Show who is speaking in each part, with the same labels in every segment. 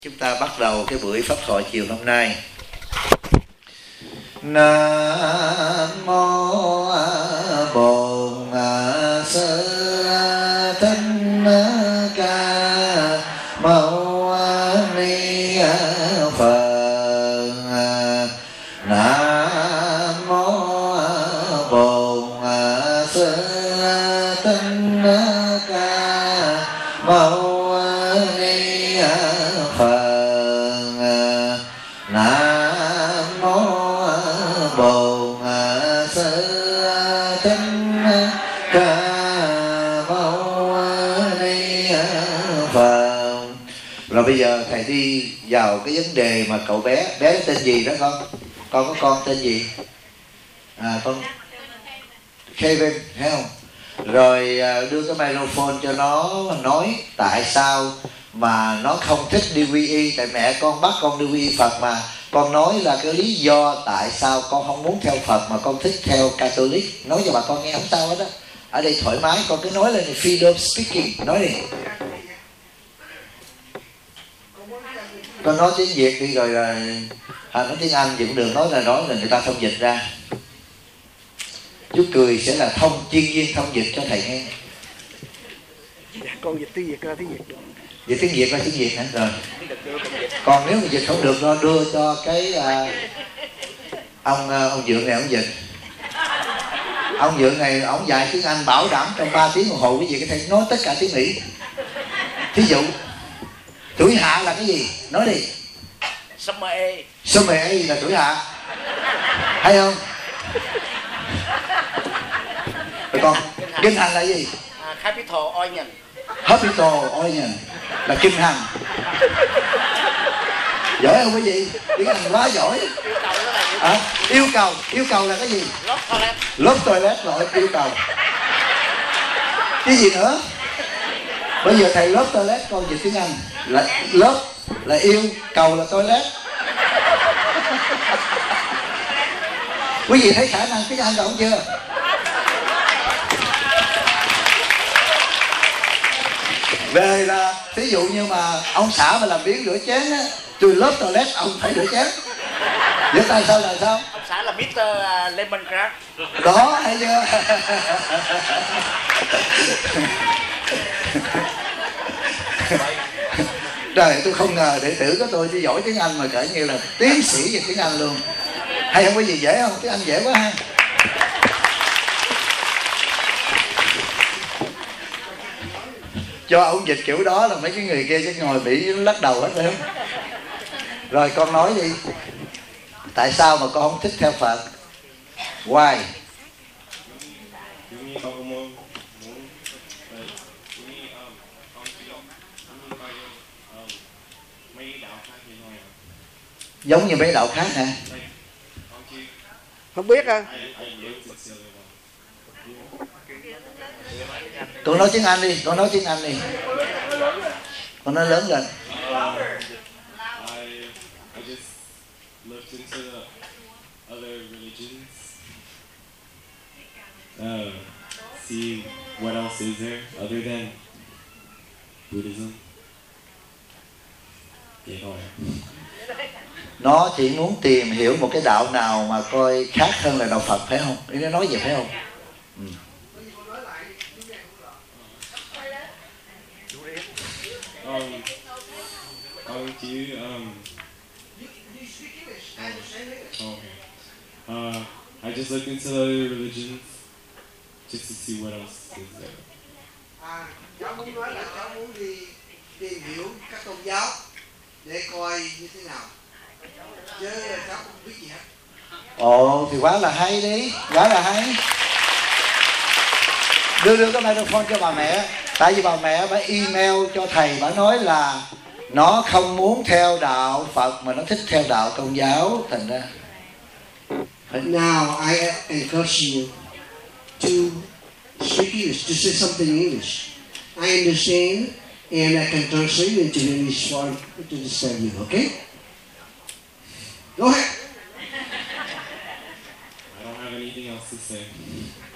Speaker 1: Chúng ta bắt đầu cái buổi pháp thoại chiều hôm nay. Nam mô Bổn Sư Thích Ca Mâu Ni Phật. Nam mô Bổn Sư Thích Ca Mâu Ni Phật. Nam mô Bổn Sư Thích Ca Mâu Ni Phật. Rồi bây giờ thầy đi vào cái vấn đề mà cậu bé tên gì đó con? Con có con tên gì? Con Kevin, thấy không? Rồi đưa cái microphone cho nó nói tại sao mà nó không thích đi quy y. Tại mẹ con bắt con đi quy y Phật mà. Con nói là cái lý do tại sao con không muốn theo Phật mà con thích theo Catholic. Nói cho bà con nghe không sao hết á. Ở đây thoải mái, con cứ nói lên. Freedom speaking, nói đi. Con nói tiếng Việt đi rồi nói tiếng Anh gì cũng được. Nói là người ta thông dịch ra. Chú Cười sẽ là chuyên viên thông dịch cho thầy nghe.
Speaker 2: Con dịch tiếng Việt ra tiếng Việt được.
Speaker 1: Dịch tiếng Việt ra tiếng Việt hả? Rồi. Còn nếu mà dịch không được đó, đưa cho cái ông Dượng này, ông dịch. Ông Dượng này, ông dạy tiếng Anh bảo đảm trong 3 tiếng đồng hồ cái gì cái thầy nói tất cả tiếng Mỹ. Thí dụ tuổi hạ là cái gì? Nói đi. Summer A là tuổi hạ. Hay không? Rồi con, kinh hành là gì?
Speaker 2: Capital Onion.
Speaker 1: Capital Onion là kinh hành. Giỏi không cái gì? Tiếng Anh quá giỏi. Yêu cầu là cái gì? Love toilet rồi yêu cầu. Cái gì nữa? Bây giờ thầy love toilet, con dịch tiếng Anh là love là yêu, cầu là toilet. Quý vị thấy khả năng tiếng Anh không chưa? Về là thí dụ như mà ông xã mà làm biếng rửa chén á, tôi love toilet, ông phải rửa chén. Vậy tại sao là sao?
Speaker 2: Ông xã là Mr. Lemongrass.
Speaker 1: Đó, hay chưa? Trời, tôi không ngờ đệ tử của tôi chỉ giỏi tiếng Anh mà kể như là tiến sĩ về tiếng Anh luôn. Hay không, có gì dễ không? Tiếng Anh dễ quá ha. Cho ông dịch kiểu đó là mấy cái người kia sẽ ngồi bị lắc đầu hết phải không? Rồi con nói đi. Tại sao mà con không thích theo Phật? Why? Giống như mấy đạo khác hả?
Speaker 2: Không biết à?
Speaker 1: Con nói tiếng Anh đi, con nói tiếng Anh đi. Con nói lớn lên.
Speaker 3: I just looked into the other religions, see what else is there other than Buddhism. Vậy thôi.
Speaker 1: Nó chỉ muốn tìm hiểu một cái đạo nào mà coi khác hơn là đạo Phật, phải không? Nó nói vậy phải không?
Speaker 3: I just looked into the other religions just to see what else is there.
Speaker 4: Cháu muốn nói là cháu muốn đi tìm hiểu các tôn giáo để coi như thế nào, chứ cháu không biết gì hết.
Speaker 1: Ồ, thì quá là hay đi, quá là hay. Đưa cái microphone cho bà mẹ. Tại vì bà mẹ bà email cho thầy, bà nói là nó không muốn theo đạo Phật mà nó thích theo đạo Công giáo, thành ra.
Speaker 4: Now I encourage you to speak English, to say something in English. I understand and I can translate into English for to understand you, okay? Go ahead.
Speaker 3: I don't have anything else to say.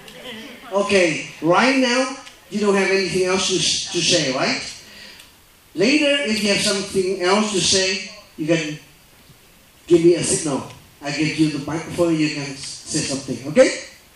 Speaker 4: Okay, right now you don't have anything else to say, right? Later, if you have something else to say, you can give me a signal. I give you the microphone, you can say something, okay?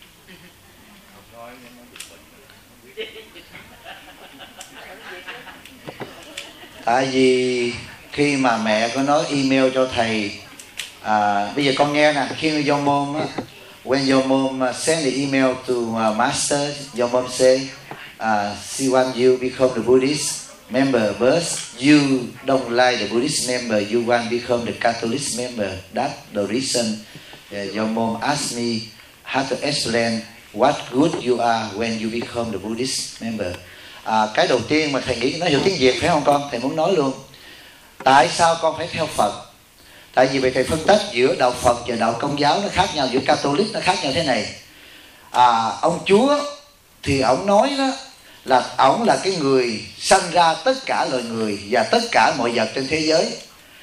Speaker 1: Tại vì khi mà mẹ có nói email cho thầy, bây giờ con nghe nè, khi your mom, when your mom send the email to master, your mom say, she want you become the Buddhist member, but you don't like the Buddhist member, you want become the Catholic member. That's the reason your mom asked me how to explain what good you are when you become the Buddhist member. Cái đầu tiên mà thầy nghĩ nó hiểu tiếng Việt phải không con? Thầy muốn nói luôn. Tại sao con phải theo Phật? Tại vì thầy phân tích giữa đạo Phật và đạo Công giáo nó khác nhau, giữa Catholic nó khác nhau thế này. Ông Chúa thì ông nói đó là ông là cái người sanh ra tất cả loài người và tất cả mọi vật trên thế giới.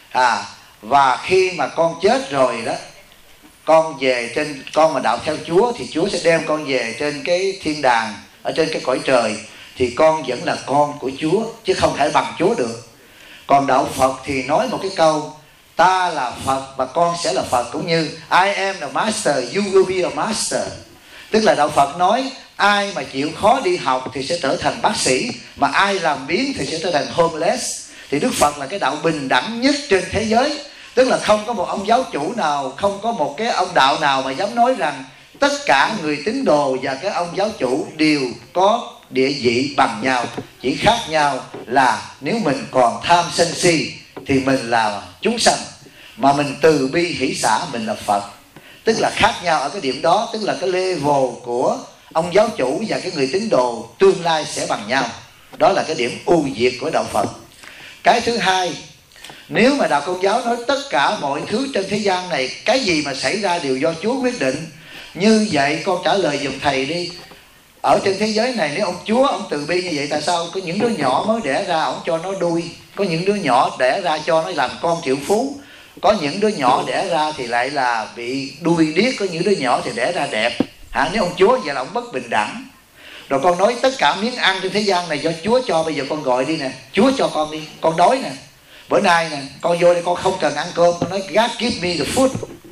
Speaker 1: Và khi mà con chết rồi đó, con về trên, con mà đạo theo Chúa thì Chúa sẽ đem con về trên cái thiên đàng, ở trên cái cõi trời, thì con vẫn là con của Chúa chứ không thể bằng Chúa được. Còn đạo Phật thì nói một cái câu, ta là Phật và con sẽ là Phật, cũng như I am the master, you will be a master. Tức là đạo Phật nói ai mà chịu khó đi học thì sẽ trở thành bác sĩ, mà ai làm biếng thì sẽ trở thành homeless. Thì Đức Phật là cái đạo bình đẳng nhất trên thế giới. Tức là không có một ông giáo chủ nào, không có một cái ông đạo nào mà dám nói rằng tất cả người tín đồ và cái ông giáo chủ đều có địa vị bằng nhau. Chỉ khác nhau là nếu mình còn tham sân si thì mình là chúng sanh, mà mình từ bi hỷ xả mình là Phật. Tức là khác nhau ở cái điểm đó. Tức là cái level của ông giáo chủ và cái người tín đồ tương lai sẽ bằng nhau. Đó là cái điểm ưu việt của đạo Phật. Cái thứ hai, nếu mà đạo Công giáo nói tất cả mọi thứ trên thế gian này, cái gì mà xảy ra đều do Chúa quyết định, như vậy con trả lời giùm thầy đi. Ở trên thế giới này nếu ông Chúa ông từ bi như vậy, tại sao có những đứa nhỏ mới đẻ ra ông cho nó đuôi, có những đứa nhỏ đẻ ra cho nó làm con triệu phú, có những đứa nhỏ đẻ ra thì lại là bị đuôi điếc, có những đứa nhỏ thì đẻ ra đẹp. Nếu ông Chúa vậy là ông bất bình đẳng. Rồi con nói tất cả miếng ăn trên thế gian này do Chúa cho, bây giờ con gọi đi nè, Chúa cho con đi, con đói nè, bữa nay nè con vô đây con không cần ăn cơm, con nói God give me the food.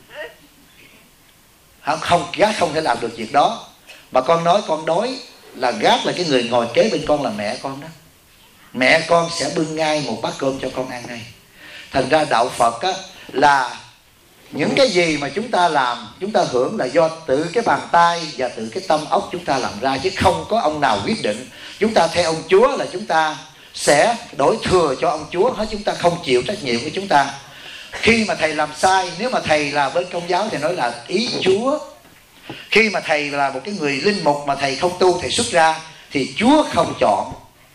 Speaker 1: Không, God không thể làm được việc đó. Mà con nói con đói là God là cái người ngồi kế bên con là mẹ con đó. Mẹ con sẽ bưng ngay một bát cơm cho con ăn ngay. Thành ra đạo Phật á, là những cái gì mà chúng ta làm, chúng ta hưởng là do tự cái bàn tay và tự cái tâm óc chúng ta làm ra, chứ không có ông nào quyết định. Chúng ta theo ông Chúa là chúng ta sẽ đổi thừa cho ông Chúa hết, chúng ta không chịu trách nhiệm của chúng ta. Khi mà thầy làm sai, nếu mà thầy là bên Công giáo thì nói là ý Chúa. Khi mà thầy là một cái người linh mục mà thầy không tu, thầy xuất ra thì Chúa không chọn.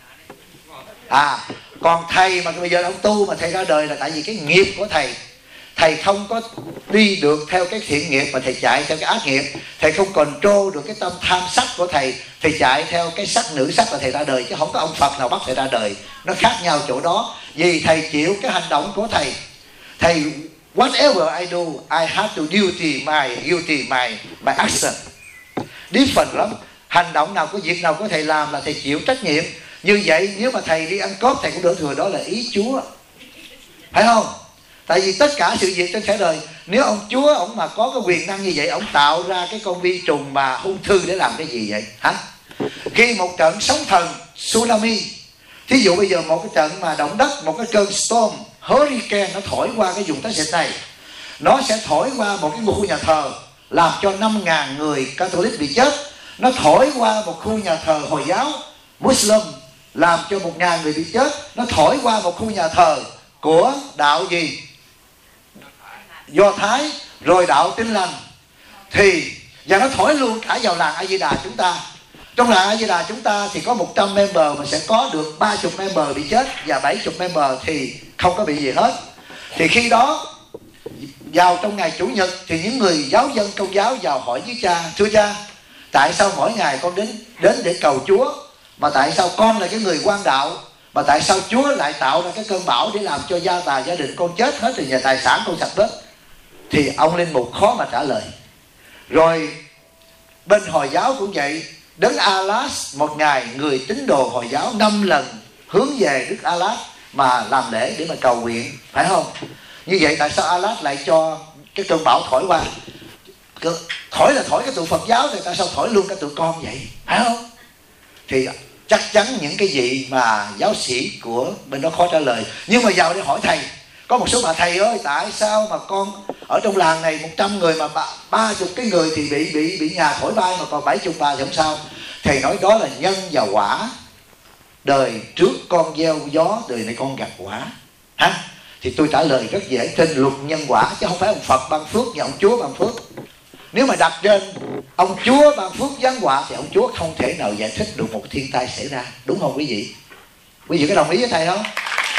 Speaker 1: Còn thầy mà bây giờ ông tu mà thầy ra đời là tại vì cái nghiệp của thầy. Thầy không có đi được theo cái thiện nghiệp mà thầy chạy theo cái ác nghiệp. Thầy không control được cái tâm tham sắc của thầy, thầy chạy theo cái sắc nữ sắc là thầy ra đời, chứ không có ông Phật nào bắt thầy ra đời. Nó khác nhau chỗ đó. Vì thầy chịu cái hành động của thầy. Thầy whatever I do, I have to duty my action. Different lắm. Hành động nào, có việc nào của thầy làm là thầy chịu trách nhiệm. Như vậy nếu mà thầy đi ăn cốp thầy cũng đổ thừa, đó là ý Chúa. Phải không? Tại vì tất cả sự việc trên thế đời, nếu ông Chúa ông mà có cái quyền năng như vậy, ông tạo ra cái con vi trùng mà ung thư để làm cái gì vậy? Khi một trận sóng thần tsunami, thí dụ bây giờ một cái trận mà động đất, một cái cơn storm hurricane nó thổi qua cái vùng Texas này, nó sẽ thổi qua một cái khu nhà thờ làm cho 5.000 người Catholic bị chết. Nó thổi qua một khu nhà thờ Hồi giáo Muslim làm cho 1.000 người bị chết. Nó thổi qua một khu nhà thờ của đạo gì? Do Thái, rồi đạo Tin Lành. Và nó thổi luôn cả vào làng A Di Đà chúng ta. Trong làng A Di Đà chúng ta thì có 100 member mà sẽ có được 30 member bị chết và 70 member thì không có bị gì hết. Thì khi đó vào trong ngày Chủ nhật thì những người giáo dân Công giáo vào hỏi với cha: thưa cha, tại sao mỗi ngày con đến để cầu Chúa, mà tại sao con là cái người quan đạo, mà tại sao Chúa lại tạo ra cái cơn bão để làm cho gia đình con chết hết, rồi nhà tài sản con sạch hết? Thì ông linh mục khó mà trả lời. Rồi bên Hồi giáo cũng vậy. Đấng Allah một ngày người tín đồ Hồi giáo 5 lần hướng về Đức Allah mà làm lễ để mà cầu nguyện, phải không? Như vậy tại sao Allah lại cho cái cơn bão thổi qua? Thổi là thổi cái tụi Phật giáo thì tại sao thổi luôn cả tụi con vậy, phải không? Thì chắc chắn những cái gì mà giáo sĩ của bên đó khó trả lời. Nhưng mà vào để hỏi thầy, có một số bà thầy ơi, tại sao mà con ở trong làng này 100 người mà 30 cái người thì bị nhà thổi bay, mà còn 70 bà thì không sao? Thầy nói đó là nhân và quả. Đời trước con gieo gió, đời này con gặt quả. Hả? Thì tôi trả lời rất dễ, trên luật nhân quả, chứ không phải ông Phật ban phước và ông Chúa ban phước. Nếu mà đặt trên ông Chúa ban phước giáng họa thì ông Chúa không thể nào giải thích được một thiên tai xảy ra, đúng không quý vị? Quý vị có đồng ý với thầy không?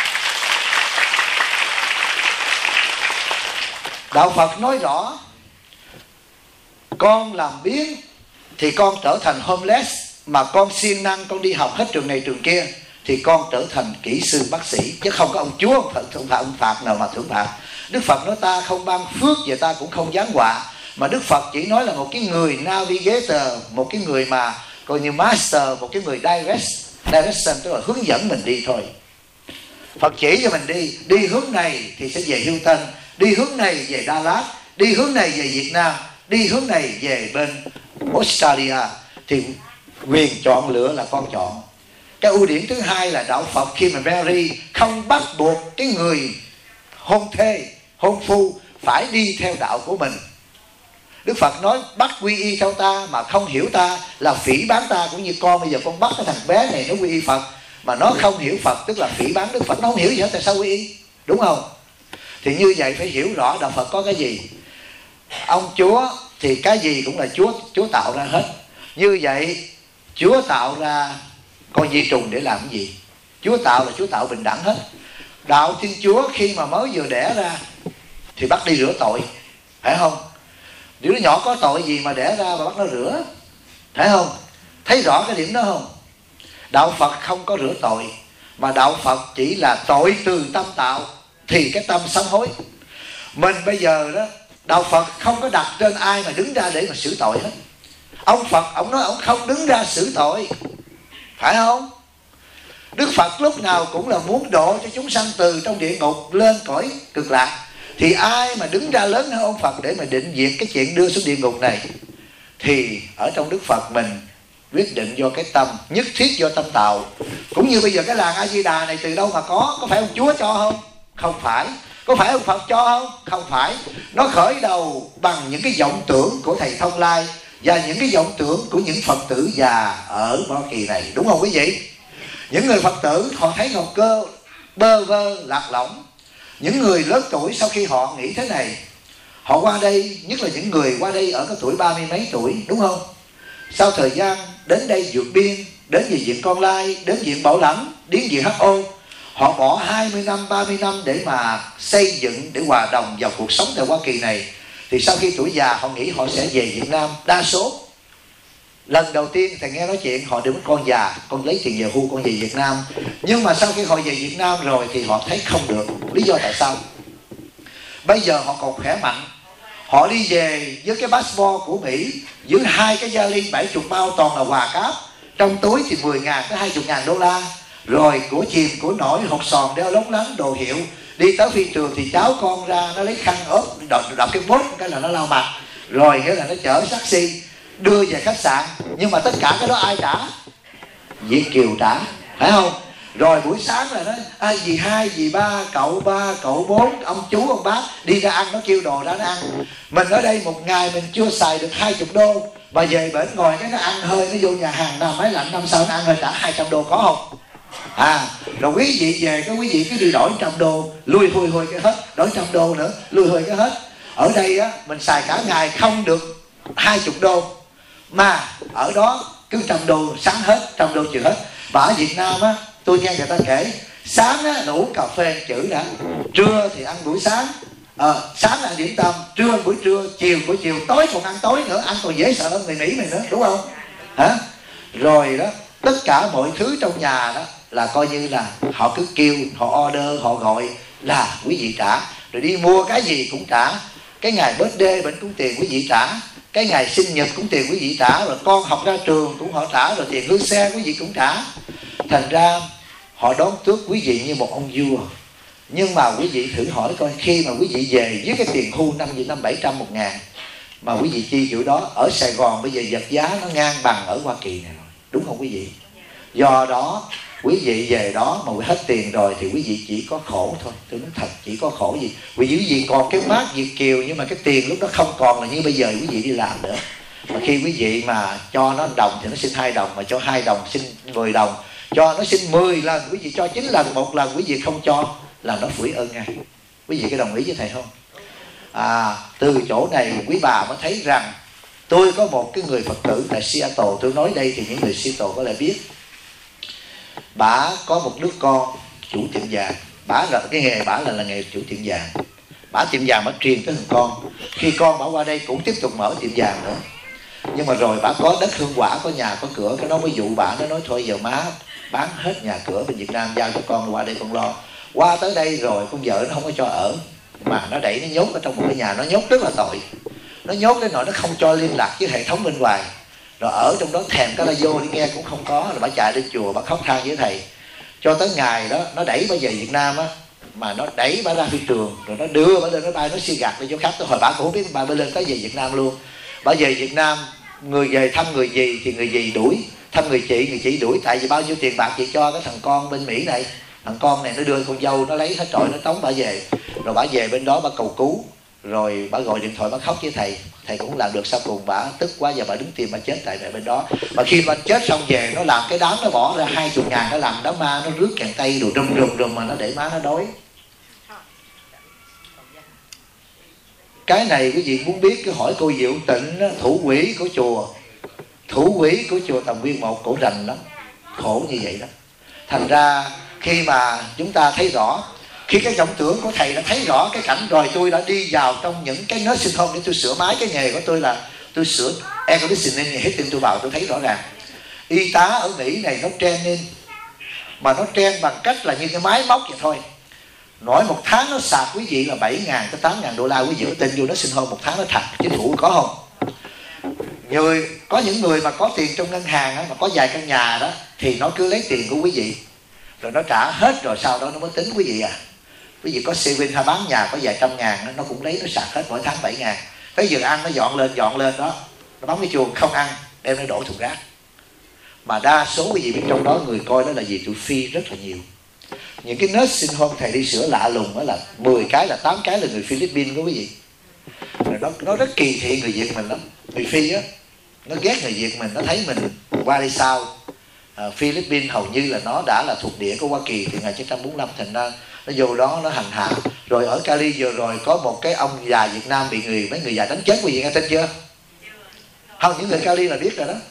Speaker 1: Đạo Phật nói rõ, con làm biến thì con trở thành homeless, mà con siêng năng, con đi học hết trường này trường kia thì con trở thành kỹ sư bác sĩ, chứ không có ông Chúa ông phạt nào mà thưởng phạt. Đức Phật nói ta không ban phước và ta cũng không giáng họa, mà Đức Phật chỉ nói là một cái người navigator, một cái người mà coi như master, một cái người direction, tức là hướng dẫn mình đi thôi. Phật chỉ cho mình đi hướng này thì sẽ về Houston, đi hướng này về Dallas, đi hướng này về Việt Nam, đi hướng này về bên Australia, thì quyền chọn lựa là con chọn. Cái ưu điểm thứ hai là đạo Phật khi mà marry không bắt buộc cái người hôn thê, hôn phu phải đi theo đạo của mình. Đức Phật nói bắt quy y theo ta mà không hiểu ta là phỉ báng ta, cũng như con bây giờ con bắt cái thằng bé này nó quy y Phật mà nó không hiểu Phật, tức là phỉ báng Đức Phật. Nó không hiểu gì hết, tại sao quy y, đúng không? Thì như vậy phải hiểu rõ đạo Phật có cái gì. Ông Chúa thì cái gì cũng là Chúa tạo ra hết. Như vậy Chúa tạo ra con vi trùng để làm cái gì? Chúa tạo bình đẳng hết. Đạo Thiên Chúa khi mà mới vừa đẻ ra thì bắt đi rửa tội, phải không? Đứa nhỏ có tội gì mà đẻ ra mà bắt nó rửa, phải không? Thấy rõ cái điểm đó không? Đạo Phật không có rửa tội, mà đạo Phật chỉ là tội từ tâm tạo, thì cái tâm sám hối. Mình bây giờ đó, đạo Phật không có đặt trên ai mà đứng ra để mà xử tội hết. Ông Phật, ông nói ông không đứng ra xử tội, phải không? Đức Phật lúc nào cũng là muốn độ cho chúng sanh từ trong địa ngục lên cõi cực lạc. Thì ai mà đứng ra lớn hơn ông Phật để mà định diện cái chuyện đưa xuống địa ngục này? Thì ở trong Đức Phật mình quyết định do cái tâm, nhất thiết do tâm tạo. Cũng như bây giờ cái làng A Di Đà này từ đâu mà có phải ông Chúa cho không? Không phải. Có phải ông Phật cho không? Không phải. Nó khởi đầu bằng những cái vọng tưởng của thầy Thông Lai và những cái vọng tưởng của những Phật tử già ở Hoa Kỳ này, đúng không quý vị? Những người Phật tử họ thấy ngọc cơ bơ vơ lạc lõng. Những người lớn tuổi sau khi họ nghĩ thế này, họ qua đây, nhất là những người qua đây ở cái tuổi 30 mấy tuổi, đúng không? Sau thời gian đến đây vượt biên, đến về viện Con Lai, đến viện Bảo Lãnh, đến viện HO, họ bỏ 20 năm, 30 năm để mà xây dựng, để hòa đồng vào cuộc sống tại Hoa Kỳ này. Thì sau khi tuổi già họ nghĩ họ sẽ về Việt Nam. Đa số lần đầu tiên thầy nghe nói chuyện họ đều nói con già, con lấy tiền về hưu con về Việt Nam. Nhưng mà sau khi họ về Việt Nam rồi thì họ thấy không được. Lý do tại sao? Bây giờ họ còn khỏe mạnh, họ đi về với cái passport của Mỹ, giữ 2 cái vali 70 bao toàn là quà cáp, trong túi thì 10.000 tới 20.000 đô la, rồi của chìm của nổi hột sòn đeo lóng lánh đồ hiệu. Đi tới phi trường thì cháu con ra nó lấy khăn ướt đập cái bốt cái là nó lau mặt, rồi nghĩa là nó chở taxi đưa về khách sạn. Nhưng mà tất cả cái đó ai trả? Việt kiều trả, phải không? Rồi buổi sáng là nói dì 2, dì 3, cậu 3, cậu 4, ông chú, ông bác đi ra ăn, nó kêu đồ ra nó ăn. Mình ở đây một ngày mình chưa xài được 20 đô, mà về bển ngồi cái nó ăn hơi, nó vô nhà hàng nào máy lạnh năm sau nó ăn hơi trả 200 đô, có không? Rồi quý vị về cái quý vị cứ đi đổi 100 đô, lui hôi cái hết, đổi 100 đô nữa, lui hôi cái hết. Ở đây á, mình xài cả ngày không được 20 đô, mà ở đó cứ 100 đô sáng hết, 100 đô chiều hết. Và ở Việt Nam á, tôi nghe người ta kể, sáng á, là uống cà phê chữ đã, trưa thì ăn buổi sáng, sáng là ăn điểm tâm, trưa ăn buổi trưa, chiều buổi chiều, tối còn ăn tối nữa, ăn còn dễ sợ hơn người Mỹ này nữa, đúng không? Rồi đó, tất cả mọi thứ trong nhà đó là coi như là họ cứ kêu, họ order, họ gọi là quý vị trả. Rồi đi mua cái gì cũng trả. Cái ngày birthday bệnh cũng tiền quý vị trả, cái ngày sinh nhật cũng tiền quý vị trả, rồi con học ra trường cũng họ trả, rồi tiền hư xe quý vị cũng trả. Thành ra họ đón tước quý vị như một ông vua. Nhưng mà quý vị thử hỏi coi, khi mà quý vị về với cái tiền thu 700 1.000 mà quý vị chi kiểu đó, ở Sài Gòn bây giờ vật giá nó ngang bằng ở Hoa Kỳ này rồi, đúng không quý vị? Do đó quý vị về đó mà hết tiền rồi thì quý vị chỉ có khổ thôi. Tôi nói thật, chỉ có khổ gì. Vì quý vị còn cái mác Việt kiều, nhưng mà cái tiền lúc đó không còn là như bây giờ quý vị đi làm nữa. Mà khi quý vị mà cho nó 1 đồng thì nó xin 2 đồng, mà cho 2 đồng xin 10 đồng, cho nó xin 10 lần, quý vị cho 9 lần, 1 lần quý vị không cho là nó phủi ơn ngay. Quý vị có đồng ý với thầy không? Từ chỗ này quý bà mới thấy rằng tôi có một cái người Phật tử tại Seattle. Tôi nói đây thì những người Seattle có lẽ biết. Bà có một đứa con chủ tiệm vàng. Bà là cái nghề bà là nghề chủ tiệm vàng. Bà tiệm vàng bà truyền tới thằng con. Khi con bà qua đây cũng tiếp tục mở tiệm vàng nữa. Nhưng mà rồi bà có đất hương quả, có nhà có cửa, cái nó mới dụ bà, nó nói thôi giờ má bán hết nhà cửa bên Việt Nam giao cho con, qua đây con lo. Qua tới đây rồi con vợ nó không có cho ở, mà nó đẩy nó nhốt ở trong một cái nhà, nó nhốt rất là tội. Nó nhốt đến nỗi nó không cho liên lạc với hệ thống bên ngoài. Rồi ở trong đó thèm cái la vô đi nghe cũng không có. Rồi bà chạy đến chùa, bà khóc than với thầy. Cho tới ngày đó nó đẩy bà về Việt Nam á, mà nó đẩy bà ra phi trường, rồi nó đưa bà lên máy bay, nó xi gạt lên chỗ khác. Tôi hỏi bà cũng không biết bà lên tới về Việt Nam luôn. Bà về Việt Nam, người về thăm người gì thì người gì đuổi, thăm người chị đuổi. Tại vì bao nhiêu tiền bạc chị cho cái thằng con bên Mỹ này, thằng con này nó đưa con dâu, nó lấy hết trọi, nó tống bà về. Rồi bà về bên đó bà cầu cứu, rồi bà gọi điện thoại bà khóc với thầy. Thầy cũng làm được. Sau cùng bà tức quá, giờ bà đứng tìm bà chết tại bên đó. Mà khi bà chết xong về, nó làm cái đám, nó bỏ ra 20.000, nó làm đám ma, nó rước kèn tây đồ rùm mà nó để má nó đói. Cái này quý vị muốn biết cứ hỏi cô Diệu Tịnh, thủ quỹ của chùa, thủ quỹ của chùa Tầm Nguyên Một, cổ rành lắm, khổ như vậy đó. Thành ra khi mà chúng ta thấy rõ, khi cái vọng tưởng của thầy đã thấy rõ cái cảnh rồi, tôi đã đi vào trong những cái nursing home để tôi sửa máy. Cái nghề của tôi là tôi sửa air conditioning, hết tin tôi vào tôi thấy rõ ràng. Y tá ở Mỹ này nó training, mà nó train bằng cách là như cái máy móc vậy thôi. Nói một tháng nó sạc quý vị là 7.000 tới 8.000 đô la. Quý vị có tin vô nó sinh home một tháng nó thật chính phủ có không? Có những người mà có tiền trong ngân hàng á, mà có vài căn nhà đó, thì nó cứ lấy tiền của quý vị rồi nó trả hết, rồi sau đó nó mới tính quý vị à. Quý vị có saving hay bán nhà có vài trăm ngàn, nó cũng lấy nó sạc hết mỗi tháng 7.000. Tới giờ ăn nó dọn lên đó, nó bấm cái chuông không ăn, đem nó đổ thùng rác. Mà đa số quý vị bên trong đó người coi đó là gì? Tụi phi rất là nhiều. Những cái nursing home thầy đi sửa lạ lùng đó là 10 cái là 8 cái là người Philippines của quý vị. Rồi nó rất kỳ thị người Việt mình lắm. Người Phi á, nó ghét người Việt mình, nó thấy mình qua đây sau. Philippines hầu như là nó đã là thuộc địa của Hoa Kỳ từ 1945, thành ra nó vô đó nó hành hạ. Rồi ở Cali vừa rồi có một cái ông già Việt Nam bị mấy người già đánh chết, quý vị nghe tin chưa? Không, những người Cali là biết rồi đó.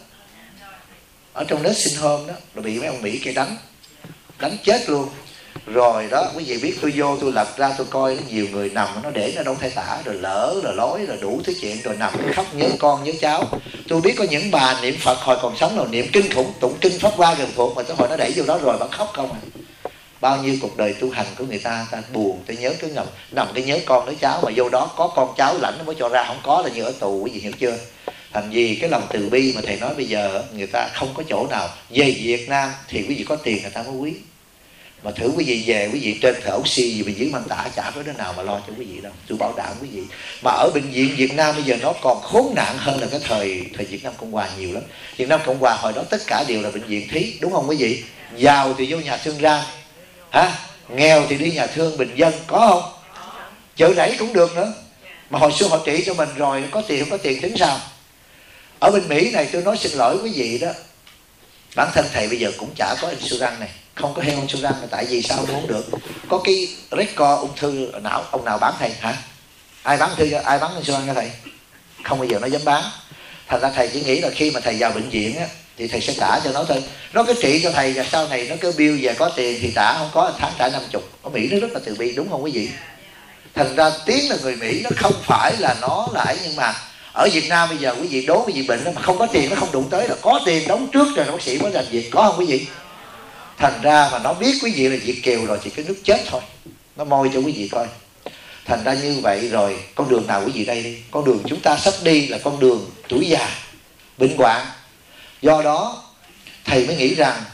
Speaker 1: Ở trong nursing home đó, rồi bị mấy ông Mỹ kia đánh chết luôn. Rồi đó, quý vị biết tôi vô tôi lật ra tôi coi nhiều người nằm nó để nó đâu thể tả, rồi lỡ rồi lối rồi đủ thứ chuyện, rồi nằm khóc nhớ con nhớ cháu. Tôi biết có những bà niệm Phật hồi còn sống rồi niệm kinh khủng, tụng kinh pháp hoa gần thuộc, mà tới hồi nó đẩy vô đó rồi bà khóc không à. Bao nhiêu cuộc đời tu hành của người ta buồn, ta nhớ cứ nằm cái nhớ con nhớ cháu, mà vô đó có con cháu lãnh nó mới cho ra, không có là như ở tù, quý vị hiểu chưa? Thành vì cái lòng từ bi mà thầy nói bây giờ người ta không có chỗ nào. Về Việt Nam thì quý vị có tiền người ta mới quý. Mà thử quý vị về, quý vị trên thở oxy gì mà dưới mang tả, chả có đứa nào mà lo cho quý vị đâu, tôi bảo đảm quý vị. Mà ở bệnh viện Việt Nam bây giờ nó còn khốn nạn hơn là cái thời Việt Nam Cộng Hòa nhiều lắm. Việt Nam Cộng Hòa hồi đó tất cả đều là bệnh viện thí, đúng không quý vị? Giàu thì vô nhà thương rang, nghèo thì đi nhà thương bình dân, có không? Chợ rẫy cũng được nữa. Mà hồi xưa họ trị cho mình rồi, có tiền không có tiền tính sao? Ở bên Mỹ này tôi nói xin lỗi quý vị đó, bản thân thầy bây giờ cũng chả có insurance này, không có health insurance, là tại vì sao nó không được? Có cái record ung thư não, ông nào bán thầy hả? Ai bán insurance cho thầy? Không bao giờ nó dám bán. Thành ra thầy chỉ nghĩ là khi mà thầy vào bệnh viện á, thì thầy sẽ trả cho nó thôi. Nó cứ trị cho thầy và sau này nó cứ bill về có tiền thì trả, không có tháng trả 50. Ở Mỹ nó rất là từ bi, đúng không quý vị? Thành ra tiếng là người Mỹ nó không phải là nó lại, nhưng mà ở Việt Nam bây giờ quý vị đố quý vị bệnh mà không có tiền nó không đụng tới, là có tiền đóng trước rồi bác sĩ mới làm việc, có không quý vị? Thành ra mà nó biết quý vị là Việt kiều rồi thì cái nước chết thôi, nó môi cho quý vị coi. Thành ra như vậy rồi con đường nào quý vị đây đi? Con đường chúng ta sắp đi là con đường tuổi già, bệnh hoạn. Do đó thầy mới nghĩ rằng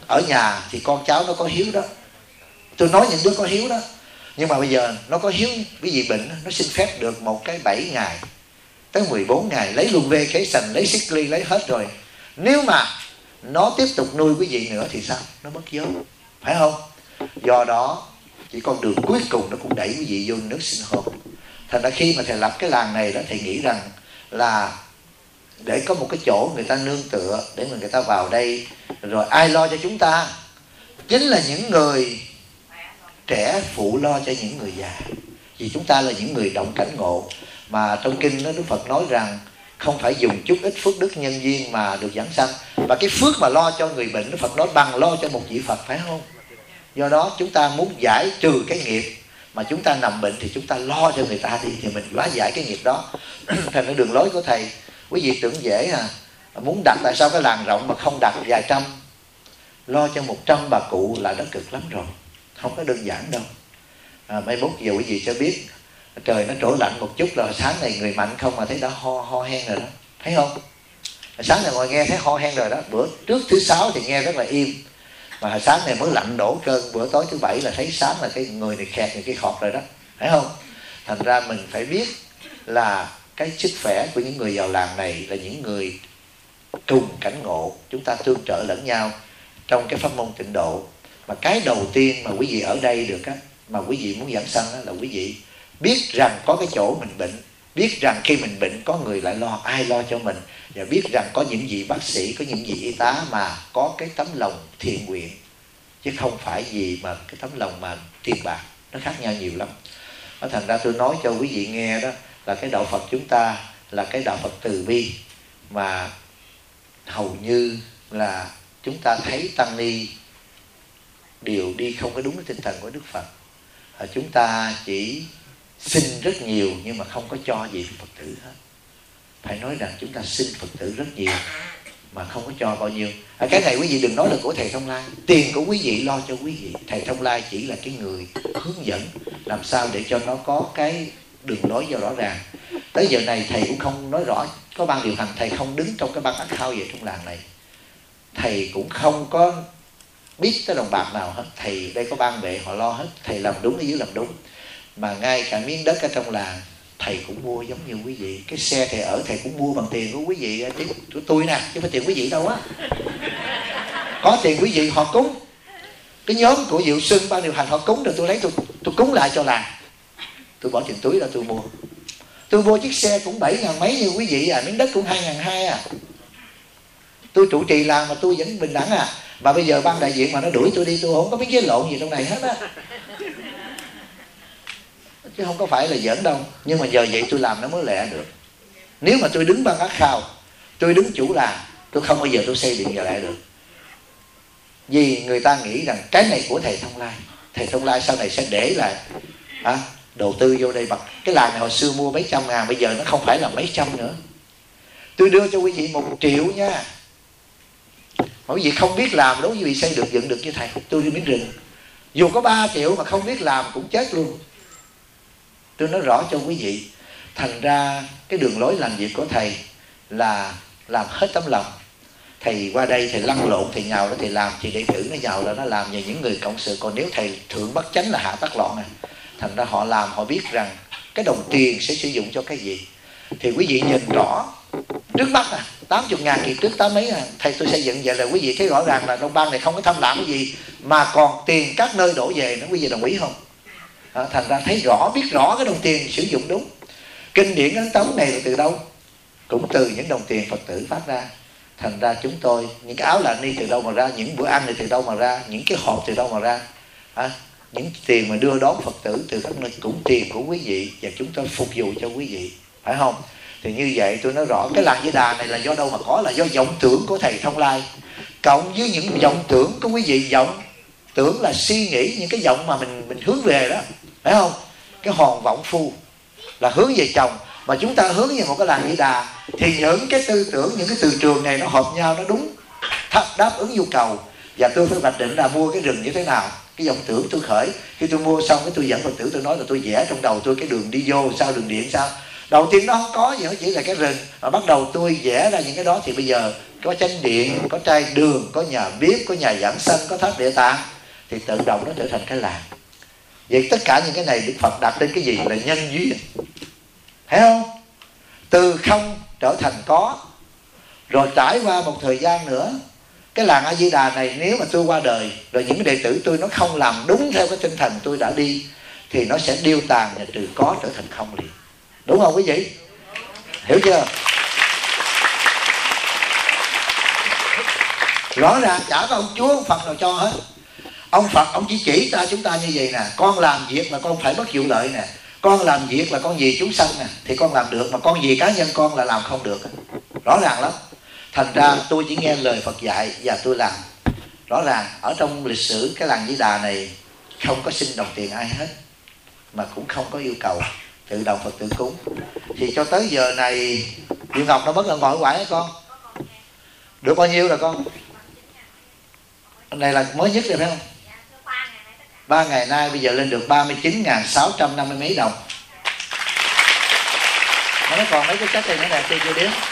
Speaker 1: ở nhà thì con cháu nó có hiếu đó. Tôi nói những đứa có hiếu đó. Nhưng mà bây giờ nó có hiếu, cái gì bệnh nó xin phép được một cái 7 ngày tới 14 ngày, lấy luôn vacation, lấy sick leave, lấy hết rồi. Nếu mà nó tiếp tục nuôi quý vị nữa thì sao? Nó mất vốn, phải không? Do đó chỉ con đường cuối cùng nó cũng đẩy quý vị vô nước sinh hồn. Thành ra khi mà thầy lập cái làng này đó, thầy nghĩ rằng là để có một cái chỗ người ta nương tựa, để mà người ta vào đây, rồi ai lo cho chúng ta? Chính là những người trẻ phụ lo cho những người già. Vì chúng ta là những người động cảnh ngộ. Mà trong kinh đó, Đức Phật nói rằng không phải dùng chút ít phước đức nhân duyên mà được giảng sanh. Và cái phước mà lo cho người bệnh, Đức Phật nói bằng lo cho một vị Phật, phải không? Do đó chúng ta muốn giải trừ cái nghiệp mà chúng ta nằm bệnh thì chúng ta lo cho người ta đi, thì mình hóa giải cái nghiệp đó. Thành ra đường lối của thầy, quý vị tưởng dễ à, muốn đặt tại sao cái làng rộng mà không đặt vài trăm, lo cho 100 bà cụ là đã cực lắm rồi, không có đơn giản đâu. Mai mốt giờ quý vị cho biết trời nó trổ lạnh một chút là sáng này người mạnh không mà thấy đã ho hen rồi đó, thấy không? Sáng này ngồi nghe thấy ho hen rồi đó. Bữa trước thứ Sáu thì nghe rất là im, mà sáng này mới lạnh đổ cơn, bữa tối thứ Bảy là thấy sáng là cái người này khẹt, người kia khọt rồi đó, thấy không? Thành ra mình phải biết là cái sức khỏe của những người vào làng này là những người cùng cảnh ngộ, chúng ta tương trợ lẫn nhau trong cái pháp môn tịnh độ. Mà cái đầu tiên mà quý vị ở đây được á, mà quý vị muốn giảng sanh á, là quý vị biết rằng có cái chỗ mình bệnh, biết rằng khi mình bệnh có người lại lo, ai lo cho mình, và biết rằng có những vị bác sĩ, có những vị y tá mà có cái tấm lòng thiện nguyện, chứ không phải gì mà cái tấm lòng mà tiền bạc, nó khác nhau nhiều lắm. Thành ra tôi nói cho quý vị nghe đó, là cái đạo Phật chúng ta là cái đạo Phật từ bi, mà hầu như là chúng ta thấy tăng ni đều đi không có đúng cái tinh thần của Đức Phật. Chúng ta chỉ xin rất nhiều nhưng mà không có cho gì Phật tử hết. Phải nói rằng chúng ta xin Phật tử rất nhiều mà không có cho bao nhiêu. Cái này quý vị đừng nói là của thầy Thông Lai, tiền của quý vị lo cho quý vị. Thầy Thông Lai chỉ là cái người hướng dẫn làm sao để cho nó có cái đường lối cho rõ ràng. Tới giờ này thầy cũng không nói rõ, có ban điều hành, thầy không đứng trong cái ban ác khao về trong làng này, thầy cũng không có biết cái đồng bạc nào hết. Thầy đây có ban vệ họ lo hết, thầy làm đúng ở dưới làm đúng. Mà ngay cả miếng đất ở trong làng thầy cũng mua giống như quý vị. Cái xe thầy ở thầy cũng mua bằng tiền của quý vị, của tôi nè, chứ không phải tiền quý vị đâu á. Có tiền quý vị họ cúng, cái nhóm của Diệu Xuân ban điều hành họ cúng, rồi tôi lấy tôi cúng lại cho làng. Tôi bỏ tiền túi ra tôi mua chiếc xe cũng 7.000 mấy như quý vị à, miếng đất cũng 2.200 à. Tôi trụ trì làng mà tôi vẫn bình đẳng à. Mà bây giờ ban đại diện mà nó đuổi tôi đi, tôi không có biết với lộn gì trong này hết á, chứ không có phải là giỡn đâu. Nhưng mà giờ vậy tôi làm nó mới lẹ được. Nếu mà tôi đứng ban ác khao, tôi đứng chủ làng, tôi không bao giờ tôi xây điện vào lại được. Vì người ta nghĩ rằng cái này của thầy Thông Lai, thầy Thông Lai sau này sẽ để lại đầu tư vô đây. Bằng cái làng này hồi xưa mua mấy trăm ngàn, bây giờ nó không phải là mấy trăm nữa. Tôi đưa cho quý vị 1 triệu nha. Mà quý vị không biết làm đâu quý vị xây được, dựng được như thầy. Tôi đi miếng rừng, dù có 3 triệu mà không biết làm cũng chết luôn. Tôi nói rõ cho quý vị. Thành ra cái đường lối làm việc của thầy là làm hết tấm lòng. Thầy qua đây thầy lăn lộn, thầy nhào đó thầy làm, thì đệ tử nó nhào là nó làm nhờ những người cộng sự. Còn nếu thầy thượng bắt chánh là hạ tắc loạn à. Thành ra họ làm, họ biết rằng cái đồng tiền sẽ sử dụng cho cái gì. Thì quý vị nhìn rõ trước mắt 80.000 kỳ trước 8 mấy thầy tôi xây dựng vậy là quý vị thấy rõ ràng là trong bang này không có tham lam cái gì, mà còn tiền các nơi đổ về nữa. Quý vị đồng ý không? Thành ra thấy rõ, biết rõ cái đồng tiền sử dụng đúng. Kinh điển ấn tống này là từ đâu? Cũng từ những đồng tiền Phật tử phát ra. Thành ra chúng tôi, những cái áo lạnh ni từ đâu mà ra, những bữa ăn này từ đâu mà ra, những cái hộp từ đâu mà ra, những tiền mà đưa đón Phật tử từ các nơi cũng tiền của quý vị, và chúng tôi phục vụ cho quý vị, phải không? Thì như vậy tôi nói rõ cái làng Di Đà này là do đâu mà có, là do vọng tưởng của thầy Thông Lai cộng với những vọng tưởng của quý vị. Vọng tưởng là suy nghĩ, những cái vọng mà mình hướng về đó, phải không? Cái hòn vọng phu là hướng về chồng, mà chúng ta hướng về một cái làng Di Đà thì những cái tư tưởng, những cái từ trường này nó hợp nhau, nó đúng đáp ứng nhu cầu. Và tôi phải hoạch định là mua cái rừng như thế nào. Cái dòng tưởng tôi khởi, khi tôi mua xong cái tôi dẫn Phật tử, tôi nói là tôi vẽ trong đầu tôi cái đường đi vô sao, đường điện sao. Đầu tiên nó không có gì, nó chỉ là cái rừng. Mà bắt đầu tôi vẽ ra những cái đó thì bây giờ có chánh điện, có trai đường, có nhà bếp, có nhà giảng sanh, có tháp địa tạng, thì tự động nó trở thành cái làng. Vậy tất cả những cái này Đức Phật đặt lên cái gì? Là nhân duyên. Thấy không? Từ không trở thành có. Rồi trải qua một thời gian nữa, cái làng A Di Đà này nếu mà tôi qua đời, rồi những đệ tử tôi nó không làm đúng theo cái tinh thần tôi đã đi, thì nó sẽ điêu tàn và từ có trở thành không liền. Đúng không quý vị? Hiểu chưa? Rõ ràng chả có ông Chúa, ông Phật nào cho hết. Ông Phật ông chỉ chúng ta như vậy nè. Con làm việc là con phải bất vụ lợi nè. Con làm việc là con vì chúng sanh nè, thì con làm được. Mà con vì cá nhân con là làm không được. Rõ ràng lắm. Thành ra tôi chỉ nghe lời Phật dạy và tôi làm. Rõ ràng ở trong lịch sử cái làng Di Đà này không có xin đồng tiền ai hết, mà cũng không có yêu cầu, tự động Phật tự cúng. Thì cho tới giờ này Diệu Ngọc nó mất là ngồi quải con. Được bao nhiêu rồi con? Này là mới nhất rồi phải không? 3 ngày nay bây giờ lên được 39.650 mấy đồng. Nó còn mấy cái chất này nữa nè, tôi chưa đếm.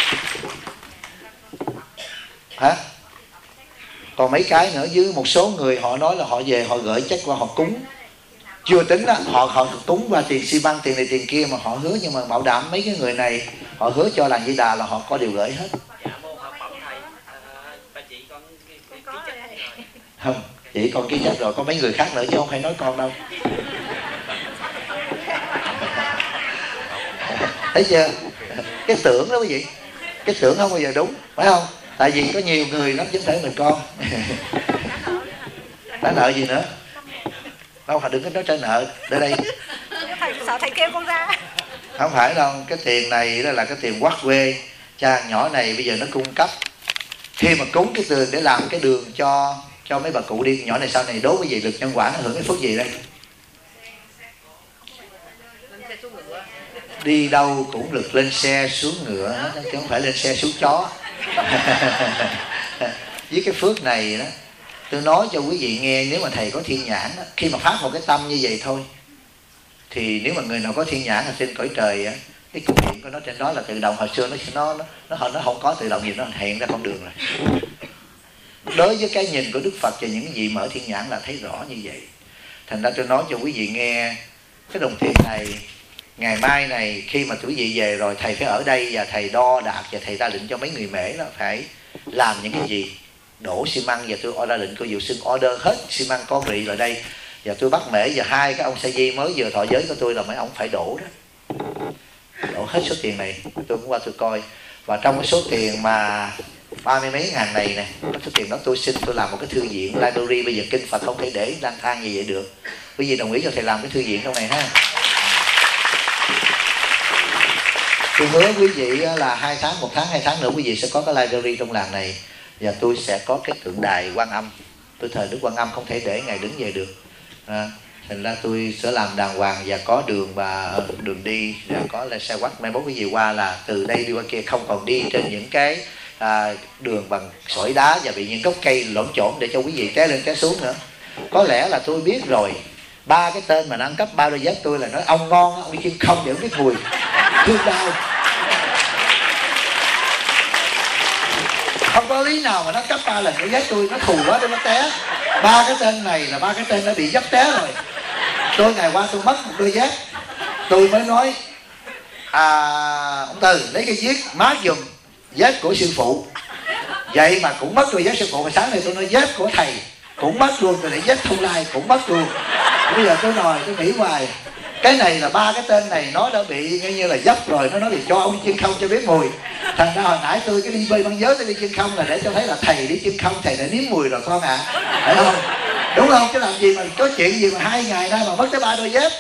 Speaker 1: Hả? Còn mấy cái nữa, với một số người họ nói là họ về họ gửi check qua họ cúng. Chưa tính đó, họ cúng qua tiền xi măng, tiền này tiền kia mà họ hứa, nhưng mà bảo đảm mấy cái người này họ hứa cho làng Di Đà là họ có điều gửi hết. Không, chỉ con ký chất rồi, có mấy người khác nữa chứ không phải nói con đâu. Thấy chưa? Cái tưởng đó quý vị, cái tưởng không bao giờ đúng, phải không? Tại vì có nhiều người lắm chứ không thể mình con. Trả nợ gì nữa? Đâu phải đừng có nói trả nợ. Để đây.
Speaker 5: Sợ thầy kêu con ra.
Speaker 1: Không phải đâu, cái tiền này đó là cái tiền quát quê. Cha nhỏ này bây giờ nó cung cấp. Khi mà cúng cái tiền để làm cái đường cho mấy bà cụ đi, nhỏ này sau này đố cái gì được nhân quả, nó hưởng cái phước gì đây? Đi đâu cũng được lên xe xuống ngựa, chứ không phải lên xe xuống chó. Với cái phước này đó, tôi nói cho quý vị nghe, nếu mà thầy có thiên nhãn đó, khi mà phát một cái tâm như vậy thôi, thì nếu mà người nào có thiên nhãn ở trên cõi trời á, cái cung điện của nó trên đó là tự động. Hồi xưa nó không có tự động gì, nó hiện ra con đường rồi. Đối với cái nhìn của Đức Phật và những gì mở thiên nhãn là thấy rõ như vậy. Thành ra tôi nói cho quý vị nghe, cái đồng tiền này ngày mai này khi mà quý vị về rồi, thầy phải ở đây và thầy đo đạc và thầy ra lệnh cho mấy người mễ là phải làm những cái gì. Đổ xi măng, và tôi ra lệnh cô Diệu Sưng order hết xi măng con rị lại đây, và tôi bắt mễ, và 2 cái ông sa di mới vừa thọ giới của tôi là mấy ông phải đổ đó. Đổ hết số tiền này, tôi cũng qua tôi coi. Và trong cái số tiền mà 30 mấy ngàn này nè, cái số tiền đó tôi xin tôi làm một cái thư viện library. Bây giờ kinh Phật không thể để lang thang như vậy được. Quý vị đồng ý cho thầy làm cái thư viện trong này ha? Tôi hứa quý vị là 2 tháng, 1 tháng, 2 tháng nữa quý vị sẽ có cái library trong làng này, và tôi sẽ có cái tượng đài Quan Âm. Tôi thờ Đức Quan Âm không thể để Ngài đứng về được. Thành ra tôi sẽ làm đàng hoàng và có đường và đường đi, và có là xe quách. Mai mốt quý vị qua là từ đây đi qua kia, không còn đi trên những cái đường bằng sỏi đá và bị những gốc cây lổn chổn để cho quý vị té lên té xuống nữa. Có lẽ là tôi biết rồi, 3 cái tên mà nó ăn cắp 3 đôi dép tôi là nói ông ngon, ông đi chân không để không biết mùi, thương đau. Không có lý nào mà nó cấp 3 lần đôi dép tôi, nó thù quá để nó té. 3 cái tên này là 3 cái tên nó bị dấp té rồi. Tôi ngày qua tôi mất một đôi dép, tôi mới nói ông Từ lấy cái viết mát giùm dép của sư phụ. Vậy mà cũng mất đôi dép sư phụ. Mà sáng nay tôi nói dép của thầy cũng mất luôn, tôi để dép Thông Lai cũng mất luôn. Bây giờ tôi nghĩ hoài, cái này là 3 cái tên này nó đã bị như là dấp rồi, nó nói bị cho ông đi chân không cho biết mùi. Thành ra hồi nãy tôi cái đi bơi băng giới tôi đi chân không là để cho thấy là thầy đi chân không, thầy đã nếm mùi rồi con ạ. Phải không? Đúng không? Chứ làm gì mà có chuyện gì mà 2 ngày nay mà mất tới 3 đôi dép.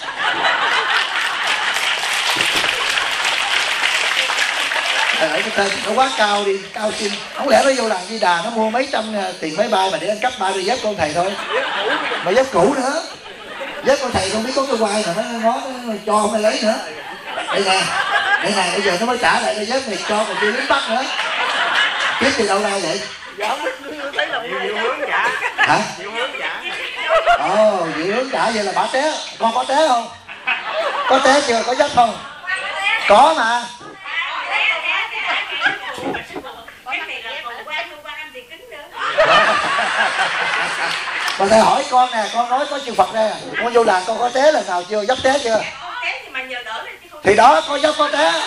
Speaker 1: Ở cái tên nó quá cao đi, cao xin. Không lẽ nó vô làng Di Đà nó mua mấy trăm tiền máy bay mà để ăn cắp 3 đôi dép con thầy thôi. Mà dép cũ nữa. Dép của thầy không biết có cái quai nào nó cho không ai lấy nữa. Đây nè, bây giờ nó mới trả lại đôi dép này cho, còn chưa đến bắt nữa. Biết từ đâu ra vậy?
Speaker 2: Dạ không biết, thấy là nhiều hướng trả.
Speaker 1: Hả?
Speaker 2: Nhiều hướng trả.
Speaker 1: Ồ, nhiều hướng trả vậy là bà té. Con có té không? Có té chưa? Có dắt không? Có mà. Mà thầy hỏi con nè, con nói có chư Phật đây, con vô làng con có té lần nào chưa, dốc té chưa? Thì đó, con dốc có té.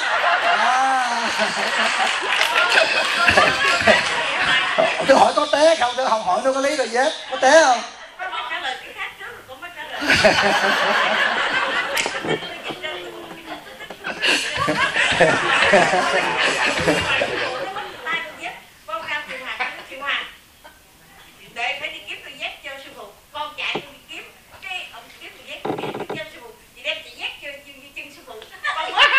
Speaker 1: Tôi hỏi có té không, tôi không hỏi nó có lý rồi dép, có té không?
Speaker 5: Để phải đi kiếm đôi dép cho sư phụ, con chạy đi kiếm cái ông kiếm đôi dép cho sư phụ, chị đem chị dép cho chân sư phụ, con mất.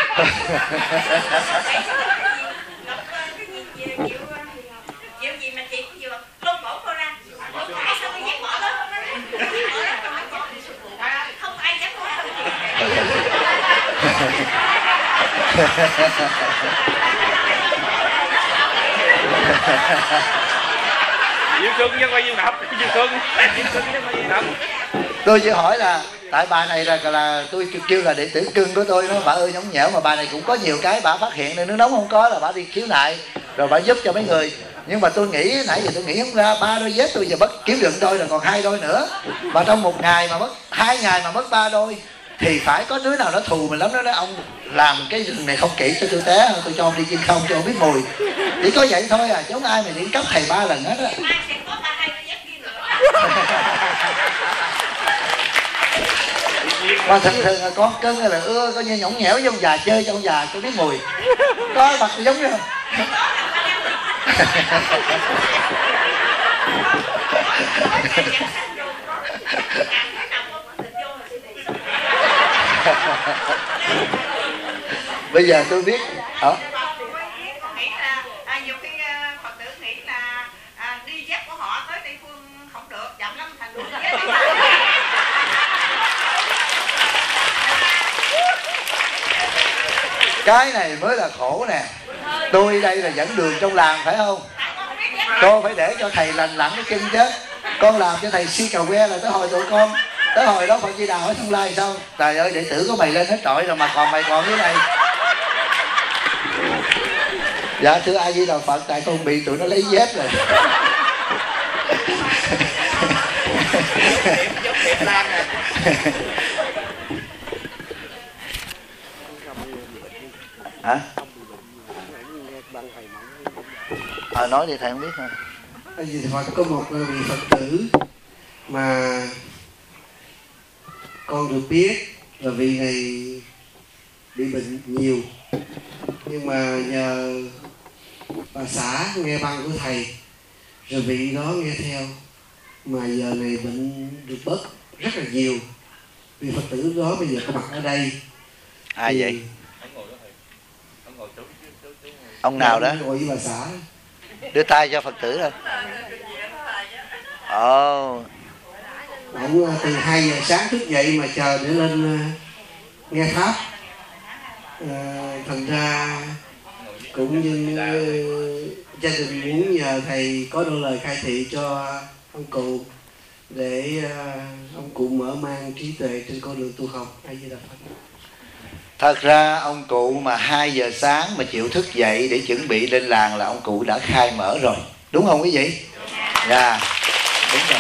Speaker 5: Chịu gì mà chị cũng vừa lôi cổ cô ra, tại sao đôi dép bỏ đó, không ai dám nói.
Speaker 2: Diệu Xuân chứ quay Diệu Đập, Diệu Xuân chứ quay Diệu Đập.
Speaker 1: Tôi chỉ hỏi là tại bà này là tôi kêu là đệ tử cưng của tôi, nó bà ơi nhõng nhẽo, mà bà này cũng có nhiều cái bà phát hiện nên nước nóng không có là bà đi khiếu nại rồi bà giúp cho mấy người. Nhưng mà tôi nghĩ nãy giờ tôi nghĩ không ra, 3 đôi dép tôi giờ mất kiếm được đôi là còn 2 đôi nữa, mà trong một ngày mà mất 2 ngày mà mất 3 đôi thì phải có đứa nào nó thù mình lắm đó. Nói ông làm cái rừng này không kỹ cho tôi té, tôi cho ông đi trên không cho ông biết mùi, chỉ có vậy thôi à, chứ không ai mà đi cấp thầy 3 lần hết á. Mà thường thường là con cưng là ưa coi như nhõng nhẽo với ông già, chơi cho ông già tôi biết mùi, có mặt giống như không? Bây giờ tôi biết hả?
Speaker 5: Nhiều khi Phật tử nghĩ là đi dép của họ tới Tây Phương không được, chậm lắm thành đuổi dép.
Speaker 1: Cái này mới là khổ nè. Tôi đây là dẫn đường trong làng phải không? Cô phải để cho thầy lành lặn cái chân chứ. Con làm cho thầy si cà que là tới hồi tụi con, tới hồi đó Phật Di Đà hỏi Thông Lai sao? Trời ơi, đệ tử của mày lên hết trọi rồi mà mày còn dưới đây. Dạ thưa A Di Đà Phật, tại con bị tụi nó lấy dép rồi. Hả? Nói thì thầy không biết hả?
Speaker 4: A Di Đà Phật, có một vị Phật tử mà con được biết là vị này bị bệnh nhiều, nhưng mà nhờ bà xã nghe băng của thầy rồi vị đó nghe theo mà giờ này bệnh được bớt rất là nhiều. Vị Phật tử đó bây giờ có mặt ở đây.
Speaker 1: Ai vậy? Ông nào đó?
Speaker 4: Ngồi với bà xã.
Speaker 1: Đưa tay cho Phật tử thôi. Ồ.
Speaker 4: Ông từ 2 giờ sáng thức dậy mà chờ để lên nghe pháp. Thành ra cũng như gia đình muốn nhờ thầy có đôi lời khai thị cho ông cụ để ông cụ mở mang trí tuệ trên con đường tu học. A Di Đà Phật.
Speaker 1: Thật ra ông cụ mà 2 giờ sáng mà chịu thức dậy để chuẩn bị lên làng là ông cụ đã khai mở rồi, đúng không quý vị? Dạ, đúng rồi.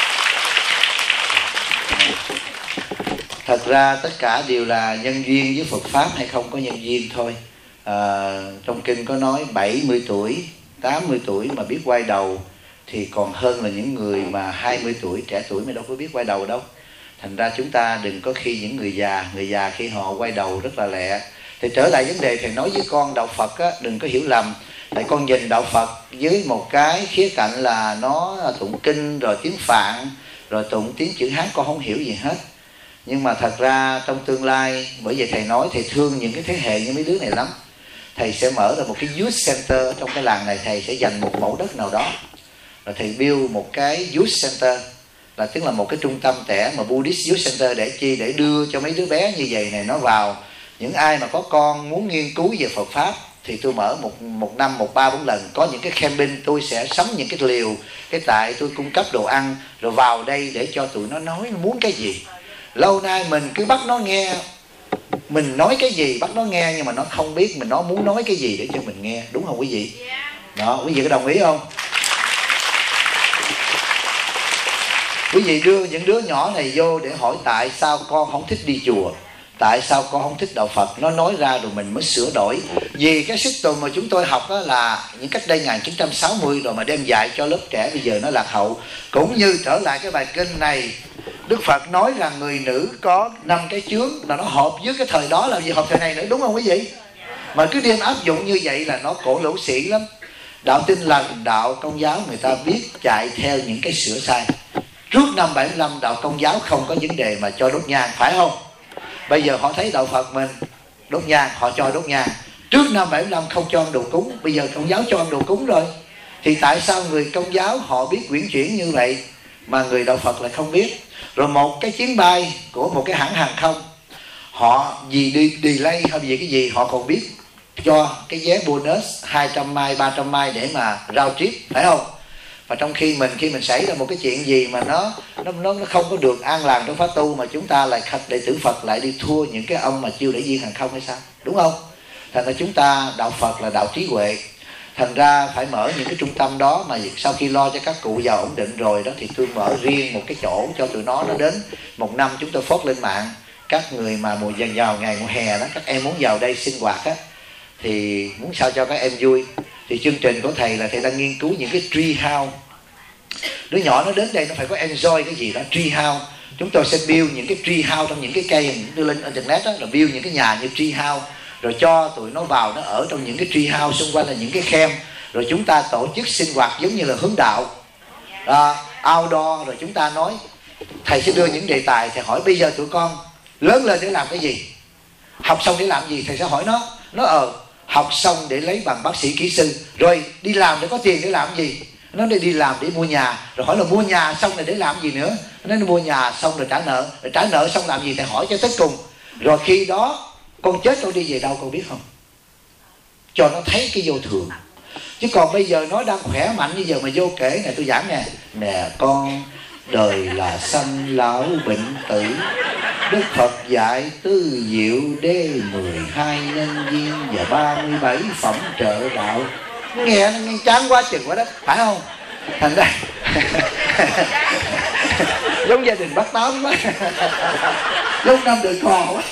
Speaker 1: Thật ra tất cả đều là nhân duyên với Phật Pháp hay không có nhân duyên thôi. Trong kinh có nói 70 tuổi, 80 tuổi mà biết quay đầu thì còn hơn là những người mà 20 tuổi, trẻ tuổi mà đâu có biết quay đầu đâu. Thành ra chúng ta đừng có khi những người già khi họ quay đầu rất là lẹ. Thì trở lại vấn đề thầy nói với con đạo Phật á, đừng có hiểu lầm. Tại con nhìn đạo Phật với một cái khía cạnh là nó tụng kinh rồi tiếng Phạn rồi tụng tiếng chữ Hán, con không hiểu gì hết. Nhưng mà thật ra trong tương lai, bởi vậy thầy nói thầy thương những cái thế hệ như mấy đứa này lắm. Thầy sẽ mở ra một cái youth center trong cái làng này, thầy sẽ dành một mẫu đất nào đó rồi thầy build một cái youth center, là tức là một cái trung tâm trẻ mà Buddhist Youth Center, để chi? Để đưa cho mấy đứa bé như vậy này nó vào. Những ai mà có con muốn nghiên cứu về Phật Pháp thì tôi mở một năm 3-4 lần có những cái camping, tôi sẽ sắm những cái liều, cái tại tôi cung cấp đồ ăn rồi vào đây để cho tụi nó nói nó muốn cái gì. Lâu nay mình cứ bắt nó nghe Mình nói cái gì bắt nó nghe, nhưng mà nó không biết nó muốn nói cái gì để cho mình nghe. Đúng không quý vị? Đó, quý vị có đồng ý không? Quý vị đưa những đứa nhỏ này vô để hỏi tại sao con không thích đi chùa, tại sao con không thích đạo Phật. Nó nói ra rồi mình mới sửa đổi. Vì cái system mà chúng tôi học đó là những cách đây 1960 rồi, mà đem dạy cho lớp trẻ bây giờ nó lạc hậu. Cũng như trở lại cái bài kinh này, Đức Phật nói rằng người nữ có 5 cái chướng, là nó hợp với cái thời đó, là gì hợp thời này nữa, đúng không quý vị? Mà cứ đem áp dụng như vậy là nó cổ lỗ sĩ lắm. Đạo Tin Lành, đạo Công giáo người ta biết chạy theo những cái sửa sai. Trước năm 75 đạo Công giáo không có vấn đề mà cho đốt nhang, phải không? Bây giờ họ thấy đạo Phật mình đốt nhang, họ cho đốt nhang. Trước năm 75 không cho ăn đồ cúng, bây giờ Công giáo cho ăn đồ cúng rồi. Thì tại sao người Công giáo họ biết quyển chuyển như vậy mà người đạo Phật lại không biết? Rồi một cái chuyến bay của một cái hãng hàng không, họ vì đi delay hay vì cái gì, họ còn biết cho cái vé bonus 200 mai, 300 mai để mà round trip, phải không? Và trong khi mình xảy ra một cái chuyện gì mà nó không có được an lành trong pháp tu, mà chúng ta lại đệ tử Phật lại đi thua những cái ông mà chưa để viên hàng không hay sao? Đúng không? Thành ra chúng ta, đạo Phật là đạo trí huệ, thành ra phải mở những cái trung tâm đó. Mà sau khi lo cho các cụ giàu ổn định rồi đó, thì tôi mở riêng một cái chỗ cho tụi nó đến một năm chúng tôi post lên mạng. Các người mà mùa vào ngày mùa hè đó, các em muốn vào đây sinh hoạt á, thì muốn sao cho các em vui, thì chương trình của thầy là thầy đang nghiên cứu những cái tree house. Đứa nhỏ nó đến đây nó phải có enjoy cái gì đó. Tree house, chúng tôi sẽ build những cái tree house trong những cái cây đưa lên internet đó, là build những cái nhà như tree house, rồi cho tụi nó vào nó ở trong những cái tree house, xung quanh là những cái camp. Rồi chúng ta tổ chức sinh hoạt giống như là hướng đạo outdoor. Rồi chúng ta nói, thầy sẽ đưa những đề tài, thầy hỏi bây giờ tụi con lớn lên để làm cái gì, học xong để làm gì. Thầy sẽ hỏi nó học xong để lấy bằng bác sĩ kỹ sư, rồi đi làm để có tiền để làm gì. Nó đi làm để mua nhà, rồi hỏi là mua nhà xong rồi để làm gì nữa. Nó mua nhà xong rồi trả nợ xong làm gì, thầy hỏi cho tới cùng. Rồi khi đó con chết con đi về đâu con biết không? Cho nó thấy cái vô thường. Chứ còn bây giờ nó đang khỏe mạnh như giờ mà vô kể này, tôi giảng nè con, đời là sanh lão bệnh tử, Đức Phật dạy tứ diệu đế 12 nhân duyên và 37 phẩm trợ đạo. Nghe nó nghe chán quá chừng quá đó, phải không? Thành ra giống gia đình bác Tám quá, giống năm đời cò quá.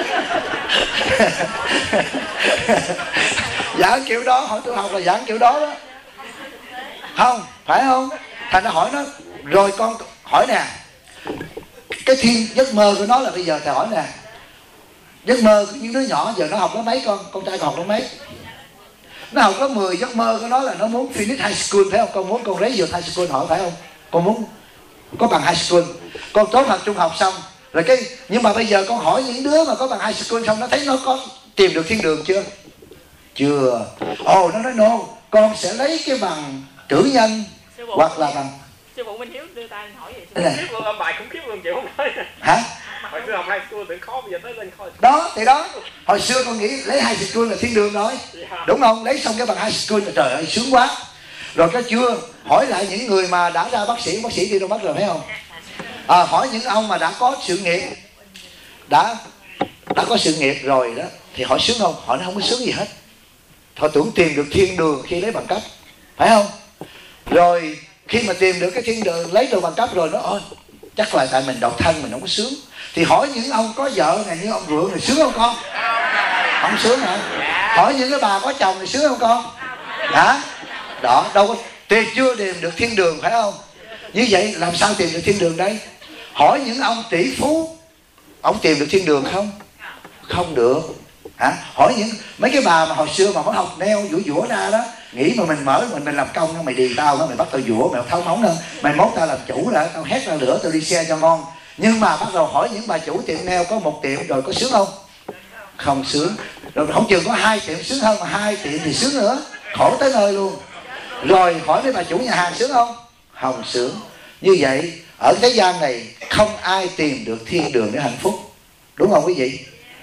Speaker 1: Giảng kiểu đó, hỏi tôi học là giảng kiểu đó đó, không phải không? Thành ra hỏi nó, rồi con hỏi nè, cái thiên giấc mơ của nó là bây giờ thầy hỏi nè, giấc mơ của những đứa nhỏ giờ nó học lớp mấy, con trai còn học lớp mấy? Nó học có 10, giấc mơ của nó là nó muốn finish high school, phải không? Con muốn con graduate high school, hỏi phải không? Con muốn có bằng high school, con tốt học trung học xong rồi nhưng mà bây giờ con hỏi những đứa mà có bằng high school xong, nó thấy nó có tìm được thiên đường chưa? Chưa. Nó nói no, con sẽ lấy cái bằng cử nhân hoặc là bằng.
Speaker 5: Sư phụ Minh Hiếu đưa tay hỏi vậy.
Speaker 2: Khiếp luôn, âm bài cũng khiếp luôn, chịu không nói.
Speaker 1: Hả?
Speaker 2: Hồi xưa học high school tưởng khó, bây giờ tới lên khó.
Speaker 1: Đó, thì đó, hồi xưa con nghĩ lấy high school là thiên đường rồi, đúng không? Lấy xong cái bằng high school là trời ơi sướng quá. Rồi cái chưa, hỏi lại những người mà đã ra bác sĩ đi đâu mất rồi, phải không? Hỏi những ông mà đã có sự nghiệp, đã có sự nghiệp rồi đó, thì hỏi sướng không? Họ nói không có sướng gì hết. Họ tưởng tìm được thiên đường khi lấy bằng cấp, phải không? Rồi khi mà tìm được cái thiên đường, lấy được bằng cấp rồi, nó ôi chắc là tại mình độc thân mình không có sướng. Thì hỏi những ông có vợ này, như ông Vượng này, sướng không con? Không sướng hả? Hỏi những cái bà có chồng thì sướng không con? Hả? Đó, đâu có, thì chưa tìm được thiên đường, phải không? Như vậy làm sao tìm được thiên đường đây? Hỏi những ông tỷ phú, ông tìm được thiên đường không? Không được. Hả? Hỏi những mấy cái bà mà hồi xưa mà mới học neo vũa ra đó, nghĩ mà mình mở mình làm công đó, mày đi tao đó, mày bắt tao vũa, mày tháo móng nữa, mày mốt tao làm chủ là tao hét ra lửa, tao đi xe cho ngon. Nhưng mà bắt đầu hỏi những bà chủ tiệm neo có 1 tiệm rồi, có sướng không? Không sướng. Rồi không chừng có 2 tiệm sướng hơn, mà 2 tiệm thì sướng nữa, khổ tới nơi luôn. Rồi hỏi mấy bà chủ nhà hàng sướng không? Không sướng. Như vậy ở thế gian này không ai tìm được thiên đường để hạnh phúc, đúng không quý vị?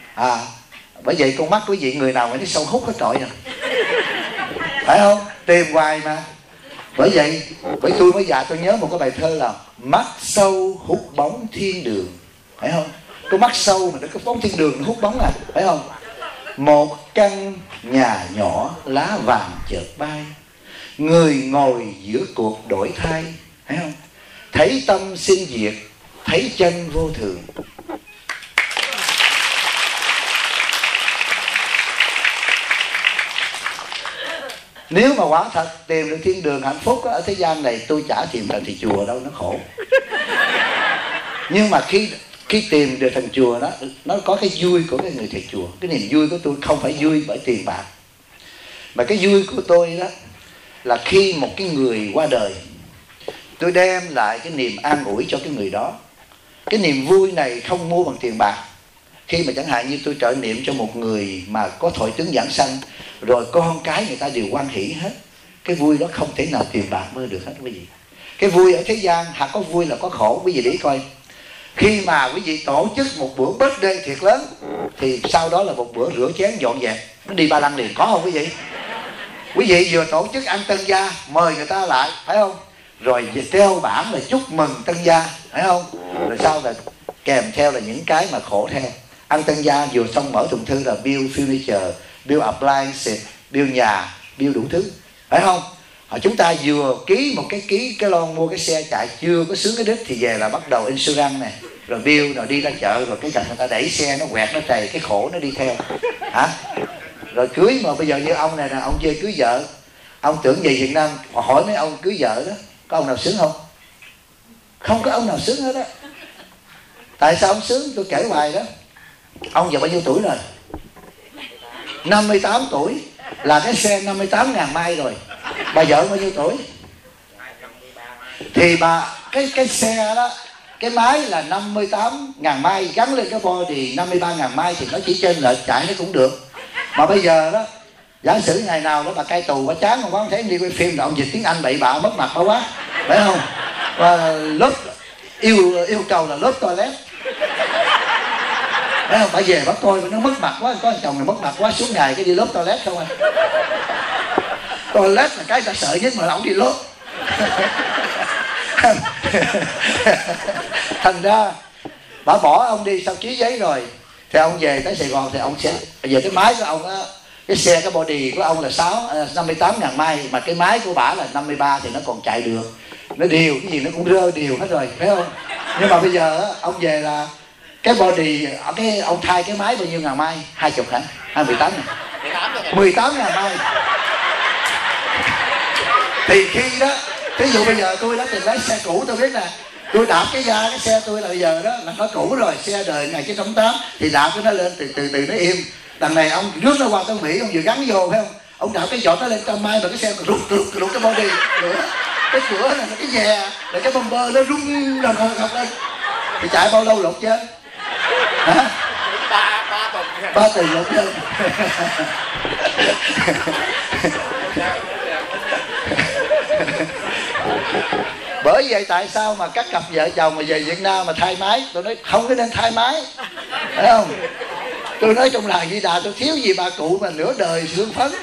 Speaker 1: Bởi vậy con mắt quý vị người nào mà thấy sâu hút hết trọi à, phải không? Tìm hoài mà. Bởi vậy tôi mới tôi nhớ một cái bài thơ là mắt sâu hút bóng thiên đường, phải không? Có mắt sâu mà nó có bóng thiên đường nó hút bóng à, phải không? Một căn nhà nhỏ lá vàng chợt bay, người ngồi giữa cuộc đổi thay, thấy không? Thấy tâm sinh diệt, thấy chân vô thường. Nếu mà quả thật tìm được thiên đường hạnh phúc ở thế gian này, tôi chả tìm thành thị chùa đâu, nó khổ. Nhưng mà khi tìm được thành chùa đó, nó có cái vui của cái người thầy chùa. Cái niềm vui của tôi không phải vui bởi tiền bạc, mà cái vui của tôi đó là khi một cái người qua đời, tôi đem lại cái niềm an ủi cho cái người đó. Cái niềm vui này không mua bằng tiền bạc. Khi mà chẳng hạn như tôi trợ niệm cho một người mà có thọ tướng giảng sanh, rồi con cái người ta đều hoan hỷ hết, cái vui đó không thể nào tiền bạc mua được hết quý vị. Cái vui ở thế gian hạt có vui là có khổ. Quý vị để coi, khi mà quý vị tổ chức một bữa birthday thiệt lớn, thì sau đó là một bữa rửa chén dọn dẹp, nó đi ba lăng liền, có không quý vị? Quý vị vừa tổ chức ăn tân gia, mời người ta lại, phải không? Rồi treo bảng là chúc mừng tân gia, phải không? Rồi sau là kèm theo là những cái mà khổ theo. Ăn tân gia vừa xong mở thùng thư là bill furniture, bill appliance, bill nhà, bill đủ thứ, phải không? Chúng ta vừa ký một cái lon mua cái xe chạy chưa có sướng cái đích thì về là bắt đầu insurance này, rồi bill, rồi đi ra chợ, rồi cái cảnh người ta đẩy xe nó quẹt nó trầy, cái khổ nó đi theo hả? Rồi cưới mà bây giờ như ông này nè, ông chơi cưới vợ, ông tưởng về Việt Nam hỏi mấy ông cưới vợ đó, có ông nào sướng không? Không có ông nào sướng hết á. Tại sao ông sướng? Tôi kể hoài đó. Ông giờ bao nhiêu tuổi rồi? 58 tuổi, là cái xe 58.000 mai rồi. Bà vợ bao nhiêu tuổi? Thì bà cái xe đó, cái máy là 58.000 mai, gắn lên cái body 53.000 mai thì nó chỉ trên lệch chạy nó cũng được. Mà bây giờ đó, giả sử ngày nào đó bà cai tù, bà chán không, thấy em đi quay phim là ông dịch tiếng Anh bậy bạ mất mặt bà quá, phải không? Và lớp yêu cầu là lớp toilet, phải không? Bà về bà coi nó mất mặt quá, có chồng này mất mặt quá, suốt ngày cái đi lớp toilet không à. Toilet là cái ta sợ nhất mà ông đi lớp. Thành ra bà bỏ ông đi sau ký giấy rồi, thì ông về tới Sài Gòn thì ông sẽ về cái máy của ông á, cái xe cái body của ông là 58.000 mai, mà cái máy của bả là 53 thì nó còn chạy được, nó đều cái gì nó cũng rơ đều hết rồi, phải không? Nhưng mà bây giờ á, ông về là cái body, cái ông thay cái máy bao nhiêu ngàn mai? 20 hả? Hay 18 ngàn? 18.000 mai. Thì khi đó, ví dụ bây giờ tôi đã từng lái xe cũ, tôi biết nè, tôi đạp cái ga cái xe tôi là bây giờ đó là nó cũ rồi, xe đời ngày 988 thì đạp cái nó lên từ từ nó im. Đằng này ông rước nó qua tới Mỹ, ông vừa gắn vô, phải không? Ông đạp cái giọt nó lên trăm mai mà cái xe rụt cái body nữa, cái cửa này cái dè, rồi cái bumper nó rung lên thì chạy bao lâu lột chứ? Hả? 3 tuần lột chứ. Bởi vậy tại sao mà các cặp vợ chồng mà về Việt Nam mà thay máy, tôi nói không có nên thay máy, phải không? Tôi nói trong làng Di Đà tôi thiếu gì bà cụ mà nửa đời hương phấn.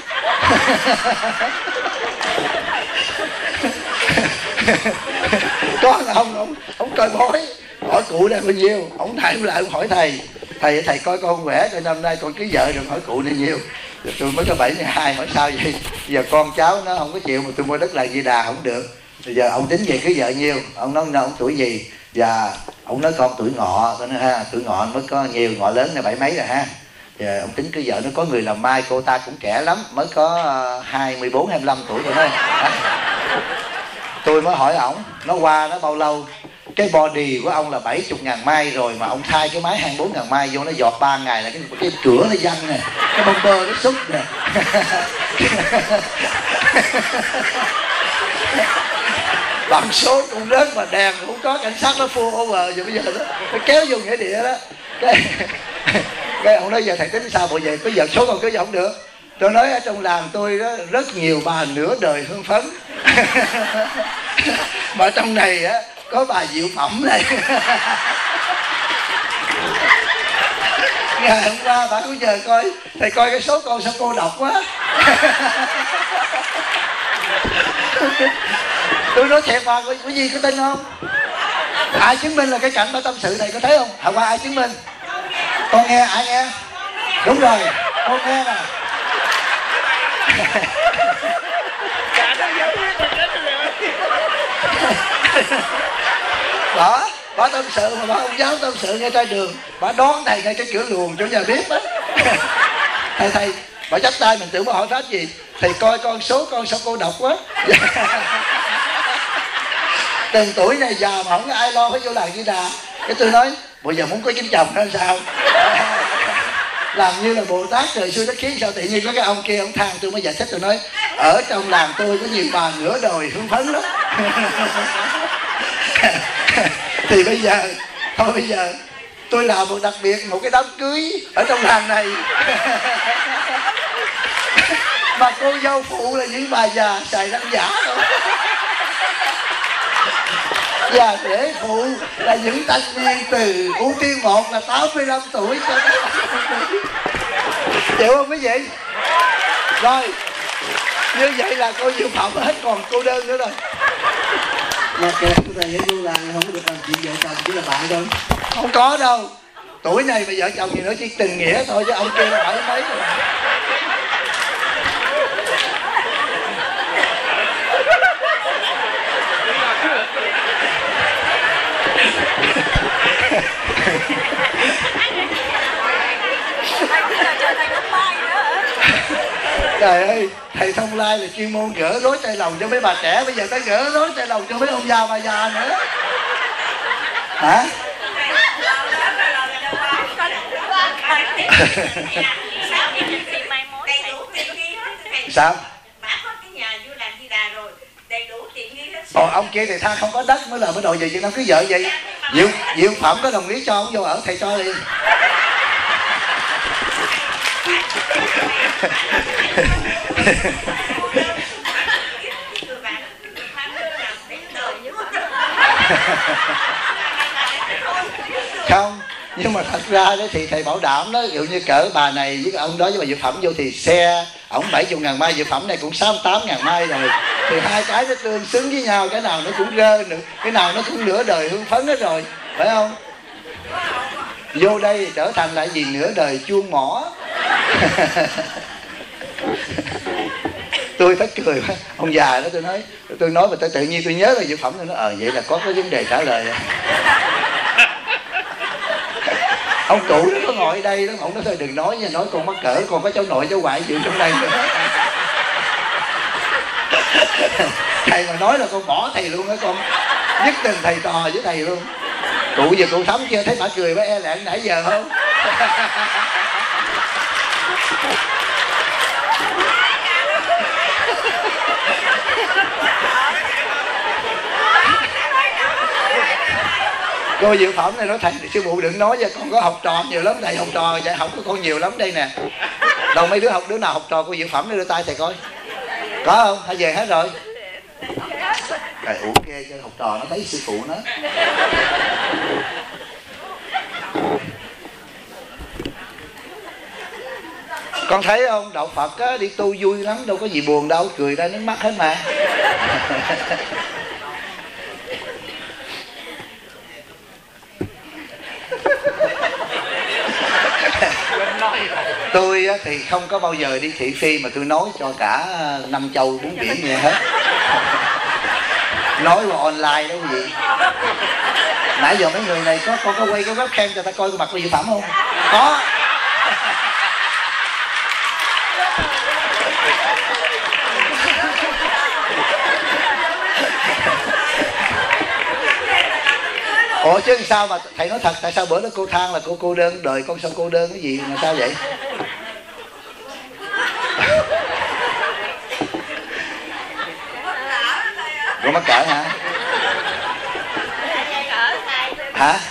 Speaker 1: Có ông coi bói, hỏi cụ đây bao nhiêu, ông thầy lại ông hỏi thầy coi con khỏe, cho năm nay con cưới vợ được, hỏi cụ bao nhiêu. Rồi tôi mới có 72, hỏi sao vậy? Giờ con cháu nó không có chịu mà tôi mua đất làng Di Đà không được. Bây giờ ông tính về cưới vợ nhiêu? Ông nói ông tuổi gì? Và ông nói con tuổi Ngọ, tôi nói ha, tuổi Ngọ mới có nhiều, Ngọ lớn là 7 mấy rồi ha. Giờ ông tính cưới vợ, nó có người làm mai, cô ta cũng trẻ lắm, mới có 24, 25 tuổi rồi thôi. Tôi mới hỏi ổng, nó qua nó bao lâu? Cái body của ông là 70.000 mai rồi mà ông thay cái máy 24.000 mai vô, nó giọt 3 ngày là cái cửa nó văng nè, cái bumper nó xúc nè. Bằng số cũng lớn mà đèn cũng có, cảnh sát nó full over rồi, bây giờ nó kéo vô nghĩa địa đó. Cái ông nói giờ thầy tính sao bộ về, bây giờ số còn cứ không được. Tôi nói ở trong làng tôi đó rất nhiều bà nửa đời hương phấn. Mà trong này á có bà Diệu Phẩm này. Ngày hôm qua bà cũng giờ coi, thầy coi cái số con sao cô độc quá. Tôi nói thiệt bà, có gì có tin không? Ai chứng minh là cái cảnh bà tâm sự này, có thấy không? Hôm qua ai chứng minh? Con nghe, ai nghe? Đúng rồi, con nghe nè. Đó, bà tâm sự mà bà không dám tâm sự ngay trên đường, bà đón thầy ngay cái cửa luồng chỗ nhà bếp á. Thầy, bà chắp tay mình tưởng bà hỏi pháp gì? Thầy coi con số con sao cô độc quá. Từng tuổi này già mà không có ai lo phải vô làng Di Đà. Cái tôi nói, bây giờ muốn có chính chồng hay sao? Làm như là Bồ Tát trời xui đất khiến, sao tự nhiên có cái ông kia ông than. Tôi mới giải thích, tôi nói ở trong làng tôi có nhiều bà nửa đời hưng phấn lắm. Thì bây giờ thôi, bây giờ tôi làm một đặc biệt một cái đám cưới ở trong làng này. Mà cô dâu phụ là những bà già xài răng giả thôi. Và rể phụ là những thanh niên từ ưu tiên 1 là 85 tuổi cho tới 80 tuổi. Chịu không quý vị? Rồi, như vậy là cô Diệu Phẩm hết, còn cô đơn nữa rồi.
Speaker 4: Mà kìa, thầy ở vô làng không có được làm chuyện vợ chồng, chỉ là bạn thôi.
Speaker 1: Không có đâu. Tuổi này mà vợ chồng gì nữa, chỉ tình nghĩa thôi, chứ ông kia là phải mấy rồi. Trời ơi, thầy Thông Lai là chuyên môn gỡ rối tay lòng cho mấy bà trẻ, bây giờ tới gỡ rối tay lòng cho mấy ông già bà già nữa. Hả? Sao? Ông kia thì tha không có đất mới là mới đòi về Việt Nam cưới vợ vậy. Diệu Phẩm có đồng ý cho ông vô ở, thầy cho liền. Không, nhưng mà thật ra đấy thì thầy bảo đảm đó, ví dụ như cỡ bà này với ông đó với bà Diệu Phẩm vô thì xe ổng 70.000 mai, Diệu Phẩm này cũng 68.000 mai rồi, thì hai cái nó tương xứng với nhau, cái nào nó cũng rơ nữa, cái nào nó cũng nửa đời hưng phấn hết rồi, phải không? Vô đây trở thành lại gì nửa đời chuông mỏ. Tôi thấy cười quá. Ông già đó tôi nói mà tôi tự nhiên tôi nhớ là Diệu Phẩm, tôi nói vậy là có cái vấn đề trả lời. Ông cụ nó có ngồi ở đây đó, ông nói thôi đừng nói nha, nói con mắc cỡ, còn có cháu nội cháu ngoại chịu trong đây nữa. Thầy mà nói là con bỏ thầy luôn á, con nhất tình thầy trò với thầy luôn. Cụ giờ cụ Thắm chưa thấy bà cười bà e lẹn nãy giờ không? Cô Diệu Phẩm này nói thầy sư phụ đừng nói nha, con có học trò nhiều lắm, thầy học trò dạy học của con nhiều lắm đây nè. Đâu mấy đứa học, đứa nào học trò cô Diệu Phẩm để đưa tay thầy coi. Có không? Hay về hết rồi? Trời uổng ghê cho học trò nó thấy sư phụ nó. Con thấy không, đạo Phật á, đi tu vui lắm, đâu có gì buồn đâu, cười ra nước mắt hết mà. Tôi thì không có bao giờ đi thị phi mà tôi nói cho cả 5 châu 4 biển nghe hết. Nói qua online đó quý vị. Nãy giờ mấy người này con có quay cái webcam cho ta coi cái mặt của Diệu Phẩm không? Có. Ủa chứ sao mà thầy nói thật, tại sao bữa đó cô than là cô đơn, đời con sao cô đơn cái gì mà sao vậy? Cô mắc cỡ hả? Hả?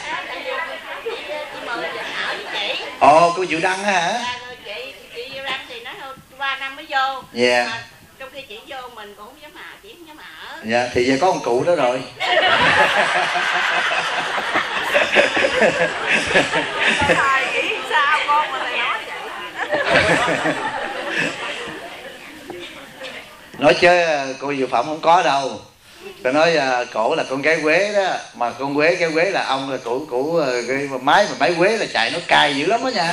Speaker 1: Ồ, cô Diệu Đăng hả?
Speaker 5: Chị Diệu Đăng thì nói 3 năm mới vô.
Speaker 1: Dạ.
Speaker 5: Trong khi chị vô mình cũng không dám ở, chị không dám ở.
Speaker 1: Dạ, thì giờ có ông cụ đó rồi.
Speaker 5: Thầy nghĩ sao con mà thầy nói vậy?
Speaker 1: Nói chứ cô Diệu Phẩm không có đâu. Tôi nói cổ là con gái Quế đó, mà con Quế, cái Quế là ông, là cổ cái máy, mà máy Quế là chạy nó cay dữ lắm đó nha.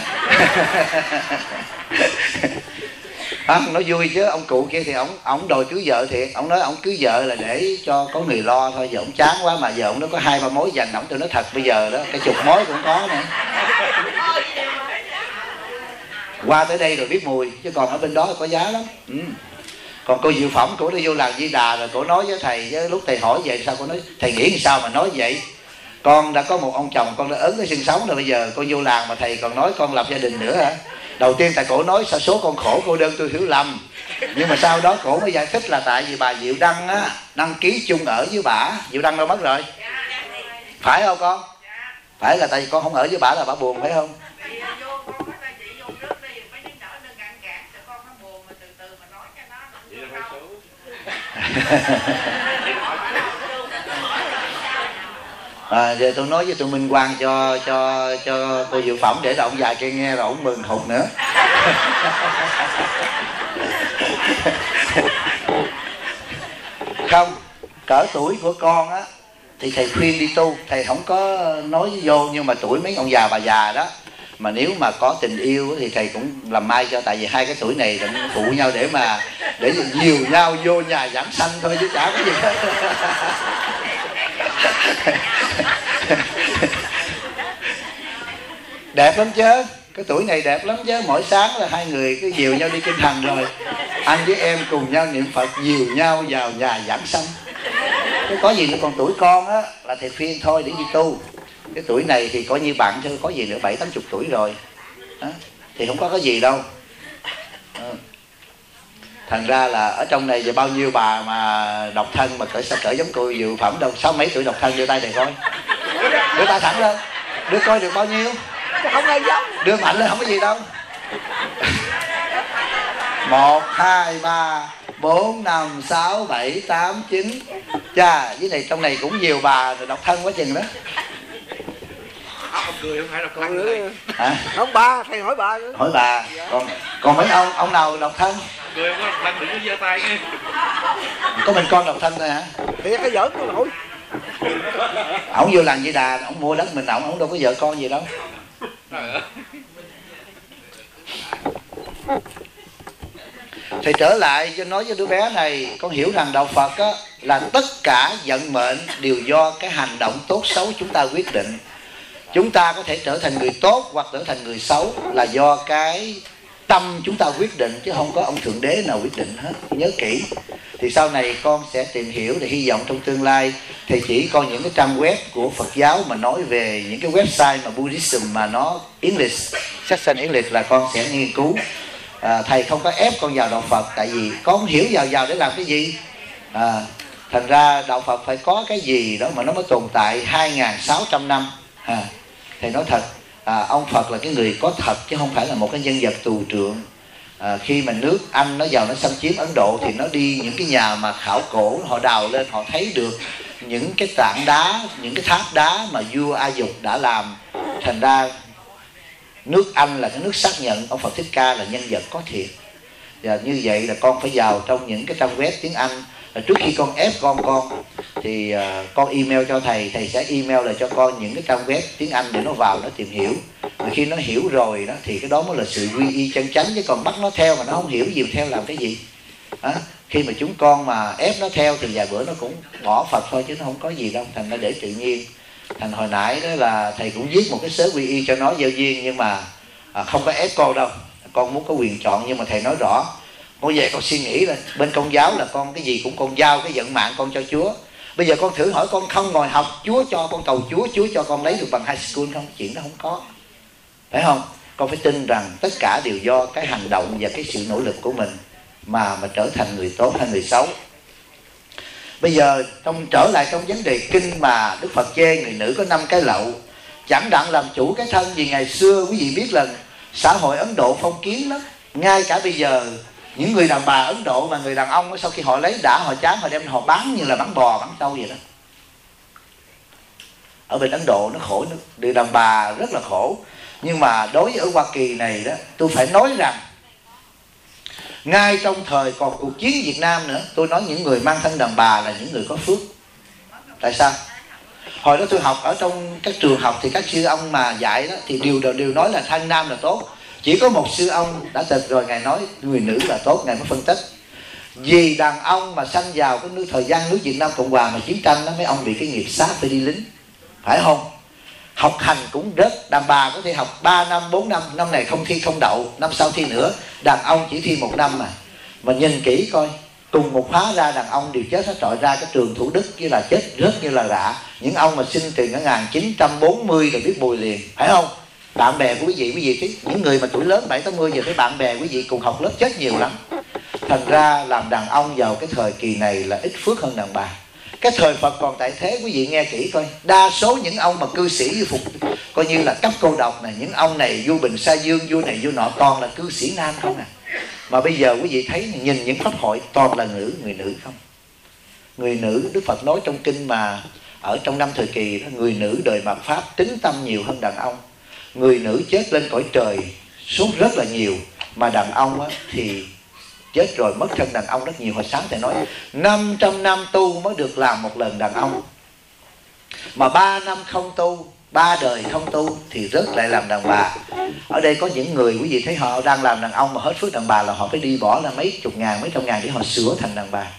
Speaker 1: Nó vui chứ. Ông cụ kia thì ông đòi cưới vợ thiệt. Ông nói ông cưới vợ là để cho có người lo thôi, giờ ông chán quá, mà giờ ông nó có 2-3 mối dành ổng. Tôi nói thật, bây giờ đó cái chục mối cũng có nè. Qua tới đây rồi biết mùi, chứ còn ở bên đó có giá lắm. Còn cô Diệu Phẩm, cổ đi vô làng Di Đà rồi cổ nói với thầy, với lúc thầy hỏi vậy sao, cổ nói thầy nghĩ sao mà nói vậy, con đã có một ông chồng, con đã ấn cái xương sống rồi, bây giờ con vô làng mà thầy còn nói con lập gia đình nữa hả? Đầu tiên tại cổ nói sao số con khổ cô đơn tôi hiểu lầm, nhưng mà sau đó cổ mới giải thích là tại vì bà Diệu Đăng á đăng ký chung ở với bả. Diệu Đăng đâu mất rồi, phải không con? Phải là tại vì con không ở với bả là bả buồn phải không? Giờ tôi nói với tôi Minh Quang cho cô Diệu Phẩm để là ông già kia nghe rồi ông mừng hụt nữa. Không, cỡ tuổi của con á thì thầy khuyên đi tu, thầy không có nói vô, nhưng mà tuổi mấy ông già bà già đó mà nếu mà có tình yêu thì thầy cũng làm mai cho, tại vì hai cái tuổi này cũng phụ nhau để dìu nhau vô nhà giảng sanh thôi chứ chả có gì hết. Đẹp lắm chứ, cái tuổi này đẹp lắm chứ. Mỗi sáng là hai người cứ dìu nhau đi kinh thành, rồi anh với em cùng nhau niệm Phật, dìu nhau vào nhà giảng sanh. Chứ có gì nữa. Còn tuổi con á là thầy khuyên thôi để đi tu. Cái tuổi này thì coi như bạn chứ có gì nữa, 70-80 tuổi rồi đó, thì không có cái gì đâu. Thành ra là ở trong này giờ bao nhiêu bà mà độc thân mà cỡ giống cô Diệu Phẩm đâu, 60 mấy tuổi độc thân, đưa tay thầy coi, đưa tay thẳng lên, đưa coi được bao nhiêu,
Speaker 4: Không ai giống.
Speaker 1: đưa mạnh lên không có gì đâu. 1, 2, 3, 4, 5, 6, 7, 8, 9. Chà, dưới này trong này cũng nhiều bà độc thân quá chừng đó.
Speaker 2: Ông cười không phải độc thân.
Speaker 1: Hả?
Speaker 4: Không bà, thầy hỏi bà nữa.
Speaker 1: Hỏi bà. Còn mấy ông nào độc thân?
Speaker 2: Cười không có độc thân, đừng có giơ tay nghe.
Speaker 1: Có mình con độc thân thôi hả?
Speaker 4: Thiệt cái giỡn tôi nổi.
Speaker 1: Ổng vô làng Di Đà, ổng mua đất mình, ổng đâu có vợ con gì đâu. Thầy trở lại cho nói với đứa bé này, con hiểu rằng đạo Phật á, là tất cả vận mệnh đều do cái hành động tốt xấu chúng ta quyết định. Chúng ta có thể trở thành người tốt hoặc trở thành người xấu là do cái tâm chúng ta quyết định, chứ không có ông Thượng Đế nào quyết định hết. Nhớ kỹ. Thì sau này con sẽ tìm hiểu, thì hy vọng trong tương lai thầy chỉ coi những cái trang web của Phật giáo mà nói về những cái website mà Buddhism mà nó English, section English là con sẽ nghiên cứu. Thầy không có ép con vào đạo Phật, tại vì con hiểu vào để làm cái gì. Thành ra đạo Phật phải có cái gì đó mà nó mới tồn tại 2.600 năm. Thầy nói thật, ông Phật là cái người có thật chứ không phải là một cái nhân vật tù trượng. Khi mà nước Anh nó vào nó xâm chiếm Ấn Độ thì nó đi những cái nhà mà khảo cổ, họ đào lên họ thấy được những cái tảng đá, những cái tháp đá mà vua A Dục đã làm. Thành ra nước Anh là cái nước xác nhận ông Phật Thích Ca là nhân vật có thiệt. Và như vậy là con phải vào trong những cái trang web tiếng Anh. Trước khi con ép con thì con email cho thầy, thầy sẽ email lại cho con những cái trang web tiếng Anh để nó vào nó tìm hiểu. Và khi nó hiểu rồi đó thì cái đó mới là sự quy y chân chánh, chứ còn bắt nó theo mà nó không hiểu gì theo làm cái gì. Khi mà chúng con mà ép nó theo thì vài bữa nó cũng bỏ Phật thôi chứ nó không có gì đâu. Thành ra để tự nhiên. Thành hồi nãy đó là thầy cũng viết một cái sớ quy y cho nó giao duyên, nhưng mà không có ép con đâu. Con muốn có quyền chọn, nhưng mà thầy nói rõ. Con về con suy nghĩ là bên Công giáo là con cái gì cũng con giao cái vận mạng con cho Chúa. Bây giờ con thử hỏi con không ngồi học, Chúa cho con cầu Chúa, Chúa cho con lấy được bằng high school không? Chuyện đó không có. Phải không? Con phải tin rằng tất cả đều do cái hành động và cái sự nỗ lực của mình mà trở thành người tốt hay người xấu. Bây giờ trở lại trong vấn đề kinh mà Đức Phật chê người nữ có 5 cái lậu, chẳng đặng làm chủ cái thân. Vì ngày xưa quý vị biết là xã hội Ấn Độ phong kiến lắm. Ngay cả bây giờ những người đàn bà Ấn Độ và người đàn ông sau khi họ lấy đã họ chán, họ đem họ bán như là bán bò bán trâu vậy đó. Ở bên Ấn Độ nó khổ, người đàn bà rất là khổ. Nhưng mà đối với ở Hoa Kỳ này đó, tôi phải nói rằng ngay trong thời còn cuộc chiến Việt Nam nữa, tôi nói những người mang thân đàn bà là những người có phước. Tại sao? Hồi đó tôi học ở trong các trường học thì các sư ông mà dạy đó thì đều nói là thân nam là tốt. Chỉ có một sư ông đã từng rồi, ngài nói người nữ là tốt, ngài mới phân tích. Vì đàn ông mà sanh vào cái thời gian nước Việt Nam Cộng Hòa mà chiến tranh đó, mấy ông bị cái nghiệp sát phải đi lính, phải không? Học hành cũng rất, đàn bà có thể học 3 năm, 4 năm, năm này không thi không đậu, năm sau thi nữa. Đàn ông chỉ thi 1 năm mà nhìn kỹ coi, cùng một khóa ra đàn ông đều chết hết trọi ra cái trường Thủ Đức như là chết rất như là rạ. Những ông mà sinh từ 1940 rồi biết bùi liền, phải không? Bạn bè của quý vị thấy những người mà tuổi lớn 7-80 giờ thấy bạn bè quý vị cùng học lớp chết nhiều lắm. Thành ra làm đàn ông vào cái thời kỳ này là ít phước hơn đàn bà. Cái thời Phật còn tại thế, quý vị nghe kỹ coi, đa số những ông mà cư sĩ phục coi như là cấp cô độc này, những ông này vua Bình Sa Dương, vua này vua nọ, toàn là cư sĩ nam không à. Mà bây giờ quý vị thấy nhìn những pháp hội toàn là người nữ không. Người nữ, Đức Phật nói trong kinh mà ở trong 5 thời kỳ đó, người nữ đời mạt pháp tính tâm nhiều hơn đàn ông. Người nữ chết lên cõi trời số rất là nhiều, mà đàn ông á, thì chết rồi mất thân đàn ông rất nhiều. Hồi sáng thầy nói 500 năm tu mới được làm một lần đàn ông, mà 3 năm không tu, 3 đời không tu thì rớt lại làm đàn bà. Ở đây có những người quý vị thấy họ đang làm đàn ông mà hết phước đàn bà là họ phải đi bỏ ra mấy chục ngàn, mấy trăm ngàn để họ sửa thành đàn bà.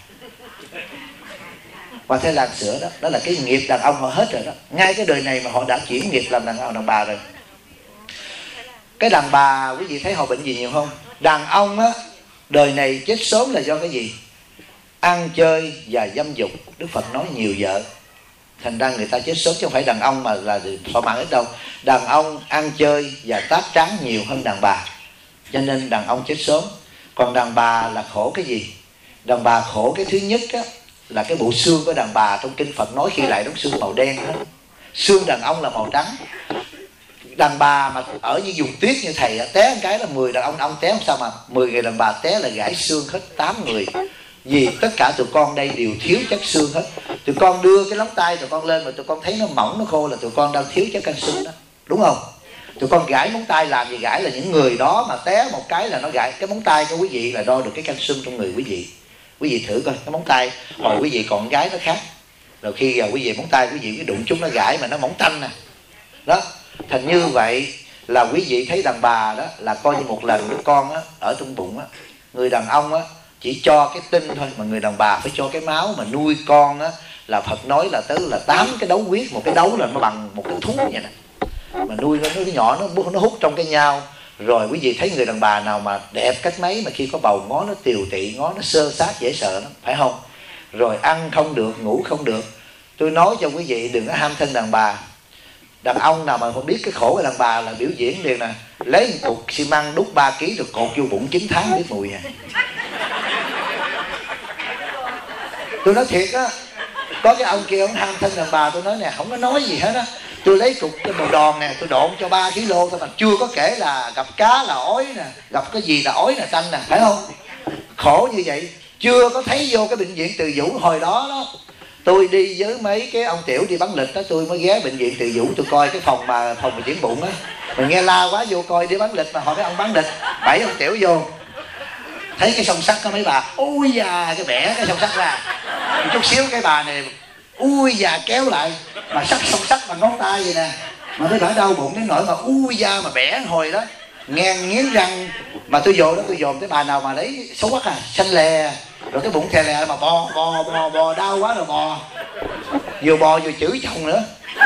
Speaker 1: Và thế làm sửa đó, đó là cái nghiệp đàn ông họ hết rồi đó. Ngay cái đời này mà họ đã chuyển nghiệp làm đàn ông, đàn bà rồi. Cái đàn bà quý vị thấy họ bệnh gì nhiều không? Đàn ông á, đời này chết sớm là do cái gì? Ăn chơi và dâm dục. Đức Phật nói nhiều vợ, thành ra người ta chết sớm, chứ không phải đàn ông mà là thọ mạng ít đâu. Đàn ông ăn chơi và tác trắng nhiều hơn đàn bà, cho nên đàn ông chết sớm. Còn đàn bà là khổ cái gì? Đàn bà khổ cái thứ nhất á, là cái bộ xương của đàn bà trong kinh Phật nói khi lại đóng xương màu đen đó. Xương đàn ông là màu trắng. Đàn bà mà ở như vùng tuyết như thầy té một cái là 10 đàn ông té, không sao mà 10 người đàn bà té là gãy xương hết 8 người. Vì tất cả tụi con đây đều thiếu chất xương hết. Tụi con đưa cái lóng tay tụi con lên mà tụi con thấy nó mỏng nó khô là tụi con đang thiếu chất canxi đó, đúng không? Tụi con gãi móng tay làm gì gãi, là những người đó mà té một cái là nó gãi cái móng tay của quý vị, là đo được cái canxi trong người quý vị. Quý vị thử coi, cái móng tay hồi quý vị còn gái nó khác, rồi khi quý vị móng tay quý vị cái đụng chúng nó gãi mà nó mỏng tanh nè đó. Thành như vậy là quý vị thấy đàn bà đó là coi như một lần đứa con á, ở trong bụng á. Người đàn ông á chỉ cho cái tinh thôi, mà người đàn bà phải cho cái máu mà nuôi con á. Là Phật nói là tới là 8 cái đấu huyết, một cái đấu là nó bằng một cái thú vậy nè, mà nuôi nó cái nhỏ nó hút trong cái nhau. Rồi quý vị thấy người đàn bà nào mà đẹp cách mấy mà khi có bầu ngó nó tiều tị, ngó nó sơ sát dễ sợ lắm, phải không? Rồi ăn không được, ngủ không được. Tôi nói cho quý vị đừng có ham thân đàn bà. Đàn ông nào mà không biết cái khổ của đàn bà là biểu diễn liền nè, lấy một cục xi măng đút 3 kg rồi cột vô bụng 9 tháng biết mùi à. Tôi nói thiệt á, có cái ông kia ông ham thân đàn bà, tôi nói nè, không có nói gì hết á. Tôi lấy cục cái bồ đòn nè, tôi độn cho 3 kg thôi mà chưa có kể là gặp cá là ói nè, gặp cái gì là ói nè, tanh nè, phải không? Khổ như vậy, chưa có thấy vô cái bệnh viện Từ Dũ. Hồi đó đó tôi đi với mấy cái ông Tiểu đi bắn lịch đó, tôi mới ghé bệnh viện Từ Dũ, tôi coi cái phòng mà chuyển bụng á. Mình nghe la quá vô coi đi bắn lịch, mà hỏi mấy ông bắn lịch 7 ông Tiểu vô, thấy cái song sắt có mấy bà, ui da, cái bẻ cái song sắt ra một chút xíu, cái bà này ui da kéo lại mà sắt song sắt bằng ngón tay vậy nè, mà mấy bà đau bụng đến nỗi mà ui da mà bẻ hồi đó ngang nghiến răng. Mà tôi vô đó, tôi dòm cái bà nào mà lấy xấu quắc xanh lè, rồi cái bụng thè lè mà bò đau quá rồi bò vừa chửi chồng nữa.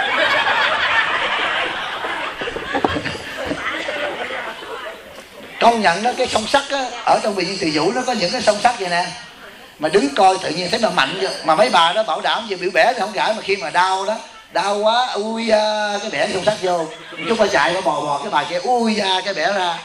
Speaker 1: Công nhận đó, cái song sắt á, ở trong bệnh viện Từ Dũ nó có những cái song sắt vậy nè, mà đứng coi tự nhiên thấy mà mạnh vậy. Mà mấy bà đó bảo đảm gì biểu bẻ thì không gãi, mà khi mà đau đó, đau quá ui da, cái bẻ song sắt vô chút phải chạy nó bò cái bà kia ui da cái bẻ ra.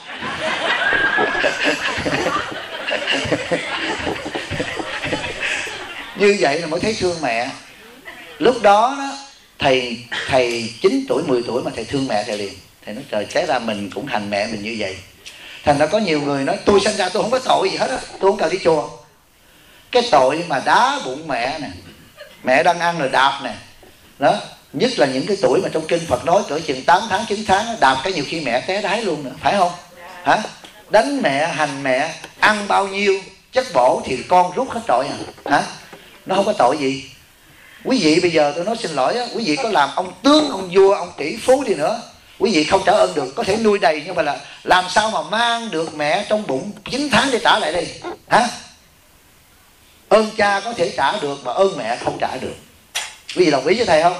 Speaker 1: Như vậy là mới thấy thương mẹ. Lúc đó đó thầy 9 tuổi 10 tuổi mà thầy thương mẹ thầy liền. Thầy nói trời, cái ra mình cũng hành mẹ mình như vậy. Thành ra có nhiều người nói tôi sinh ra tôi không có tội gì hết á, tôi không cần đi chùa. Cái tội mà đá bụng mẹ nè, mẹ đang ăn rồi đạp nè đó. Nhất là những cái tuổi mà trong kinh Phật nói cỡ chừng 8 tháng 9 tháng đạp cái nhiều khi mẹ té đái luôn nữa, phải không hả? Đánh mẹ, hành mẹ, ăn bao nhiêu chất bổ thì con rút hết trọi hả? Nó không có tội gì. Quý vị bây giờ tôi nói xin lỗi á, quý vị có làm ông tướng, ông vua, ông tỷ phú đi nữa, quý vị không trả ơn được. Có thể nuôi đầy nhưng mà là làm sao mà mang được mẹ trong bụng 9 tháng để trả lại đây hả? Ơn cha có thể trả được mà ơn mẹ không trả được. Quý vị đồng ý với thầy không?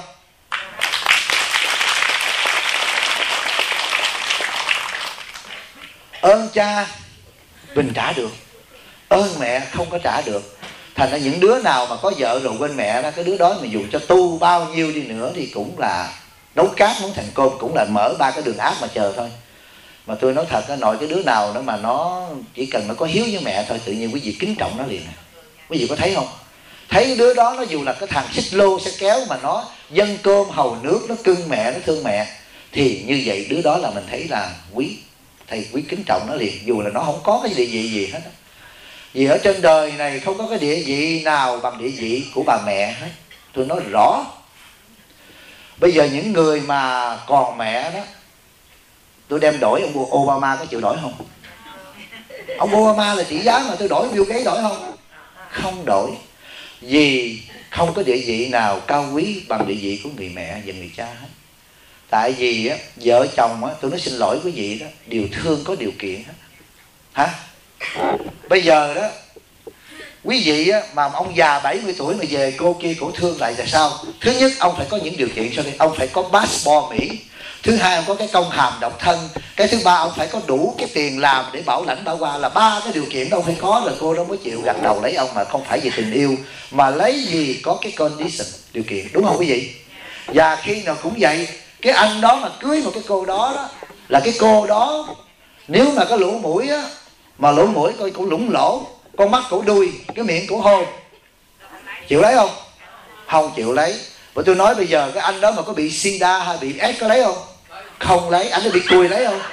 Speaker 1: Ơn cha mình trả được, ơn mẹ không có trả được. Thành ra những đứa nào mà có vợ rồi quên mẹ đó, cái đứa đó mà dù cho tu bao nhiêu đi nữa thì cũng là nấu cát muốn thành cơm, cũng là mở 3 cái đường ác mà chờ thôi. Mà tôi nói thật á, nội cái đứa nào đó mà nó chỉ cần nó có hiếu với mẹ thôi, tự nhiên quý vị kính trọng nó liền. Quý vị có thấy không? Thấy đứa đó nó dù là cái thằng xích lô sẽ kéo mà nó dâng cơm hầu nước, nó cưng mẹ, nó thương mẹ, thì như vậy đứa đó là mình thấy là quý, thầy quý kính trọng nó liền, dù là nó không có cái địa vị gì hết. Vì ở trên đời này không có cái địa vị nào bằng địa vị của bà mẹ hết. Tôi nói rõ. Bây giờ những người mà còn mẹ đó, tôi đem đổi ông Obama có chịu đổi không? Ông Obama là tỷ giá mà tôi đổi Bill Gates đổi không? Không đổi. Vì không có địa vị nào cao quý bằng địa vị của người mẹ và người cha hết. Tại vì á, vợ chồng á, tôi nói xin lỗi quý vị đó, điều thương có điều kiện hết. Hả? Bây giờ đó, quý vị á, mà ông già 70 tuổi mà về cô kia cổ thương lại là sao? Thứ nhất, ông phải có những điều kiện sau đây. Ông phải có passport Mỹ. Thứ hai, ông có cái công hàm độc thân. Cái thứ ba, ông phải có đủ cái tiền làm để bảo lãnh bảo qua. Là 3 cái điều kiện đó ông phải có, là cô đó mới chịu gật đầu lấy ông, mà không phải vì tình yêu, mà lấy gì có cái condition, điều kiện. Đúng không quý vị? Và khi nào cũng vậy, cái anh đó mà cưới một cái cô đó, đó là cái cô đó, nếu mà có lỗ mũi á, mà lỗ mũi coi cũng lủng lỗ, con mắt cổ đuôi, cái miệng cổ hôn, chịu lấy không? Không chịu lấy. Và tôi nói bây giờ cái anh đó mà có bị sida hay bị AIDS có lấy không? Không lấy. Anh có bị cùi lấy không?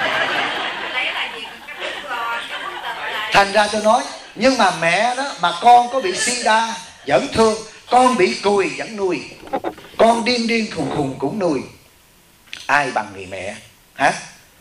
Speaker 1: Thành ra tôi nói, nhưng mà mẹ đó mà con có bị sida vẫn thương, con bị cùi vẫn nuôi, con điên điên khùng khùng cũng nuôi. Ai bằng người mẹ hả?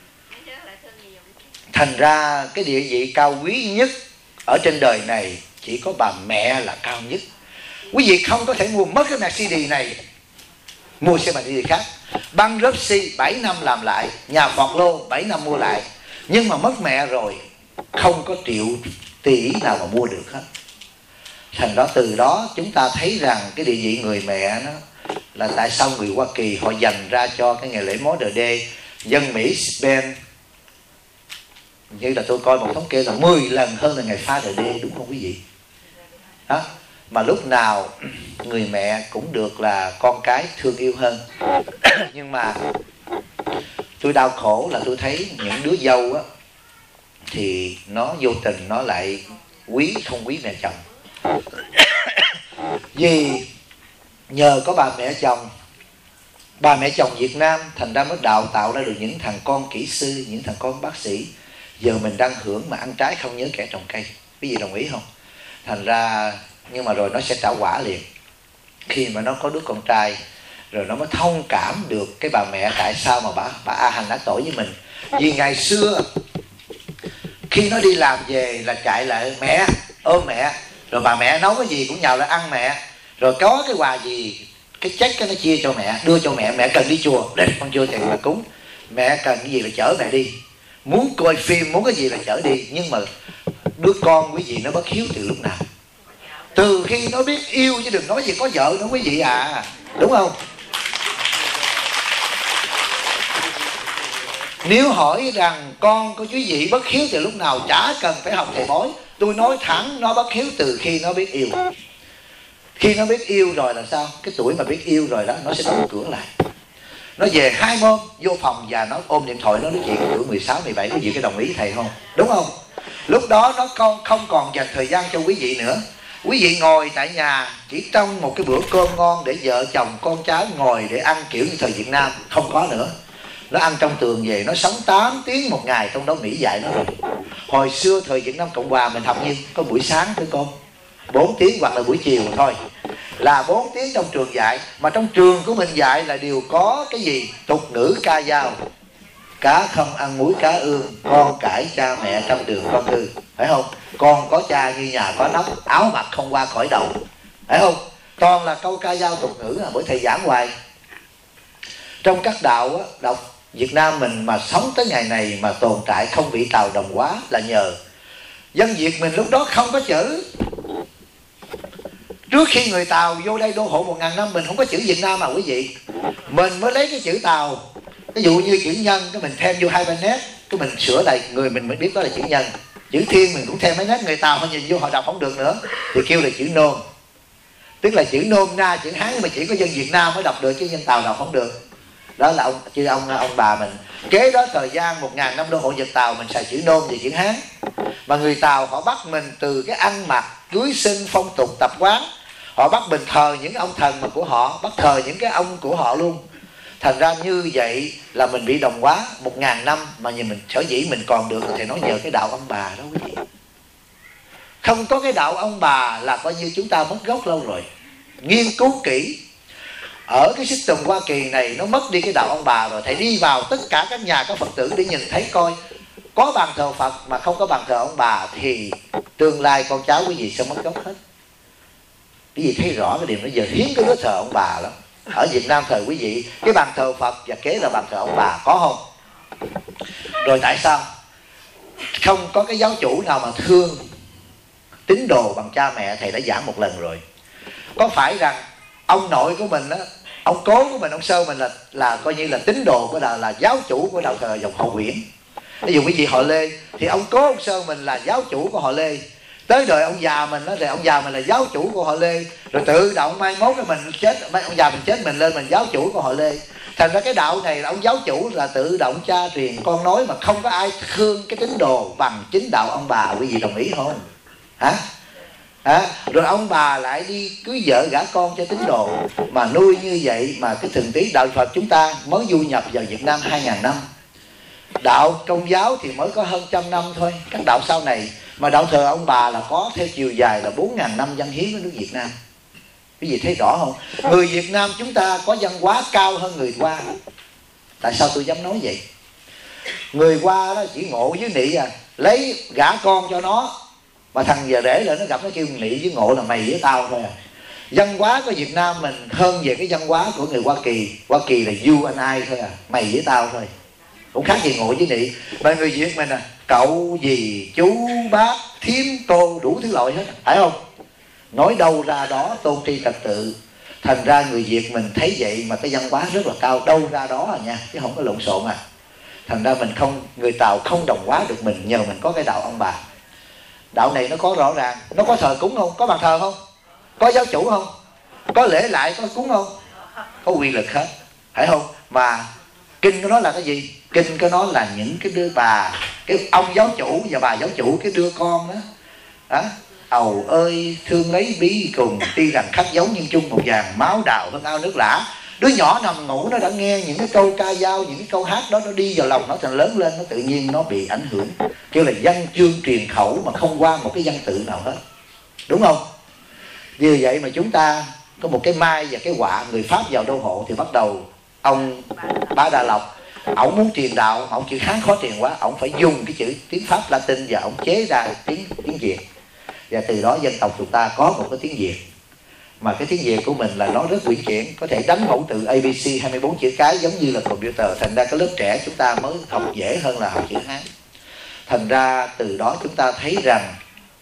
Speaker 1: Thành ra cái địa vị cao quý nhất ở trên đời này chỉ có bà mẹ là cao nhất. Quý vị không có thể mua mất cái Mercedes này, mua xe Mercedes khác. Bankruptcy 7 năm làm lại, nhà phọt lô 7 năm mua lại. Nhưng mà mất mẹ rồi không có triệu tỷ nào mà mua được hết. Thành đó từ đó chúng ta thấy rằng cái địa vị người mẹ đó là tại sao người Hoa Kỳ họ dành ra cho cái ngày lễ Mother's Day. Dân Mỹ spend, như là tôi coi một thống kê là 10 lần hơn là ngày Father's Day, đúng không quý vị? Đó. Mà lúc nào người mẹ cũng được là con cái thương yêu hơn. Nhưng mà tôi đau khổ là tôi thấy những đứa dâu á, thì nó vô tình nó lại không quý mẹ chồng. Vì nhờ có bà mẹ chồng Việt Nam, thành ra mới đào tạo ra được những thằng con kỹ sư, những thằng con bác sĩ. Giờ mình đang hưởng mà ăn trái không nhớ kẻ trồng cây. Quý vị đồng ý không? Thành ra, nhưng mà rồi nó sẽ trả quả liền. Khi mà nó có đứa con trai, rồi nó mới thông cảm được cái bà mẹ tại sao mà bà A Hành đã tội với mình. Vì ngày xưa khi nó đi làm về là chạy lại mẹ, ôm mẹ, rồi bà mẹ nấu cái gì cũng nhào lại ăn mẹ, rồi có cái quà gì, cái check cái nó chia cho mẹ, đưa cho mẹ. Mẹ cần đi chùa, để con chưa tiền là cúng. Mẹ cần cái gì là chở mẹ đi, muốn coi phim, muốn cái gì là chở đi. Nhưng mà đứa con quý vị nó bất hiếu từ lúc nào? Từ khi nó biết yêu, chứ đừng nói gì có vợ nữa quý vị à, đúng không? Nếu hỏi rằng con của quý vị bất hiếu từ lúc nào, chả cần phải học thầy bói. Tôi nói thẳng, nó bất hiếu từ khi nó biết yêu. Khi nó biết yêu rồi là sao? Cái tuổi mà biết yêu rồi đó, nó sẽ đóng cửa lại. Nó về 2 môn, vô phòng và nó ôm điện thoại, nó nói chuyện tuổi 16, 17. Quý vị có đồng ý thầy không? Đúng không? Lúc đó nó không còn dành thời gian cho quý vị nữa. Quý vị ngồi tại nhà chỉ trong một cái bữa cơm ngon để vợ chồng con cháu ngồi để ăn kiểu như thời Việt Nam, không có nữa. Nó ăn trong tường về, nó sống 8 tiếng một ngày, trong đó nghỉ dạy nó rồi. Hồi xưa thời Việt Nam Cộng Hòa mình học như có buổi sáng thôi con, 4 tiếng hoặc là buổi chiều thôi, là 4 tiếng trong trường dạy. Mà trong trường của mình dạy là đều có cái gì? Tục ngữ ca dao. Cá không ăn muối cá ương, con cãi cha mẹ trong đường con hư. Phải không? Con có cha như nhà có nóc, áo mặc không qua khỏi đầu. Phải không? toàn là câu ca dao tục ngữ bởi thầy giảng hoài. Trong các đạo á, đạo Việt Nam mình mà sống tới ngày này mà tồn tại không bị Tàu đồng hóa là nhờ dân Việt mình lúc đó không có chữ. Trước khi người Tàu vô đây đô hộ 1000 năm mình không có chữ Việt Nam mà quý vị. Mình mới lấy cái chữ Tàu, ví dụ như chữ nhân cái mình thêm vô 2-3 nét, cái mình sửa lại người mình mới biết đó là chữ nhân. Chữ thiên mình cũng thêm mấy nét, người Tàu họ nhìn vô họ đọc không được nữa thì kêu là chữ nôm. Tức là chữ nôm na chữ Hán nhưng mà chỉ có dân Việt Nam mới đọc được chứ dân Tàu đọc không được. Đó là ông bà mình. Kế đó thời gian 1000 năm đô hộ Việt Tàu mình xài chữ nôm và chữ Hán. Mà người Tàu họ bắt mình từ cái ăn mặc, cưới sinh, phong tục tập quán. Họ bắt mình thờ những ông thần mà của họ, bắt thờ những cái ông của họ luôn. Thành ra như vậy là mình bị đồng hóa 1000 năm mà nhìn mình sở dĩ mình còn được thì nói nhờ cái đạo ông bà đó quý vị. Không có cái đạo ông bà là coi như chúng ta mất gốc lâu rồi. Nghiên cứu kỹ ở cái system Hoa Kỳ này nó mất đi cái đạo ông bà rồi. Thầy đi vào tất cả các nhà các Phật tử để nhìn thấy coi có bàn thờ Phật mà không có bàn thờ ông bà thì tương lai con cháu quý vị sẽ mất gốc hết. Quý vị thấy rõ cái điểm đó, giờ hiếm cái đứa thờ ông bà lắm. Ở Việt Nam thời quý vị cái bàn thờ Phật và kế là bàn thờ ông bà có không? Rồi tại sao không có cái giáo chủ nào mà thương tín đồ bằng cha mẹ? Thầy đã giảng một lần rồi. Có phải rằng ông nội của mình á, ông cố của mình, ông sơ mình là coi như là tín đồ của đạo, là giáo chủ của đạo thờ dòng họ Nguyễn. Ví dụ quý vị họ Lê thì ông cố ông sơ mình là giáo chủ của họ Lê. Tới đời ông già mình đó, thì ông già mình là giáo chủ của họ Lê. Rồi tự động mai mốt cái mình chết, ông già mình chết mình lên mình giáo chủ của họ Lê. Thành ra cái đạo này là ông giáo chủ là tự động cha truyền con nối, mà không có ai thương cái tín đồ bằng chính đạo ông bà. Quý vị đồng ý không? Hả? Rồi ông bà lại đi cưới vợ gả con cho tín đồ mà nuôi như vậy. Mà cái thường tí đạo Phật chúng ta mới du nhập vào Việt Nam 2000 năm. Đạo Công giáo thì mới có hơn 100 năm thôi. Các đạo sau này mà đạo thờ ông bà là có theo chiều dài là 4000 năm văn hiến của nước Việt Nam. Quý vị thấy rõ không? Người Việt Nam chúng ta có văn hóa cao hơn người Hoa. Tại sao tôi dám nói vậy? Người Hoa đó chỉ ngộ với nị lấy gả con cho nó, mà thằng giờ để lại nó gặp nó kêu nị với ngộ là mày với tao thôi à. Văn hóa của Việt Nam mình hơn về cái văn hóa của người Hoa Kỳ. Hoa Kỳ là you and I thôi à, mày với tao thôi. Cũng khác gì ngộ với nị. Mà người Việt mình cậu, dì, chú, bác, thím, cô, đủ thứ loại hết, phải không? Nói đâu ra đó, tôn tri trật tự. Thành ra người Việt mình thấy vậy mà cái văn hóa rất là cao, đâu ra đó nha, chứ không có lộn xộn à. Thành ra mình không, người Tàu không đồng hóa được mình nhờ mình có cái đạo ông bà. Đạo này nó có rõ ràng, nó có thờ cúng không? Có bàn thờ không? Có giáo chủ không? Có lễ lại, có cúng không? Có quyền lực hết, phải không? Mà kinh của nó là cái gì? Kinh của nó là những cái đứa bà, cái ông giáo chủ và bà giáo chủ, cái đứa con đó. Ầu ơi thương lấy bí cùng, tuy rằng khắc giống nhưng chung một vàng, máu đào hơn ao nước lã. Đứa nhỏ nằm ngủ nó đã nghe những cái câu ca dao, những cái câu hát đó, nó đi vào lòng nó, thành lớn lên nó tự nhiên nó bị ảnh hưởng. Kêu là văn chương truyền khẩu mà không qua một cái văn tự nào hết. Đúng không? Vì vậy mà chúng ta có một cái mai và cái họa. Người Pháp vào đô hộ thì bắt đầu ông Bá Đà Lộc, ổng muốn truyền đạo, ổng chữ Hán khó truyền quá, ổng phải dùng cái chữ tiếng Pháp Latin và ổng chế ra tiếng Việt. Và từ đó dân tộc chúng ta có một cái tiếng Việt. Mà cái tiếng Việt của mình là nó rất uyển chuyển, có thể đánh mẫu từ ABC 24 chữ cái giống như là computer. Thành ra cái lớp trẻ chúng ta mới học dễ hơn là học chữ Hán. Thành ra từ đó chúng ta thấy rằng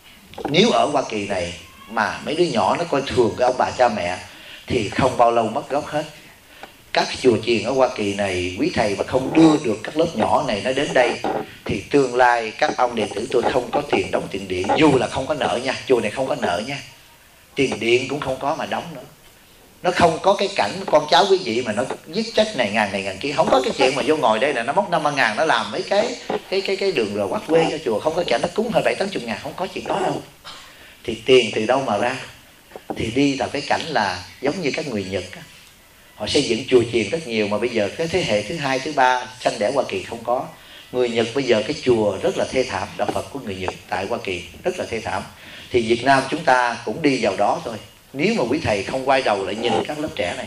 Speaker 1: nếu ở Hoa Kỳ này mà mấy đứa nhỏ nó coi thường cái ông bà cha mẹ thì không bao lâu mất gốc hết. Các chùa chiền ở Hoa Kỳ này, quý thầy mà không đưa được các lớp nhỏ này nó đến đây thì tương lai các ông đệ tử tôi không có tiền đóng tiền điện. Dù là không có nợ nha, chùa này không có nợ nha, tiền điện cũng không có mà đóng nữa. Nó không có cái cảnh con cháu quý vị mà nó giết chết này ngàn kia. Không có cái chuyện mà vô ngồi đây là nó móc 50 ngàn nó làm mấy cái đường rồi quát quê cho chùa. Không có chuyện nó cúng hơi 70-80 ngàn, không có chuyện đó đâu. Thì tiền từ đâu mà ra? Thì đi là cái cảnh là giống như các người Nhật á. Họ xây dựng chùa chiền rất nhiều mà bây giờ cái thế hệ thứ hai, thứ ba sanh đẻ Hoa Kỳ không có. Người Nhật bây giờ cái chùa rất là thê thảm, đạo Phật của người Nhật tại Hoa Kỳ rất là thê thảm. Thì Việt Nam chúng ta cũng đi vào đó thôi. Nếu mà quý thầy không quay đầu lại nhìn các lớp trẻ này.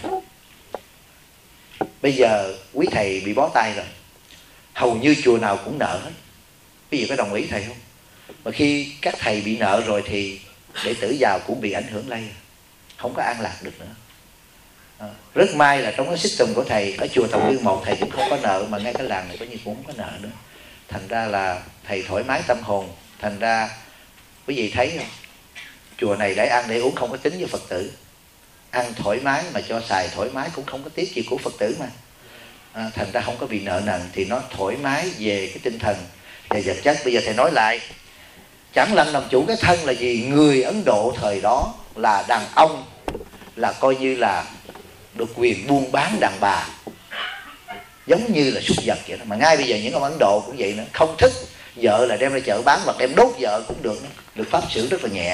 Speaker 1: Bây giờ quý thầy bị bó tay rồi, hầu như chùa nào cũng nợ hết. Quý vị có đồng ý thầy không? Mà khi các thầy bị nợ rồi thì đệ tử vào cũng bị ảnh hưởng lây. không có an lạc được nữa. Rất may là trong cái system của thầy ở chùa Tòng Nguyên 1 thầy cũng không có nợ, mà ngay cái làng này có như cũng không có nợ nữa. Thành ra là thầy thoải mái tâm hồn. Thành ra quý vị thấy không, chùa này để ăn để uống không có tính với Phật tử, ăn thoải mái mà cho xài thoải mái cũng không có tiếc gì của Phật tử mà. Thành ra không có bị nợ nần, thì nó thoải mái về cái tinh thần và vật chất. Bây giờ thầy nói lại, chẳng lành làm chủ cái thân là gì? Người Ấn Độ thời đó là đàn ông là coi như là được quyền buôn bán đàn bà, giống như là súc vật vậy đó. Mà ngay bây giờ những ông Ấn Độ cũng vậy nữa, không thích vợ là đem ra chợ bán, hoặc đem đốt vợ cũng được, được pháp xử rất là nhẹ.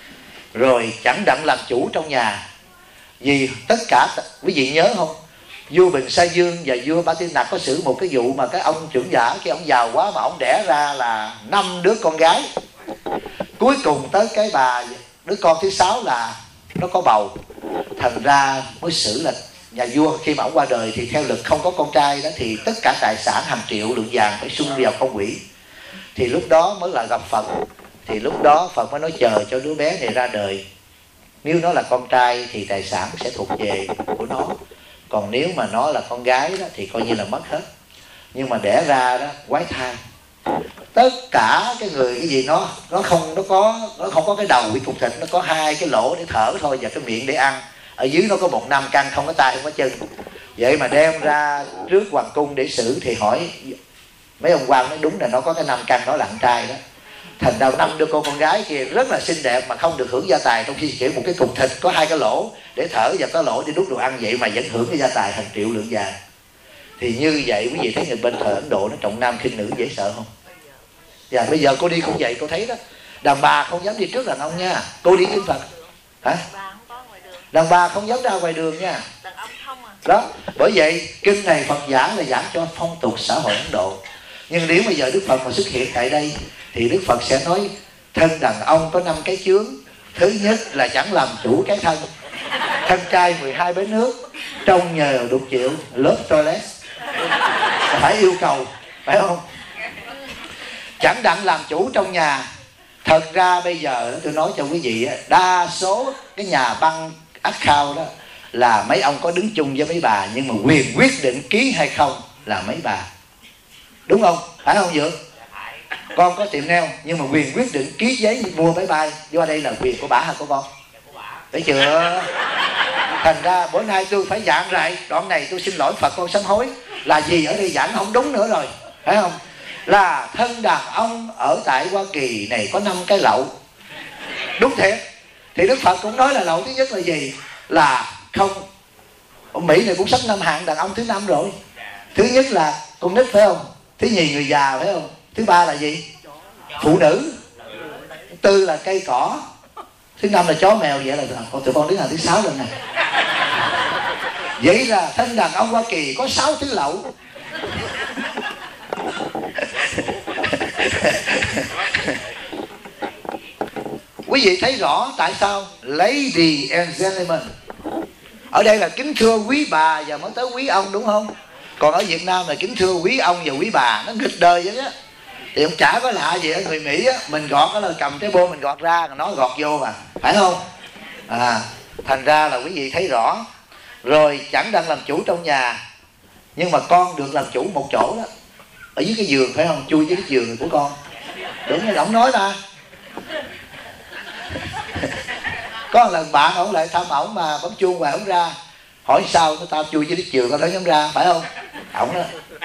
Speaker 1: Rồi chẳng đặng làm chủ trong nhà, vì tất cả quý vị nhớ không, vua Bình Sa Dương và vua Ba Tư Nặc có xử một cái vụ mà cái ông trưởng giả, cái ông giàu quá mà ông đẻ ra là 5 đứa con gái. Cuối cùng tới cái bà đứa con thứ 6 là nó có bầu, thành ra mới xử là nhà vua khi mà ông qua đời thì theo luật không có con trai đó thì tất cả tài sản hàng triệu lượng vàng phải sung vào công quỹ. Thì lúc đó mới là gặp Phật, thì lúc đó Phật mới nói chờ cho đứa bé này ra đời, nếu nó là con trai thì tài sản sẽ thuộc về của nó, còn nếu mà nó là con gái đó thì coi như là mất hết. Nhưng mà đẻ ra đó quái thai, tất cả cái người cái gì nó không có cái đầu bị cục thịt, nó có 2 cái lỗ để thở thôi và cái miệng để ăn, ở dưới nó có 1 năm căn, không có tay không có chân. Vậy mà đem ra trước hoàng cung để xử thì hỏi mấy ông quan nói đúng là nó có cái 5 căn, nó là con trai đó. Thành ra 5 đứa con gái kia rất là xinh đẹp mà không được hưởng gia tài, trong khi chỉ một cái cục thịt có 2 cái lỗ để thở và có lỗ để đút đồ ăn, vậy mà vẫn hưởng cái gia tài hàng triệu lượng vàng. Thì như vậy quý vị thấy người bên thờ Ấn Độ nó trọng nam khinh nữ dễ sợ không? Và bây giờ cô đi cũng vậy, cô thấy đó, đàn bà không dám đi trước đàn ông nha. Cô đi kinh Phật hả? Đàn bà không dám ra ngoài đường nha. Đó, bởi vậy kinh này Phật giảng là giảng cho phong tục xã hội Ấn Độ. Nhưng nếu bây giờ Đức Phật mà xuất hiện tại đây thì Đức Phật sẽ nói thân đàn ông có 5 cái chướng. Thứ nhất là chẳng làm chủ cái thân, thân trai 12 bến nước, trong nhờ đục chịu, lớp toilet, phải yêu cầu, phải không? Chẳng đặng làm chủ trong nhà. Thật ra bây giờ tôi nói cho quý vị, đa số cái nhà băng ắt khao đó là mấy ông có đứng chung với mấy bà, nhưng mà quyền quyết định ký hay không là mấy bà, đúng không? Phải không Dượng? Con có tiệm nail nhưng mà quyền quyết định ký giấy mua máy bay vô đây là quyền của bả hay của con? Thấy chưa? Thành ra bữa nay tôi phải giảng lại đoạn này, tôi xin lỗi Phật con sám hối, là gì ở đây giảng không đúng nữa rồi, phải không? Là thân đàn ông ở tại Hoa Kỳ này có 5 cái lậu, đúng thiệt. Thì Đức Phật cũng nói là lậu thứ nhất là gì? Là không, ở Mỹ này cũng sắp 5 hạng đàn ông thứ 5 rồi. Thứ nhất là con nít, phải không? Thứ nhì người già, phải không? Thứ ba là gì? Phụ nữ. Thứ tư là cây cỏ. Thứ 5 là chó mèo. Vậy là tụi con đứng hàng thứ 6 rồi nè. Vậy là thân đàn ông Hoa Kỳ có 6 thứ lậu. Quý vị thấy rõ tại sao lady and gentlemen, ở đây là kính thưa quý bà và mới tới quý ông, đúng không? Còn ở Việt Nam là kính thưa quý ông và quý bà, nó nghịch đời vậy á. Thì ông chả có lạ gì ở người Mỹ á, mình gọt đó là cầm trái bô mình gọt ra, nó gọt vô mà, phải không? Thành ra là quý vị thấy rõ. Rồi chẳng đang làm chủ trong nhà, nhưng mà con được làm chủ một chỗ đó, ở dưới cái giường, phải không? Chui dưới cái giường của con, đúng như ông nói mà. Có một lần bạn ổng lại thăm ổng mà bấm chuông hoài ổng ra, hỏi sao tao chui dưới cái giường tao nói dám ra, phải không? Ổng đó.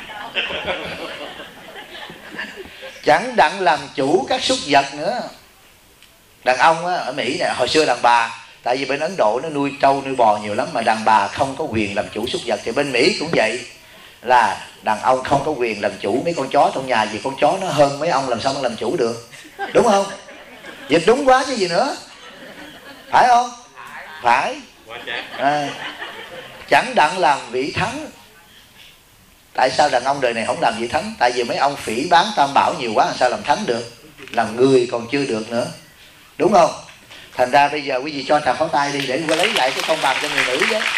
Speaker 1: Chẳng đặng làm chủ các súc vật nữa. Đàn ông á, ở Mỹ này hồi xưa đàn bà, tại vì bên Ấn Độ nó nuôi trâu nuôi bò nhiều lắm, mà đàn bà không có quyền làm chủ súc vật. Thì bên Mỹ cũng vậy, là đàn ông không có quyền làm chủ mấy con chó trong nhà, vì con chó nó hơn mấy ông, làm sao nó làm chủ được, đúng không? Dịch đúng quá chứ gì nữa, phải không? Phải. Chẳng đặng làm vị thắng. Tại sao đàn ông đời này không làm vị thắng? Tại vì mấy ông phỉ bán tam bảo nhiều quá, làm sao làm thắng được? Làm người còn chưa được nữa, đúng không? Thành ra bây giờ quý vị cho tràng pháo tay đi để lấy lại cái công bằng cho người nữ chứ.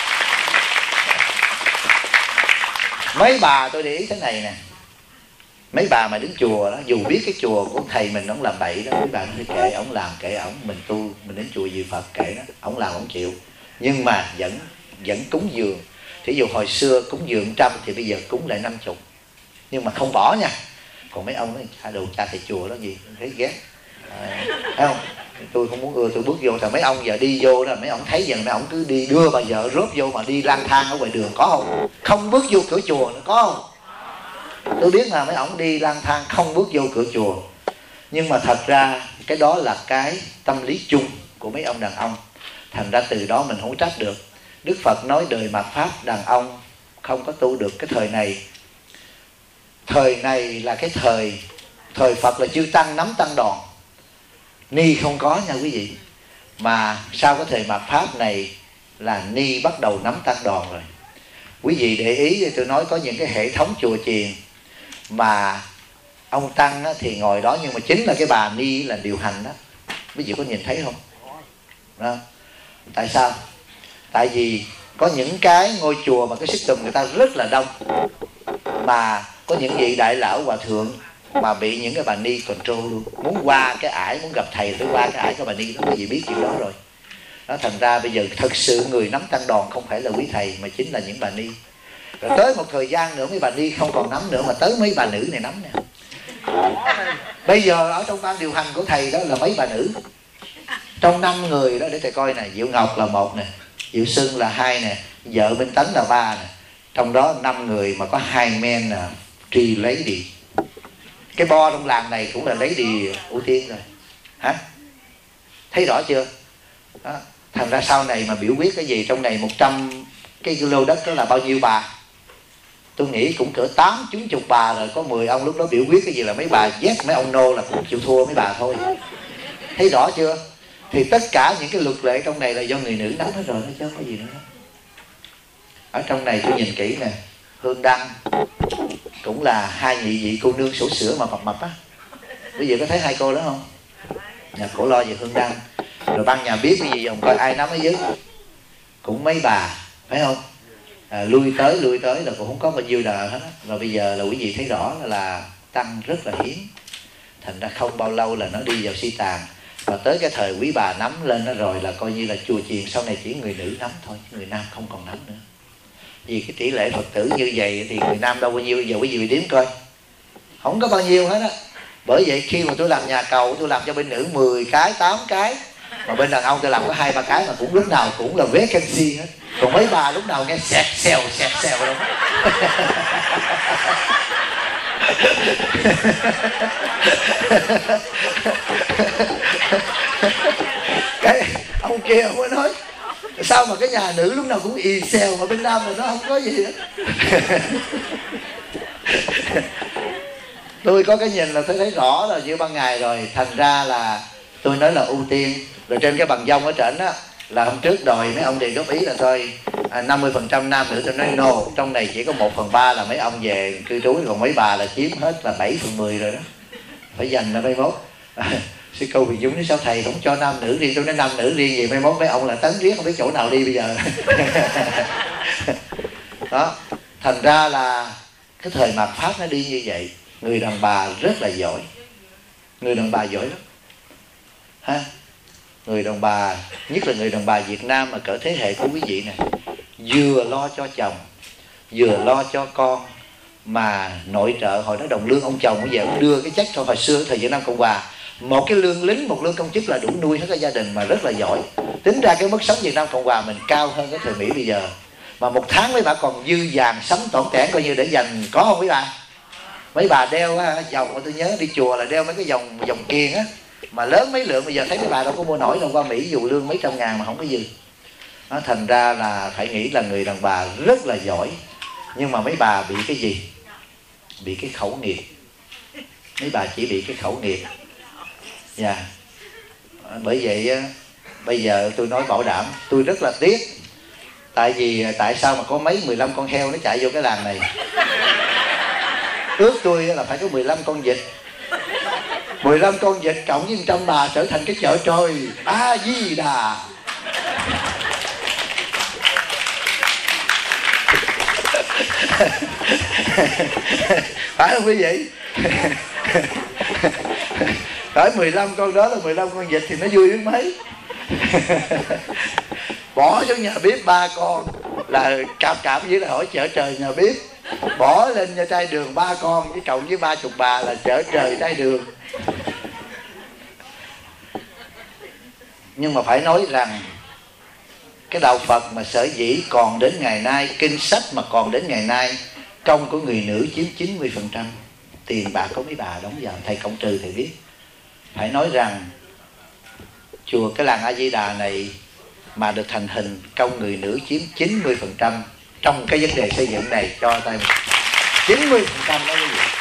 Speaker 1: Mấy bà tôi để ý thế này nè, mấy bà mà đến chùa đó, dù biết cái chùa của thầy mình ông làm bậy đó, mấy bà nói kệ ổng làm, kệ ổng, mình tu, mình đến chùa gì Phật kệ đó, ổng làm ổng chịu. nhưng mà vẫn cúng dường. Thí dụ hồi xưa cúng dường 100 thì bây giờ cúng lại 50, nhưng mà không bỏ nha. Còn mấy ông nói đồ cha thầy chùa đó gì thấy ghét, thấy không? Tôi không muốn ưa, tôi bước vô. Thì mấy ông giờ đi vô đó, mấy ông thấy giờ mấy ông cứ đi đưa bà vợ rốt vô mà đi lang thang ở ngoài đường, có không? Không bước vô cửa chùa nữa, có không? Tôi biết là mấy ông đi lang thang không bước vô cửa chùa. Nhưng mà thật ra cái đó là cái tâm lý chung của mấy ông đàn ông. Thành ra từ đó mình không trách được. Đức Phật nói đời mạt Pháp đàn ông không có tu được cái thời này. Thời này là cái thời Phật là chư Tăng nắm tăng đòn, Ni không có nha quý vị. Mà sau cái thời mạt Pháp này là Ni bắt đầu nắm tăng đòn rồi. Quý vị để ý thì tôi nói có những cái hệ thống chùa chiền mà ông Tăng thì ngồi đó, nhưng mà chính là cái bà Ni là điều hành đó. Quý vị có nhìn thấy không? Đó. Tại sao? Tại vì có những cái ngôi chùa mà cái system người ta rất là đông, mà có những vị đại lão hòa thượng mà bị những cái bà Ni control luôn. Muốn qua cái ải, muốn gặp thầy phải qua cái ải của bà Ni đó. Quý vị biết chuyện đó rồi. Đó, thành ra bây giờ thật sự người nắm tăng đòn không phải là quý thầy, mà chính là những bà Ni. Rồi tới một thời gian nữa mấy bà Ni không còn nắm nữa, mà tới mấy bà nữ này nắm nè. Bây giờ ở trong ban điều hành của thầy đó là mấy bà nữ. Trong 5 người đó, để thầy coi nè, Diệu Ngọc là 1 nè, Diệu Xuân là 2 nè, vợ Minh Tấn là 3 nè. Trong đó 5 người mà có 2 men là trì lady. Cái bo trong làng này cũng là lady ưu tiên rồi. Hả? Thấy rõ chưa? Đó. Thành ra sau này mà biểu quyết cái gì trong này 100 cái lô đất đó là bao nhiêu bà? Tôi nghĩ cũng cỡ 80-90 bà rồi. Có 10 ông lúc đó biểu quyết cái gì là mấy bà yes, mấy ông no là cũng chịu thua mấy bà thôi. Thấy rõ chưa? Thì tất cả những cái luật lệ trong này là do người nữ nắm hết rồi, chứ không có gì nữa. Ở trong này tôi nhìn kỹ nè, Hương Đăng cũng là 2 nhị vị cô nương sổ sữa mà mập á. Bây giờ có thấy 2 cô đó không? Nhà Cổ Lo về Hương Đăng. Rồi ban nhà biết cái gì dòng coi ai nắm ở dưới cũng mấy bà, phải không? Lui tới là cũng không có bao nhiêu đời hết á. Rồi bây giờ là quý vị thấy rõ là tăng rất là hiếm. Thành ra không bao lâu là nó đi vào suy tàn. Và tới cái thời quý bà nắm lên đó rồi là coi như là chùa chiền sau này chỉ người nữ nắm thôi, người nam không còn nắm nữa. Vì cái tỷ lệ Phật tử như vậy thì người nam đâu bao nhiêu, giờ quý vị đếm coi, không có bao nhiêu hết á. Bởi vậy khi mà tôi làm nhà cầu, tôi làm cho bên nữ 10 cái, 8 cái, mà bên đàn ông tôi làm có 2-3 cái, mà cũng lúc nào cũng là vacancy hết. Còn mấy bà lúc nào nghe xẹt xèo đâu. Cái ông kia ông mới nói sao mà cái nhà nữ lúc nào cũng ì xèo, mà bên nam mà nó không có gì hết. Tôi có cái nhìn là tôi thấy rõ rồi như ban ngày rồi. Thành ra là tôi nói là ưu tiên. Rồi trên cái bằng dông ở trển á, là hôm trước đòi mấy ông thì góp ý là thôi 50% nam nữ. Tôi nói no, trong này chỉ có 1/3 là mấy ông về cư trú, còn mấy bà là chiếm hết là 7/10 rồi đó. Phải dành ra 21. Sư Câu Việt Dũng nói sao thầy không cho nam nữ riêng? Tôi nói nam nữ riêng gì 21 mấy ông là tấn riết không biết chỗ nào đi bây giờ. Đó. Thành ra là cái thời mạt Pháp nó đi như vậy. Người đàn bà rất là giỏi. Người đàn bà giỏi lắm. Ha? Người đàn bà, nhất là người đàn bà Việt Nam mà cỡ thế hệ của quý vị này, vừa lo cho chồng, vừa lo cho con, mà nội trợ. Hồi đó đồng lương ông chồng bây giờ cũng đưa cái check cho hồi xưa thời Việt Nam Cộng Hòa, một cái lương lính, một lương công chức là đủ nuôi hết cái gia đình, mà rất là giỏi. Tính ra cái mức sống Việt Nam Cộng Hòa mình cao hơn cái thời Mỹ bây giờ. Mà một tháng mấy bà còn dư vàng sống tỏn tẻn coi như để dành, có không mấy bà? Mấy bà đeo vòng, tôi nhớ đi chùa là đeo mấy cái vòng kiềng á, mà lớn mấy lượng. Bây giờ thấy mấy bà đâu có mua nổi đâu, qua Mỹ dù lương mấy trăm ngàn mà không có dư. Nó thành ra là phải nghĩ là người đàn bà rất là giỏi. Nhưng mà mấy bà bị cái gì? Bị cái khẩu nghiệp. Mấy bà chỉ bị cái khẩu nghiệp. Dạ. Bởi vậy bây giờ tôi nói bảo đảm, tôi rất là tiếc. Tại vì tại sao mà có mấy 15 con heo nó chạy vô cái làng này. Ước tôi là phải có 15 con vịt. 15 con vịt cộng với 100 bà trở thành cái chợ trôi A Di Đà. Phải không quý vị? Phải 15 con đó là 15 con vịt thì nó vui đến mấy. Bỏ xuống nhà bếp 3 con là cạp với là hỏi chở trời nhà bếp. Bỏ lên nhà trai đường 3 con với cộng với 30 bà là chở trời trai đường. Nhưng mà phải nói rằng cái đạo Phật mà sở dĩ còn đến ngày nay, kinh sách mà còn đến ngày nay, công của người nữ chiếm 90%. Tiền bạc có mấy bà đóng vào, thầy cộng trừ thầy biết. Phải nói rằng chùa cái làng A Di Đà này mà được thành hình, công người nữ chiếm 90% trong cái vấn đề xây dựng này, cho tay 90% đó quý vị.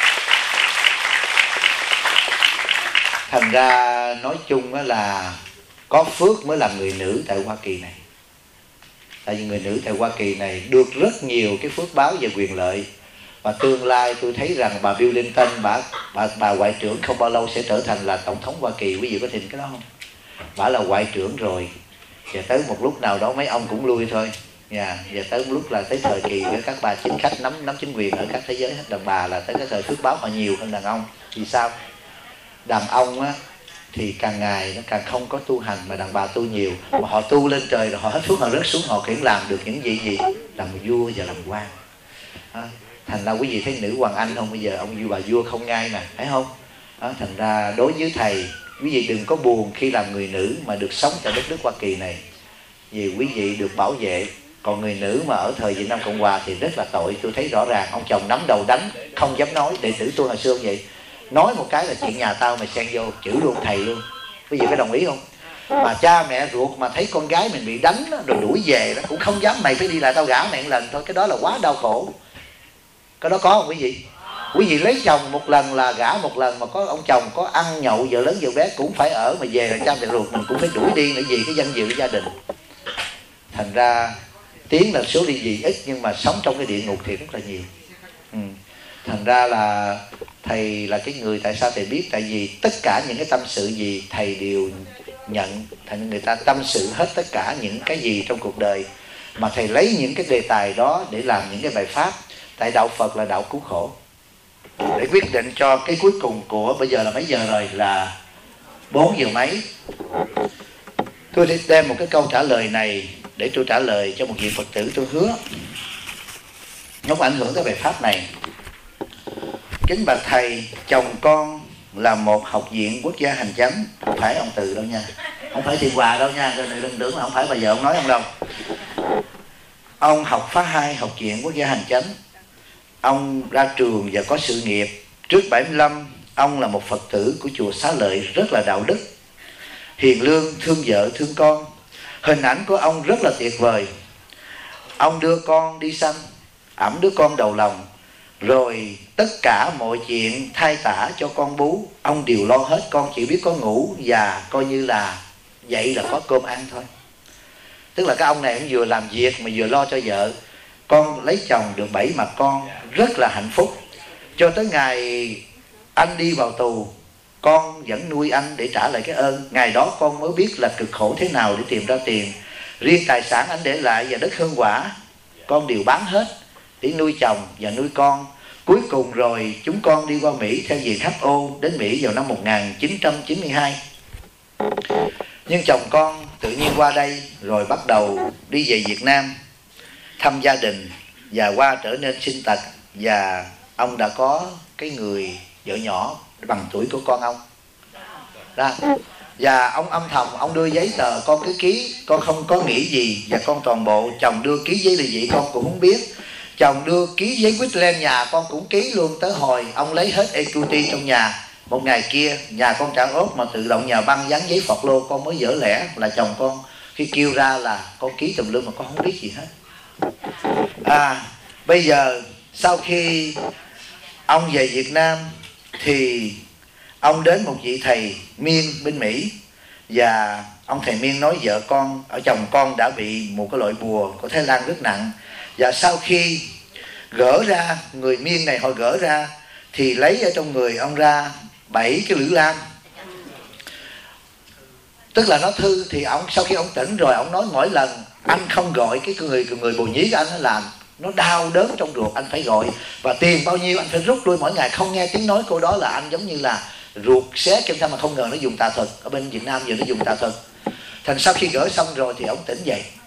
Speaker 1: Thành ra nói chung là có phước mới làm người nữ tại Hoa Kỳ này. Tại vì người nữ tại Hoa Kỳ này được rất nhiều cái phước báo về quyền lợi. Và tương lai tôi thấy rằng bà Bill Clinton, bà ngoại trưởng không bao lâu sẽ trở thành là tổng thống Hoa Kỳ. Quý vị có tin cái đó không? Bà là ngoại trưởng rồi, và tới một lúc nào đó mấy ông cũng lui thôi. Và tới một lúc là tới thời kỳ với các bà chính khách nắm chính quyền ở các thế giới hết. Đàn bà là tới cái thời phước báo họ nhiều hơn đàn ông. Vì sao? Đàn ông á thì càng ngày nó càng không có tu hành, mà đàn bà tu nhiều. Mà họ tu lên trời rồi họ hết phước, họ rớt xuống, họ khiển làm được những gì? Làm vua và làm quan. Thành ra quý vị thấy nữ hoàng Anh không? Bây giờ ông bà vua không ngai nè, phải không? Thành ra đối với thầy, quý vị đừng có buồn khi làm người nữ mà được sống tại đất nước Hoa Kỳ này, vì quý vị được bảo vệ. Còn người nữ mà ở thời Việt Nam Cộng Hòa thì rất là tội. Tôi thấy rõ ràng ông chồng nắm đầu đánh, không dám nói. Đệ tử tôi hồi xưa vậy, nói một cái là chuyện nhà tao mày xen vô, chửi luôn thầy luôn. Quý vị có đồng ý không? Mà cha mẹ ruột mà thấy con gái mình bị đánh rồi đuổi về đó, cũng không dám, mày phải đi lại tao gả mày một lần thôi. Cái đó là quá đau khổ. Cái đó có không quý vị? Quý vị lấy chồng một lần là gả một lần, mà có ông chồng có ăn nhậu vợ lớn vợ bé cũng phải ở, mà về là cha mẹ ruột mình cũng phải đuổi đi nữa, vì cái danh dự gia đình. Thành ra tiếng là số ly dị ít, nhưng mà sống trong cái địa ngục thì rất là nhiều. Thành ra là thầy là cái người, tại sao thầy biết? Tại vì tất cả những cái tâm sự gì thầy đều nhận. Thành người ta tâm sự hết tất cả những cái gì trong cuộc đời, mà thầy lấy những cái đề tài đó để làm những cái bài pháp. Tại đạo Phật là đạo cứu khổ. Để quyết định cho cái cuối cùng của bây giờ là mấy giờ rồi? Là 4 giờ mấy. Tôi sẽ đem một cái câu trả lời này để tôi trả lời cho một vị Phật tử. Tôi hứa nó không ảnh hưởng tới bài pháp này. Kính bạch thầy, chồng con là một học viện quốc gia hành chánh. Không phải ông Từ đâu nha, không phải Thiên Hòa đâu nha, đừng tưởng là không phải, bây giờ ông nói ông đâu. Ông học khóa 2 học viện quốc gia hành chánh. Ông ra trường và có sự nghiệp. Trước 75, ông là một Phật tử của chùa Xá Lợi, rất là đạo đức, hiền lương, thương vợ, thương con. Hình ảnh của ông rất là tuyệt vời. Ông đưa con đi sanh, ẵm đứa con đầu lòng, rồi tất cả mọi chuyện thay tả cho con bú ông đều lo hết. Con chỉ biết có ngủ và coi như là vậy là có cơm ăn thôi. Tức là cái ông này cũng vừa làm việc mà vừa lo cho vợ. Con lấy chồng được 7 mặt con, rất là hạnh phúc. Cho tới ngày anh đi vào tù, con vẫn nuôi anh để trả lại cái ơn. Ngày đó con mới biết là cực khổ thế nào để tìm ra tiền. Riêng tài sản anh để lại và đất hương quả, con đều bán hết để nuôi chồng và nuôi con. Cuối cùng rồi chúng con đi qua Mỹ theo diện WHO, đến Mỹ vào năm 1992. Nhưng chồng con tự nhiên qua đây rồi bắt đầu đi về Việt Nam thăm gia đình, và qua trở nên sinh tật. Và ông đã có cái người vợ nhỏ bằng tuổi của con ông ra. Và ông âm thầm, ông đưa giấy tờ, con cứ ký, con không có nghĩ gì. Và con toàn bộ, chồng đưa ký giấy là gì con cũng không biết. Chồng đưa ký giấy quýt lên nhà con cũng ký luôn. Tới hồi ông lấy hết equity trong nhà. Một ngày kia nhà con trả ốp mà tự động nhà băng dán giấy Phật lô, con mới dở lẽ là chồng con khi kêu ra là con ký tùm lum mà con không biết gì hết. Bây giờ sau khi ông về Việt Nam thì ông đến một vị thầy Miên bên Mỹ, và ông thầy Miên nói vợ con, ở chồng con đã bị một cái loại bùa của Thái Lan rất nặng. Và sau khi gỡ ra, người Miên này họ gỡ ra thì lấy ở trong người ông ra 7 cái lưỡi lam. Tức là nó thư. Thì ông sau khi ông tỉnh rồi, ông nói mỗi lần anh không gọi cái người bồ nhí của anh nó làm nó đau đớn trong ruột, anh phải gọi. Và tiền bao nhiêu anh phải rút lui mỗi ngày. Không nghe tiếng nói cô đó là anh giống như là ruột xé kim thang. Mà không ngờ nó dùng tà thuật. Ở bên Việt Nam giờ nó dùng tà thuật. Thành sau khi gỡ xong rồi thì ông tỉnh dậy.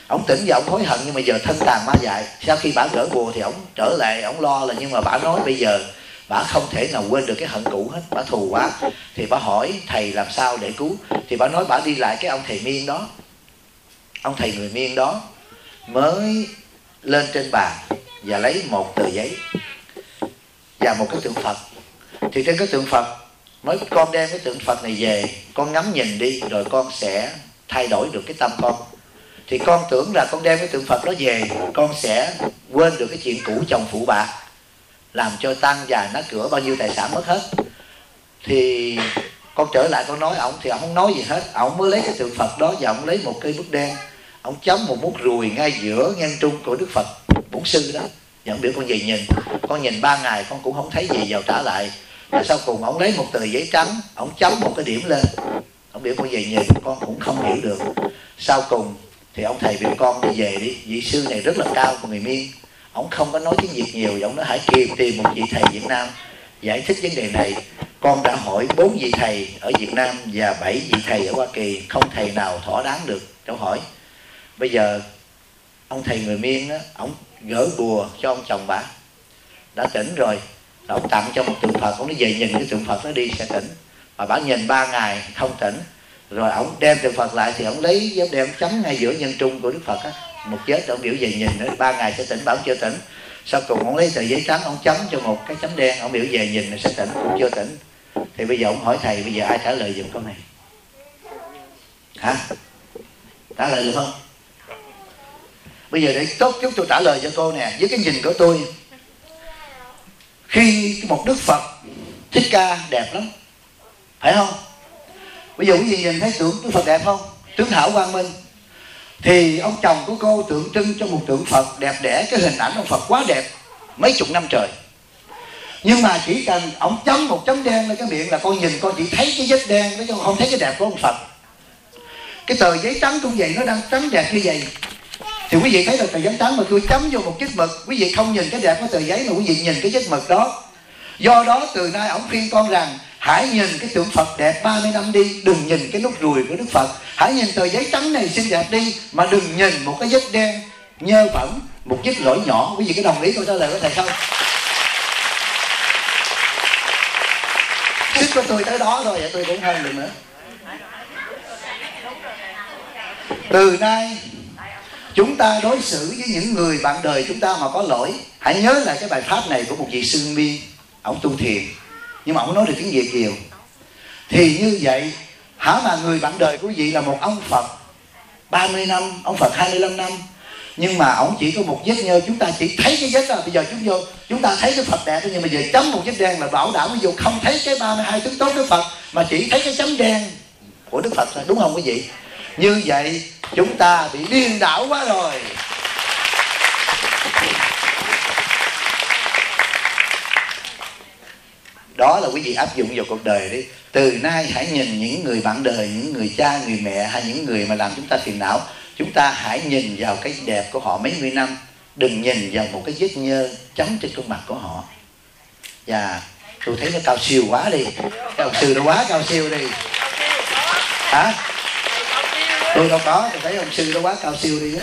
Speaker 1: Ông tỉnh và ông hối hận, nhưng mà giờ thân tàn ma dại. Sau khi bả gỡ bùa thì ông trở lại, ông lo là, nhưng mà bả nói bây giờ bả không thể nào quên được cái hận cũ hết, bả thù quá. Thì bả hỏi thầy làm sao để cứu. Thì bả nói bả đi lại cái ông thầy Miên đó, ông thầy người Miên đó mới lên trên bàn và lấy một tờ giấy và một cái tượng Phật. Thì trên cái tượng Phật nói con đem cái tượng Phật này về, con ngắm nhìn đi rồi con sẽ thay đổi được cái tâm con. Thì con tưởng là con đem cái tượng Phật đó về, con sẽ quên được cái chuyện cũ chồng phụ bạc, làm cho tăng già nát cửa, bao nhiêu tài sản mất hết. Thì con trở lại con nói ổng, thì ổng không nói gì hết. Ổng mới lấy cái tượng Phật đó và ổng lấy một cây bút đen, ổng chấm một mút ruồi ngay giữa ngang trung của Đức Phật Bổn Sư đó. Và ổng biểu con về nhìn. Con nhìn 3 ngày con cũng không thấy gì vào trả lại. Và sau cùng ổng lấy một tờ giấy trắng, ổng chấm một cái điểm lên. Ổng biểu con về nhìn, con cũng không hiểu được. Sau cùng thì ông thầy biểu con đi về đi. Vị sư này rất là cao của người Miên, ổng không có nói tiếng Việt nhiều, và ổng nói hãy tìm một vị thầy Việt Nam giải thích vấn đề này. Con đã hỏi 4 vị thầy ở Việt Nam và 7 vị thầy ở Hoa Kỳ, không thầy nào thỏa đáng được câu hỏi. Bây giờ ông thầy người Miên á, ổng gỡ bùa cho ông chồng bả đã tỉnh rồi, ông tặng cho một tượng Phật. Ông nói về nhìn cái tượng Phật đó đi sẽ tỉnh. Mà bả nhìn 3 ngày không tỉnh. Rồi ông đem tượng Phật lại thì ông lấy dấu đen chấm ngay giữa nhân trung của Đức Phật á, một vết. Ông biểu về nhìn nữa 3 ngày sẽ tỉnh. Bảo chưa tỉnh. Sau cùng ông lấy tờ giấy trắng, ông chấm cho một cái chấm đen. Ông biểu về nhìn sẽ tỉnh, cũng chưa tỉnh. Thì bây giờ ông hỏi thầy, bây giờ ai trả lời giùm con này? Hả? Trả lời được không? Bây giờ để tốt chút tôi trả lời cho cô nè. Với cái nhìn của tôi, khi một Đức Phật Thích Ca đẹp lắm, phải không? Bây giờ quý vị nhìn thấy tượng Đức Phật đẹp không? Tướng hảo quang minh. Thì ông chồng của cô tượng trưng cho một tượng Phật đẹp đẽ. Cái hình ảnh ông Phật quá đẹp, mấy chục năm trời. Nhưng mà chỉ cần ông chấm một chấm đen lên cái miệng là con nhìn, con chỉ thấy cái vết đen đó, chứ không thấy cái đẹp của ông Phật. Cái tờ giấy trắng cũng vậy, nó đang trắng đẹp như vậy. Thì quý vị thấy là tờ giấy trắng mà tôi chấm vô một vết mực, quý vị không nhìn cái đẹp của tờ giấy mà quý vị nhìn cái vết mực đó. Do đó từ nay ông khuyên con rằng hãy nhìn cái tượng Phật đẹp 30 năm đi, đừng nhìn cái nút ruồi của Đức Phật. Hãy nhìn tờ giấy trắng này xinh đẹp đi, mà đừng nhìn một cái vết đen nhơ bẩn, một vết lỗi nhỏ. Quý vị có đồng ý câu trả lời của thầy không? Sức của tôi tới đó thôi, tôi cũng hơn được nữa. Từ nay chúng ta đối xử với những người bạn đời chúng ta mà có lỗi, hãy nhớ lại cái bài pháp này của một vị sư Miên. Ông tu thiền nhưng mà ông nói được tiếng Việt nhiều. Thì như vậy hả, mà người bạn đời của quý vị là một ông Phật 30 năm, ông Phật 25 năm, nhưng mà ông chỉ có một vết nhơ. Chúng ta chỉ thấy cái vết đó. Bây giờ chúng ta thấy cái Phật đẹp, nhưng mà giờ chấm một vết đen là bảo đảm ví dụ không thấy cái 32 tướng tốt Đức Phật, mà chỉ thấy cái chấm đen của Đức Phật thôi, đúng không quý vị? Như vậy chúng ta bị điên đảo quá rồi. Đó là quý vị áp dụng vào cuộc đời đi. Từ nay hãy nhìn những người bạn đời, những người cha, người mẹ, hay những người mà làm chúng ta phiền não, chúng ta hãy nhìn vào cái đẹp của họ mấy mươi năm, đừng nhìn vào một cái vết nhơ chấm trên khuôn mặt của họ. Và tôi thấy nó cao siêu quá đi, cái ông sư nó quá cao siêu đi. Hả? Tôi đâu có, tôi thấy ông sư nó quá cao siêu đi đó.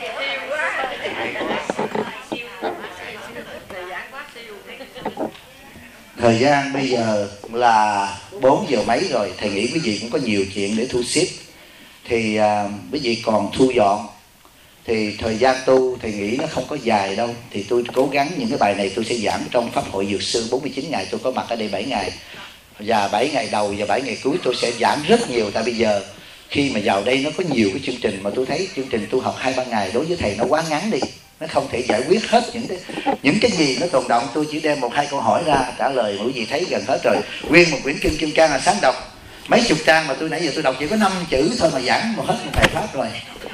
Speaker 1: Thời gian bây giờ là 4 giờ mấy rồi. Thầy nghĩ quý vị cũng có nhiều chuyện để thu xếp. Thì quý vị còn thu dọn. Thì thời gian tu thầy nghĩ nó không có dài đâu. Thì tôi cố gắng những cái bài này tôi sẽ giảng trong Pháp hội Dược Sư 49 ngày. Tôi có mặt ở đây 7 ngày. Và 7 ngày đầu và 7 ngày cuối tôi sẽ giảng rất nhiều. Tại bây giờ khi mà vào đây nó có nhiều cái chương trình mà tôi thấy chương trình tu học 2-3 ngày đối với thầy nó quá ngắn đi. Nó không thể giải quyết hết những cái gì nó tồn động. Tôi chỉ đem 1-2 câu hỏi ra trả lời mà quý vị thấy gần hết rồi. Nguyên một quyển Kim Cang là sáng đọc mấy chục trang, mà tôi nãy giờ tôi đọc chỉ có 5 chữ thôi mà giảng một hết một bài pháp rồi.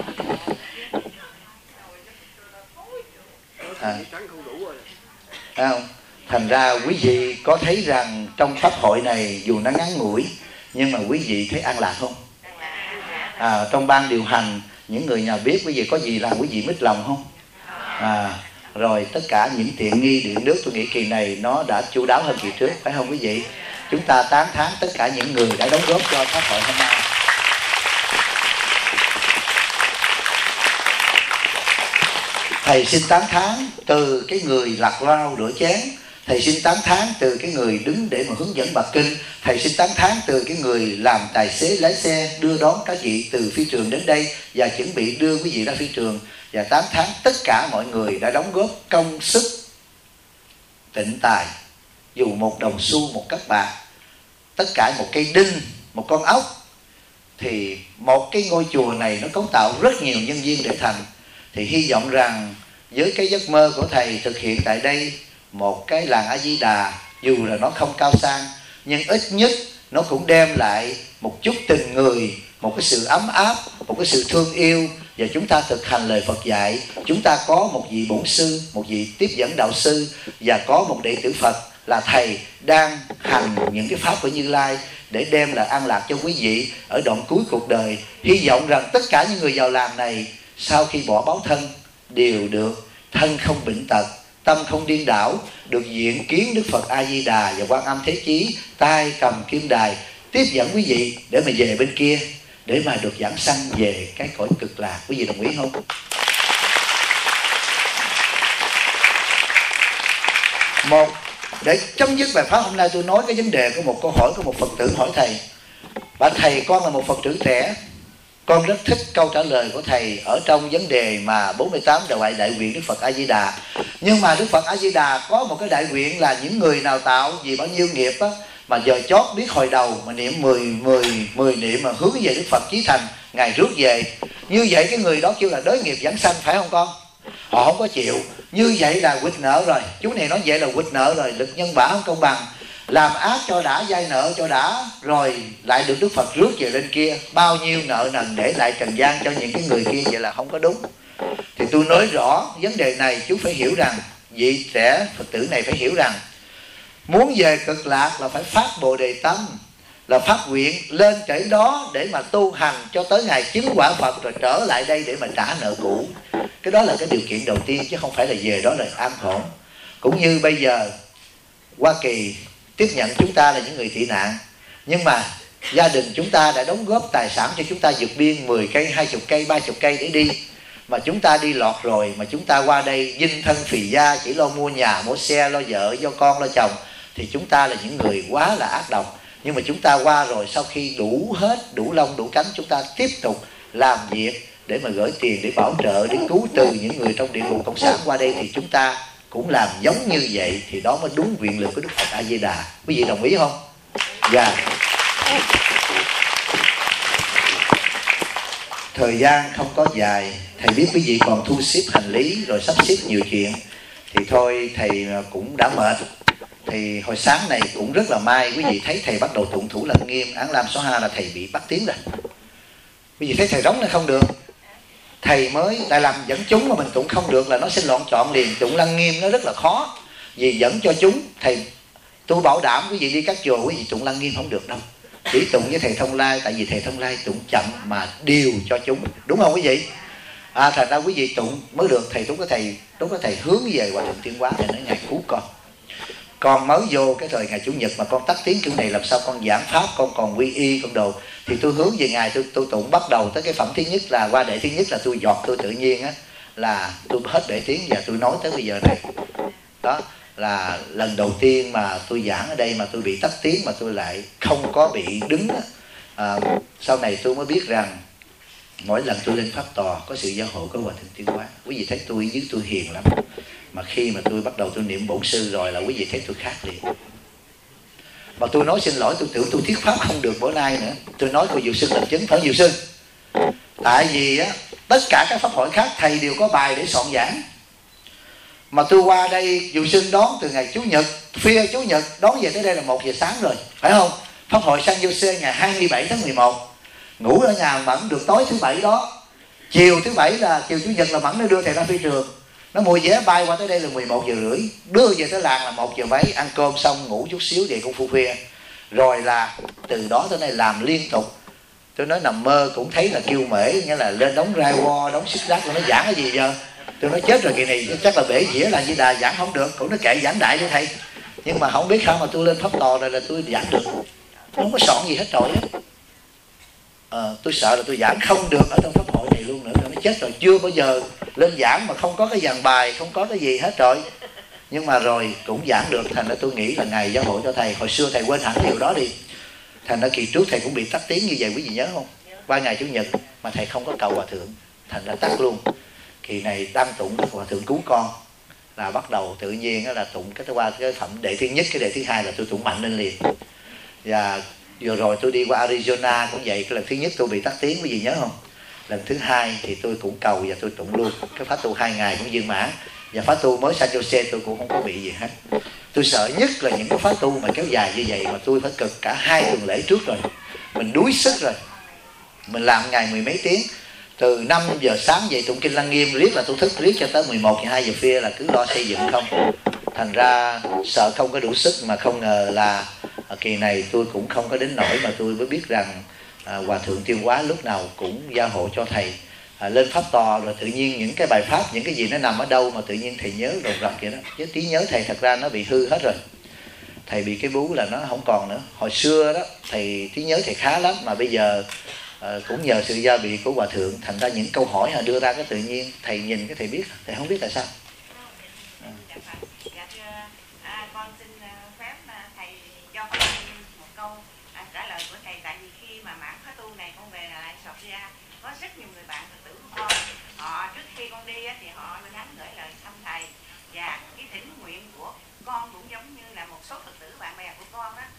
Speaker 1: Không? Thành ra quý vị có thấy rằng trong pháp hội này dù nó ngắn ngủi nhưng mà quý vị thấy an lạc không? Trong ban điều hành những người nhà bếp quý vị có gì làm quý vị mít lòng không? Rồi tất cả những tiện nghi điện nước tôi nghĩ kỳ này nó đã chu đáo hơn kỳ trước, phải không quý vị? Chúng ta tán thán tất cả những người đã đóng góp cho pháp hội hôm nay. Thầy xin tán thán từ cái người lặt rau rửa chén. Thầy xin tán thán từ cái người đứng để mà hướng dẫn bà kinh. Thầy xin tán thán từ cái người làm tài xế lái xe đưa đón các vị từ phi trường đến đây và chuẩn bị đưa quý vị ra phi trường. Và tán thán tất cả mọi người đã đóng góp công sức tịnh tài, dù một đồng xu, một cắc bạc, tất cả một cây đinh, một con ốc. Thì một cái ngôi chùa này nó cấu tạo rất nhiều nhân viên để thành. Thì hy vọng rằng với cái giấc mơ của thầy thực hiện tại đây một cái làng A Di Đà, dù là nó không cao sang, nhưng ít nhất nó cũng đem lại một chút tình người, một cái sự ấm áp, một cái sự thương yêu. Và chúng ta thực hành lời Phật dạy. Chúng ta có một vị bổn sư, một vị tiếp dẫn đạo sư, và có một đệ tử Phật là thầy đang hành những cái pháp của Như Lai để đem lại an lạc cho quý vị ở đoạn cuối cuộc đời. Hy vọng rằng tất cả những người vào làng này sau khi bỏ báo thân đều được thân không bệnh tật, tâm không điên đảo, được diện kiến Đức Phật A Di Đà và Quan Âm Thế Chí tay cầm kim đài tiếp dẫn quý vị để mà về bên kia, để mà được giảng sanh về cái cõi cực lạc. Quý vị đồng ý không? Một, để chấm dứt bài pháp hôm nay, tôi nói cái vấn đề của một câu hỏi của một Phật tử hỏi thầy. Bà thầy, con là một Phật tử trẻ, con rất thích câu trả lời của thầy ở trong vấn đề mà 48 đại nguyện Đức Phật A Di Đà. Nhưng mà Đức Phật A Di Đà có một cái đại nguyện là những người nào tạo vì bao nhiêu nghiệp á, mà giờ chót biết hồi đầu mà niệm 10 niệm mà hướng về Đức Phật chí thành, Ngài rước về. Như vậy cái người đó kêu là đới nghiệp giảng sanh, phải không con? Họ không có chịu. Như vậy là quỵt nợ rồi. Chú này nói vậy là quỵt nợ rồi, lực nhân quả không công bằng. Làm ác cho đã, vay nợ cho đã, rồi lại được Đức Phật rước về lên kia. Bao nhiêu nợ nần để lại trần gian cho những cái người kia, vậy là không có đúng. Thì tôi nói rõ vấn đề này, chú phải hiểu rằng, vị trẻ Phật tử này phải hiểu rằng muốn về cực lạc là phải phát Bồ Đề tâm, là phát nguyện lên trển đó để mà tu hành cho tới ngày chứng quả Phật, rồi trở lại đây để mà trả nợ cũ. Cái đó là cái điều kiện đầu tiên, chứ không phải là về đó là an ổn. Cũng như bây giờ Hoa Kỳ tiếp nhận chúng ta là những người tị nạn, nhưng mà gia đình chúng ta đã đóng góp tài sản cho chúng ta vượt biên 10 cây, 20 cây, 30 cây để đi. Mà chúng ta đi lọt rồi, mà chúng ta qua đây dinh thân phì gia, chỉ lo mua nhà, mua xe, lo vợ, lo con, lo chồng, thì chúng ta là những người quá là ác độc. Nhưng mà chúng ta qua rồi, sau khi đủ hết, đủ lông, đủ cánh, chúng ta tiếp tục làm việc để mà gửi tiền, để bảo trợ, để cứu từ những người trong địa ngục cộng sản qua đây, thì chúng ta cũng làm giống như vậy. Thì đó mới đúng nguyện lực của Đức Phật A Di Đà. Quý vị đồng ý không? Dạ. Thời gian không có dài, thầy biết quý vị còn thu xếp hành lý rồi sắp xếp nhiều chuyện, thì thôi thầy cũng đã mệt. Thì hồi sáng này cũng rất là may quý vị thấy thầy bắt đầu tụng Thủ Lăng Nghiêm Án Lam số 2 là thầy bị bắt tiếng rồi. Quý vị thấy thầy rống là không được. Thầy mới tại làm dẫn chúng mà mình tụng không được là nó sẽ loạn trọn liền. Tụng Lăng Nghiêm nó rất là khó, vì dẫn cho chúng. Thầy tôi bảo đảm quý vị đi các chùa quý vị tụng Lăng Nghiêm không được đâu, chỉ tụng với thầy Thông Lai. Tại vì thầy Thông Lai tụng chậm mà điều cho chúng, đúng không quý vị? Thành ra quý vị tụng mới được. Thầy lúc có thầy hướng về Hòa Thượng Tiên Hóa, thầy nói Ngài cứu con mới vô cái thời ngày Chủ nhật mà con tắt tiếng kiểu này, làm sao con giảng pháp, con còn quy y con đồ. Thì tôi hướng về Ngài, tôi tụng bắt đầu tới cái phẩm thứ nhất là qua đệ thứ nhất là tôi giọt tôi tự nhiên á, là tôi hết bể tiếng và tôi nói tới bây giờ này. Đó là lần đầu tiên mà tôi giảng ở đây mà tôi bị tắt tiếng mà tôi lại không có bị đứng. Sau này tôi mới biết rằng mỗi lần tôi lên pháp tòa có sự gia hộ của Hòa Thượng Tiên Hóa. Quý vị thấy tôi dưới tôi hiền lắm, mà khi mà tôi bắt đầu tôi niệm bổn sư rồi là quý vị thấy tôi khác liền. Mà tôi nói xin lỗi, tôi tưởng tôi thuyết pháp không được bữa nay nữa. Tôi nói cô Diệu Sưng làm chứng, phải Diệu Sưng. Tại vì á, tất cả các pháp hội khác thầy đều có bài để soạn giảng. Mà tôi qua đây Diệu Sưng đón từ ngày Chủ nhật, phia Chủ nhật đón về tới đây là 1 giờ sáng rồi, phải không? Pháp hội San Jose ngày 27 tháng 11. Ngủ ở nhà Mẫn được tối thứ Bảy đó. Chiều thứ Bảy là chiều Chủ nhật là Mẫn nó đưa thầy ra phi trường. Nó mua vé bay qua tới đây là 11 giờ rưỡi, đưa về tới làng là 1 giờ mấy, ăn cơm xong ngủ chút xíu về công phu khuya. Rồi là từ đó tới nay làm liên tục. Tôi nói nằm mơ cũng thấy là kêu mễ, nghĩa là lên đóng rai wo, đóng xích rác, nó giảng cái gì giờ. Tôi nói chết rồi, kỳ này chắc là bể dĩa là Di Đà giảng không được. Cũng nó kệ giảng đại cho thầy. Nhưng mà không biết sao mà tôi lên pháp tòa rồi là tôi giảng được. Không có soạn gì hết rồi á. Tôi sợ là tôi giảng không được ở trong pháp hội này luôn nữa. Tôi nói chết rồi, chưa bao giờ lên giảng mà không có cái dàn bài, không có cái gì hết rồi. Nhưng mà rồi cũng giảng được. Thành ra tôi nghĩ là ngày giáo hội cho thầy, hồi xưa thầy quên hẳn điều đó đi. Thành ra kỳ trước thầy cũng bị tắt tiếng như vậy, quý vị nhớ không? Qua ngày Chủ nhật mà thầy không có cầu hòa thượng, thành ra tắt luôn. Kỳ này đăng tụng hòa thượng cứu con là bắt đầu tự nhiên là tụng qua cái phẩm đệ thứ nhất, cái đệ thứ hai là tôi tụng mạnh lên liền. Và vừa rồi tôi đi qua Arizona cũng vậy, cái lần thứ nhất tôi bị tắt tiếng, quý vị nhớ không? Lần thứ hai thì tôi cũng cầu và tôi tụng luôn. Cái pháp tu 2 ngày cũng viên mãn. Và pháp tu mới San Jose tôi cũng không có bị gì hết. Tôi sợ nhất là những cái pháp tu mà kéo dài như vậy mà tôi phải cực cả 2 tuần lễ trước rồi. Mình đuối sức rồi. Mình làm ngày 10 mấy tiếng. Từ 5 giờ sáng dậy tụng kinh Lăng Nghiêm, riết là tôi thức riết cho tới 11 giờ 2 giờ khuya là cứ lo xây dựng không. Thành ra sợ không có đủ sức, mà không ngờ là kỳ này tôi cũng không có đến nỗi mà tôi mới biết rằng Hòa thượng Tiêu Hóa lúc nào cũng gia hộ cho thầy lên pháp tòa, rồi tự nhiên những cái bài pháp, những cái gì nó nằm ở đâu mà tự nhiên thầy nhớ rồn rập vậy đó. Chứ trí nhớ thầy thật ra nó bị hư hết rồi. Thầy bị cái bú là nó không còn nữa. Hồi xưa đó thầy trí nhớ thầy khá lắm, mà bây giờ cũng nhờ sự gia bị của Hòa thượng, thành ra những câu hỏi đưa ra cái tự nhiên thầy nhìn cái thầy biết, thầy không biết tại sao.
Speaker 5: Con xin phép thầy cho con một câu trả lời của thầy. Tại vì khi mà mãn khóa tu này con về lại Sofia, có rất nhiều người bạn Phật tử của con, họ trước khi con đi thì họ nhắn gửi lời thăm thầy, và cái thỉnh nguyện của con cũng giống như là một số Phật tử bạn bè của con đó,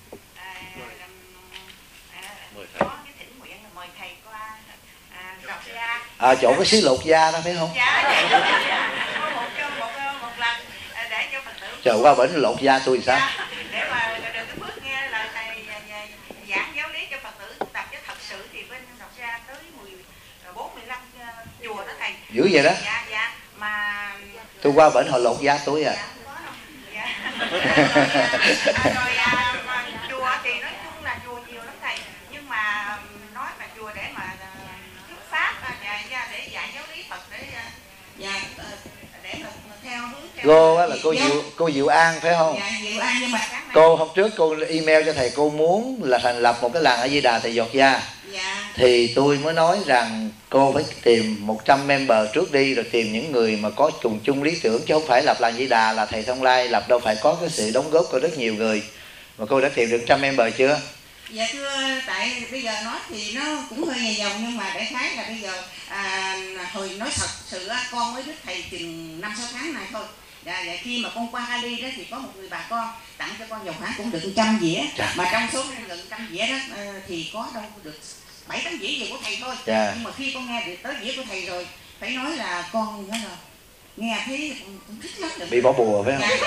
Speaker 5: có cái thỉnh nguyện là mời thầy qua Sofia,
Speaker 1: chỗ cái xứ Lột Da đó phải không?
Speaker 5: Dạ, một lần để cho Phật tử
Speaker 1: Trời, qua bển Lột Da tôi thì sao?
Speaker 5: để mà được cái phước nghe lời thầy giảng giáo lý cho Phật tử tập. Chứ thật sự thì bên đọc ra tới 14-15 chùa đó thầy.
Speaker 1: Dữ vậy đó?
Speaker 5: Dạ, mà
Speaker 1: tôi qua bển họ Lột Da tôi à.
Speaker 5: Dạ. Rồi mà chùa thì nói chung là chùa nhiều lắm thầy, nhưng mà nói là chùa để mà thuyết pháp để dạy giáo lý Phật, để mà theo hướng
Speaker 1: Cô á là cô Diệu An phải không?
Speaker 5: Dạ, Diệu An, nhưng mà
Speaker 1: cô hôm trước cô email cho thầy, cô muốn là thành lập một cái làng A Di Đà Thầy Giọt Da.
Speaker 5: dạ.
Speaker 1: Thì tôi mới nói rằng cô phải tìm 100 member trước đi, rồi tìm những người mà có cùng chung lý tưởng, chứ không phải lập làng Di Đà là thầy Thông Lai lập đâu, phải có cái sự đóng góp của rất nhiều người. Mà cô đã tìm được 100 member chưa?
Speaker 5: Dạ thưa, tại bây giờ nói thì nó cũng hơi dài dòng, nhưng mà đại khái là bây giờ hồi nói thật sự con mới biết thầy chừng 5-6 tháng này thôi. Dạ, khi mà con qua Cali đó thì có một người bà con tặng cho con dầu hỏa cũng được 100 dĩa. Mà trong số gần 100 dĩa đó thì có đâu được 7-8 dĩa gì của thầy thôi. Nhưng mà khi con nghe được tới dĩa của thầy rồi, phải nói là con nói là nghe thấy cũng thích lắm.
Speaker 1: Bị bỏ bùa phải không?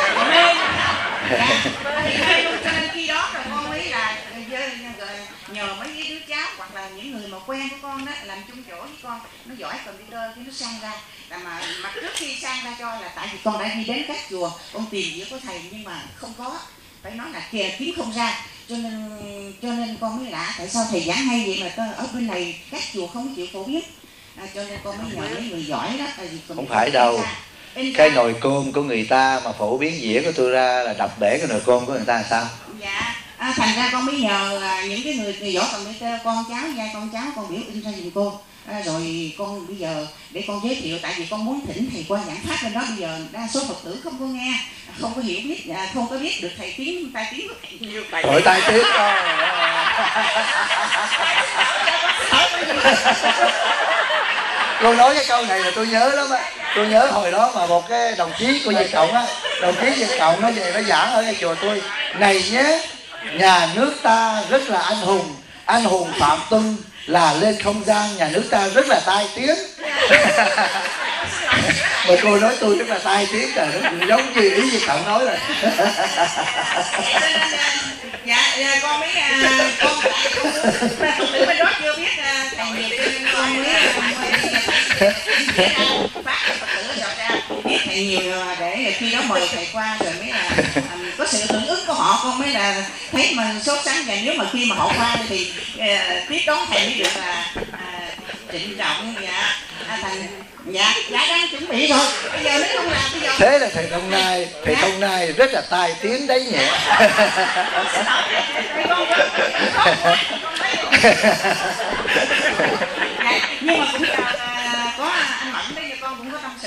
Speaker 5: Cho nên khi đó rồi con mới là nhờ mấy cái đứa cháu hoặc là những người mà quen của con đó làm chung chỗ với con, nó giỏi computer thì nó sang ra. Mà trước khi sang ra cho là tại vì con đã đi đến các chùa, con tìm dĩa của thầy nhưng mà không có, phải nói là kiếm không ra, cho nên con mới lạ tại sao thầy giảng hay vậy mà ở bên này các chùa không chịu phổ biến. Cho nên con mới nhờ mấy người giỏi đó.
Speaker 1: Không phải đâu, cái nồi cơm của người ta mà phổ biến dĩa của tôi ra là đập bể cái nồi cơm của người ta là sao?
Speaker 5: Dạ, thành ra con mới nhờ những cái người giỏi computer, con cháu con biểu in ra giùm cô. Rồi con bây giờ để con giới thiệu, tại vì con muốn thỉnh thầy qua giảng pháp lên đó. Bây giờ đa số Phật tử không có nghe, không có hiểu biết, không có biết được thầy tai tiếng của thầy nhiều.
Speaker 1: Hỏi tai tiếng thôi. Cô nói cái câu này là tôi nhớ lắm á. Tôi nhớ hồi đó mà một cái đồng chí của Việt Cộng á, đồng chí Việt Cộng nó về nó giảng ở cái chùa tôi: này nhé, nhà nước ta rất là anh hùng Phạm Tuân là lên không gian, nhà nước ta rất là tai tiếng. Mà cô nói tôi rất là tai tiếng rồi, nó giống như ý Việt Cộng nói rồi.
Speaker 5: Dạ, con mới con tự bên đó chưa biết thầy nhiều, cho nên con mới phát Phật tử rồi ra biết thầy nhiều, để khi đó mời thầy qua rồi mới là có sự hưởng ứng của họ, con mới là thấy mình sốt sắng. Và nếu mà khi mà họ qua thì tiếp đón thầy mới được là trịnh trọng. Dạ, đang chuẩn bị rồi. Bây giờ nếu không làm bây giờ.
Speaker 1: Thế là thầy Thông Nai rất là tai tiếng đấy nhỉ.
Speaker 5: Nhưng mà cũng có anh Mẫn đây, con cũng có tâm sự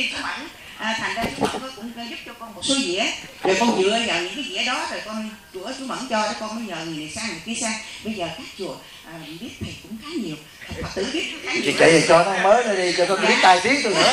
Speaker 5: đi chú Mẫn. Thành ra chú Mẫn cũng giúp cho con một số dĩa, rồi con dựa vào những cái dĩa đó rồi con của chú Mẫn cho đó, con mới nhờ người này sang người kia sang. Bây giờ các chùa biết thầy cũng khá nhiều, Phật tử biết khá nhiều.
Speaker 1: Chị chạy cho nó mới nữa đi, cho con biết tài tiếng tôi nữa.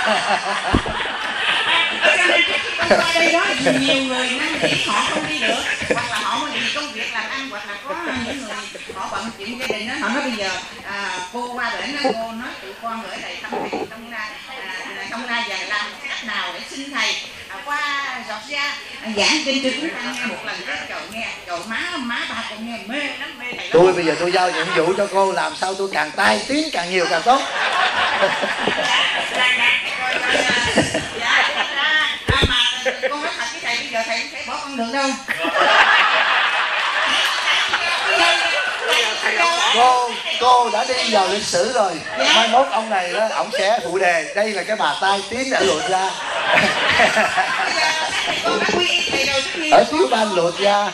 Speaker 5: Con qua đây đó nhiều người năng nỉ họ không đi được, hoặc là họ vì công việc làm ăn, hoặc là có những người họ bận chuyện gia đình đó, họ nói bây giờ cô qua bển đó, cô nói tụi con gửi thầy thăm thầy trong ra giờ làm cách nào để xin thầy qua Georgia giảng kinh cho chúng ta nghe một lần đó. Trời nghe, trời má ba con nghe mê lắm, mê thầy lắm.
Speaker 1: Tôi bây giờ tôi giao nhiệm vụ cho cô làm sao tôi càng tai tiếng càng nhiều càng tốt.
Speaker 5: Mà con nói thật với thầy, bây giờ thầy không thể bỏ con được đâu.
Speaker 1: Cô đã đi vào lịch sử rồi. Mai mốt ông này đó, ông sẽ phụ đề đây là cái bà tai tiếng đã lụt ra. Ở tiểu bang lụt ra.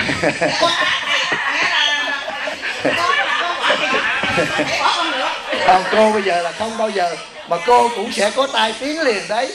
Speaker 1: Còn cô bây giờ là không bao giờ, mà cô cũng sẽ có tai tiếng liền đấy.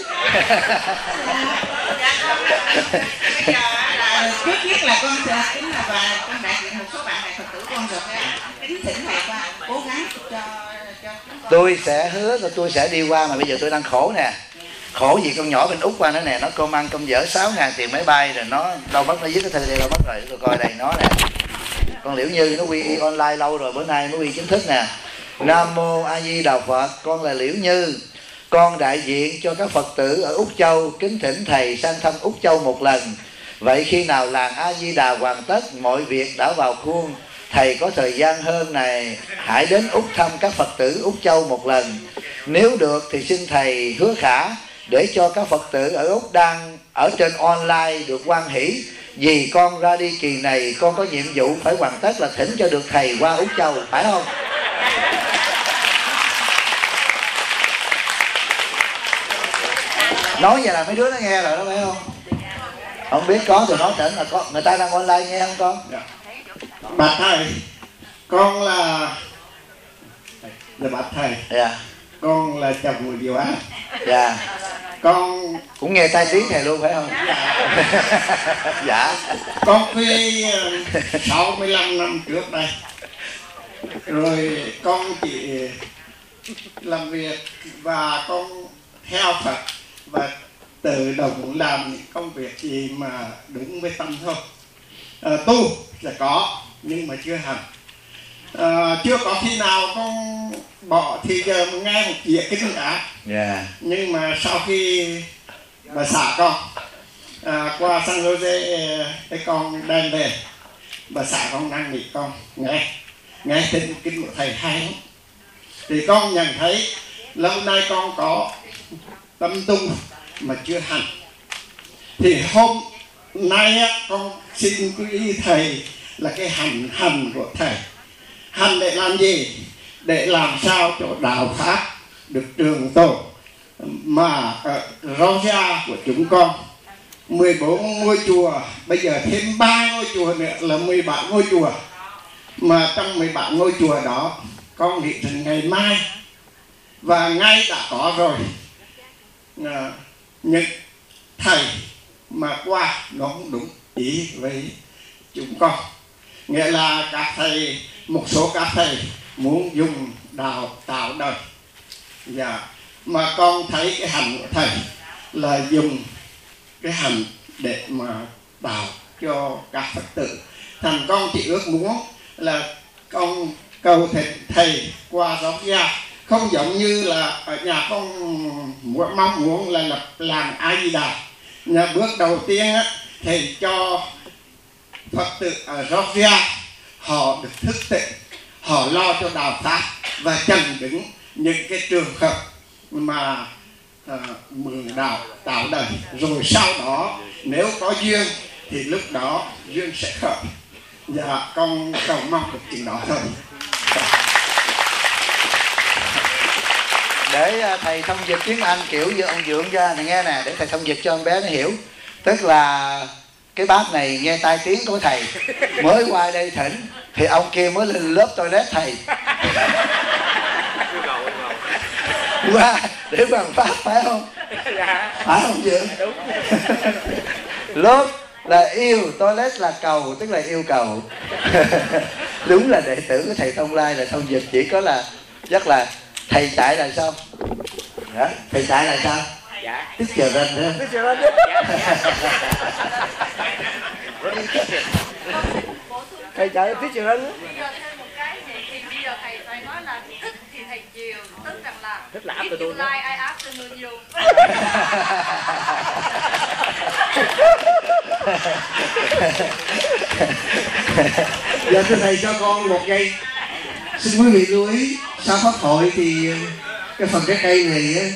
Speaker 5: Trước nhất là con sẽ kính là và con đại diện một số bạn này Phật tử con rồi kính thỉnh thầy qua cố gắng cho
Speaker 1: tôi sẽ hứa là tôi sẽ đi qua, mà bây giờ tôi đang khổ nè. Khổ gì con nhỏ bên Úc qua nữa nè, nó công ăn công dở 6.000 tiền máy bay rồi nó đâu mất, nó viết cái thư đây đâu mất rồi, tôi coi đây nó nè. Con Liễu Như nó quy y online lâu rồi, bữa nay mới quy chính thức nè. Nam Mô A Di Đà Phật, con là Liễu Như, con đại diện cho các Phật tử ở Úc Châu kính thỉnh thầy sang thăm Úc Châu một lần. Vậy khi nào làng A Di Đà hoàn tất mọi việc đã vào khuôn, thầy có thời gian hơn này hãy đến Úc thăm các Phật tử Úc Châu một lần. Nếu được thì xin thầy hứa khả để cho các Phật tử ở Úc đang ở trên online được hoan hỷ. Vì con ra đi kỳ này con có nhiệm vụ phải hoàn tất là thỉnh cho được thầy qua Úc Châu, phải không? Nói vậy là mấy đứa nó nghe rồi đó, phải không? Không biết có thì nói thỉnh là có, người ta đang online nghe không con?
Speaker 6: Dạ. Bạch thầy, con là bạch thầy.
Speaker 1: Dạ.
Speaker 6: Con là chồng người Diệu Á.
Speaker 1: Dạ.
Speaker 6: Con
Speaker 1: cũng nghe tai tiếng thầy luôn phải không?
Speaker 6: Dạ.
Speaker 1: Dạ.
Speaker 6: Con khi 65 năm trước đây, rồi con chỉ làm việc và con theo Phật và tự động làm những công việc gì mà đúng với tâm thôi. Tu là có nhưng mà chưa hành. Chưa có khi nào con bỏ thì giờ mà nghe một chuyện kinh cả.
Speaker 1: Yeah.
Speaker 6: Nhưng mà sau khi bà xã con qua San Jose, cái con đem về, bà xã con đang bị con nghe tin kinh của thầy hay lắm. Thì con nhận thấy lâu nay con có tâm tu mà chưa hành. Thì hôm nay con xin quý ý thầy là cái hành của thầy. Hành để làm gì? Để làm sao cho đạo pháp được trường tồn. Mà Georgia của chúng con 14 ngôi chùa, bây giờ thêm 3 ngôi chùa nữa là 17 ngôi chùa. Mà trong 17 ngôi chùa đó con nghĩ rằng ngày mai và ngay đã có rồi những thầy mà qua nó không đúng ý với chúng con. Nghĩa là các thầy, một số các thầy muốn dùng đạo tạo đời. Dạ. Mà con thấy cái hành của thầy là dùng cái hành để mà tạo cho các Phật tử. Thành con chỉ ước muốn là con cầu thầy qua Georgia, không giống như là ở nhà con mong muốn là lập làng A Di Đà. Nhà bước đầu tiên thầy cho Phật tử ở Georgia họ được thức tỉnh, họ lo cho đạo pháp và chặn đứng những cái trường hợp mà mượn đạo tạo đời. Rồi sau đó nếu có duyên thì lúc đó duyên sẽ khởi. Dạ, con cầu mong được chuyện đó thôi.
Speaker 1: Để thầy thông dịch tiếng Anh kiểu như ông Dượng ra này nghe nè, để thầy thông dịch cho con bé nó hiểu. Tức là cái bác này nghe tai tiếng của thầy mới qua đây thỉnh, thì ông kia mới lên lớp toilet thầy qua để bằng pháp, phải không?
Speaker 4: Phải không chị?
Speaker 2: Đúng.
Speaker 1: Love là yêu, toilet là cầu, tức là yêu cầu. Đúng là đệ tử của thầy Thông Lai là thông dịch, chỉ có là chắc là thầy chạy là sao? Đó, thầy chạy là sao?
Speaker 2: Dạ.
Speaker 1: Tức chờ lên nữa.
Speaker 2: Tức chờ lên. Thầy chạy tức chờ lên.
Speaker 7: Bây giờ thêm một cái thì bây giờ thầy phải nói là thích thì thầy chiều, tức rằng là
Speaker 2: Thích là
Speaker 7: if you like I afternoon you.
Speaker 4: Giờ thưa thầy cho con một giây. Xin quý vị lưu ý, sau pháp hội thì cái phần trái cây này á,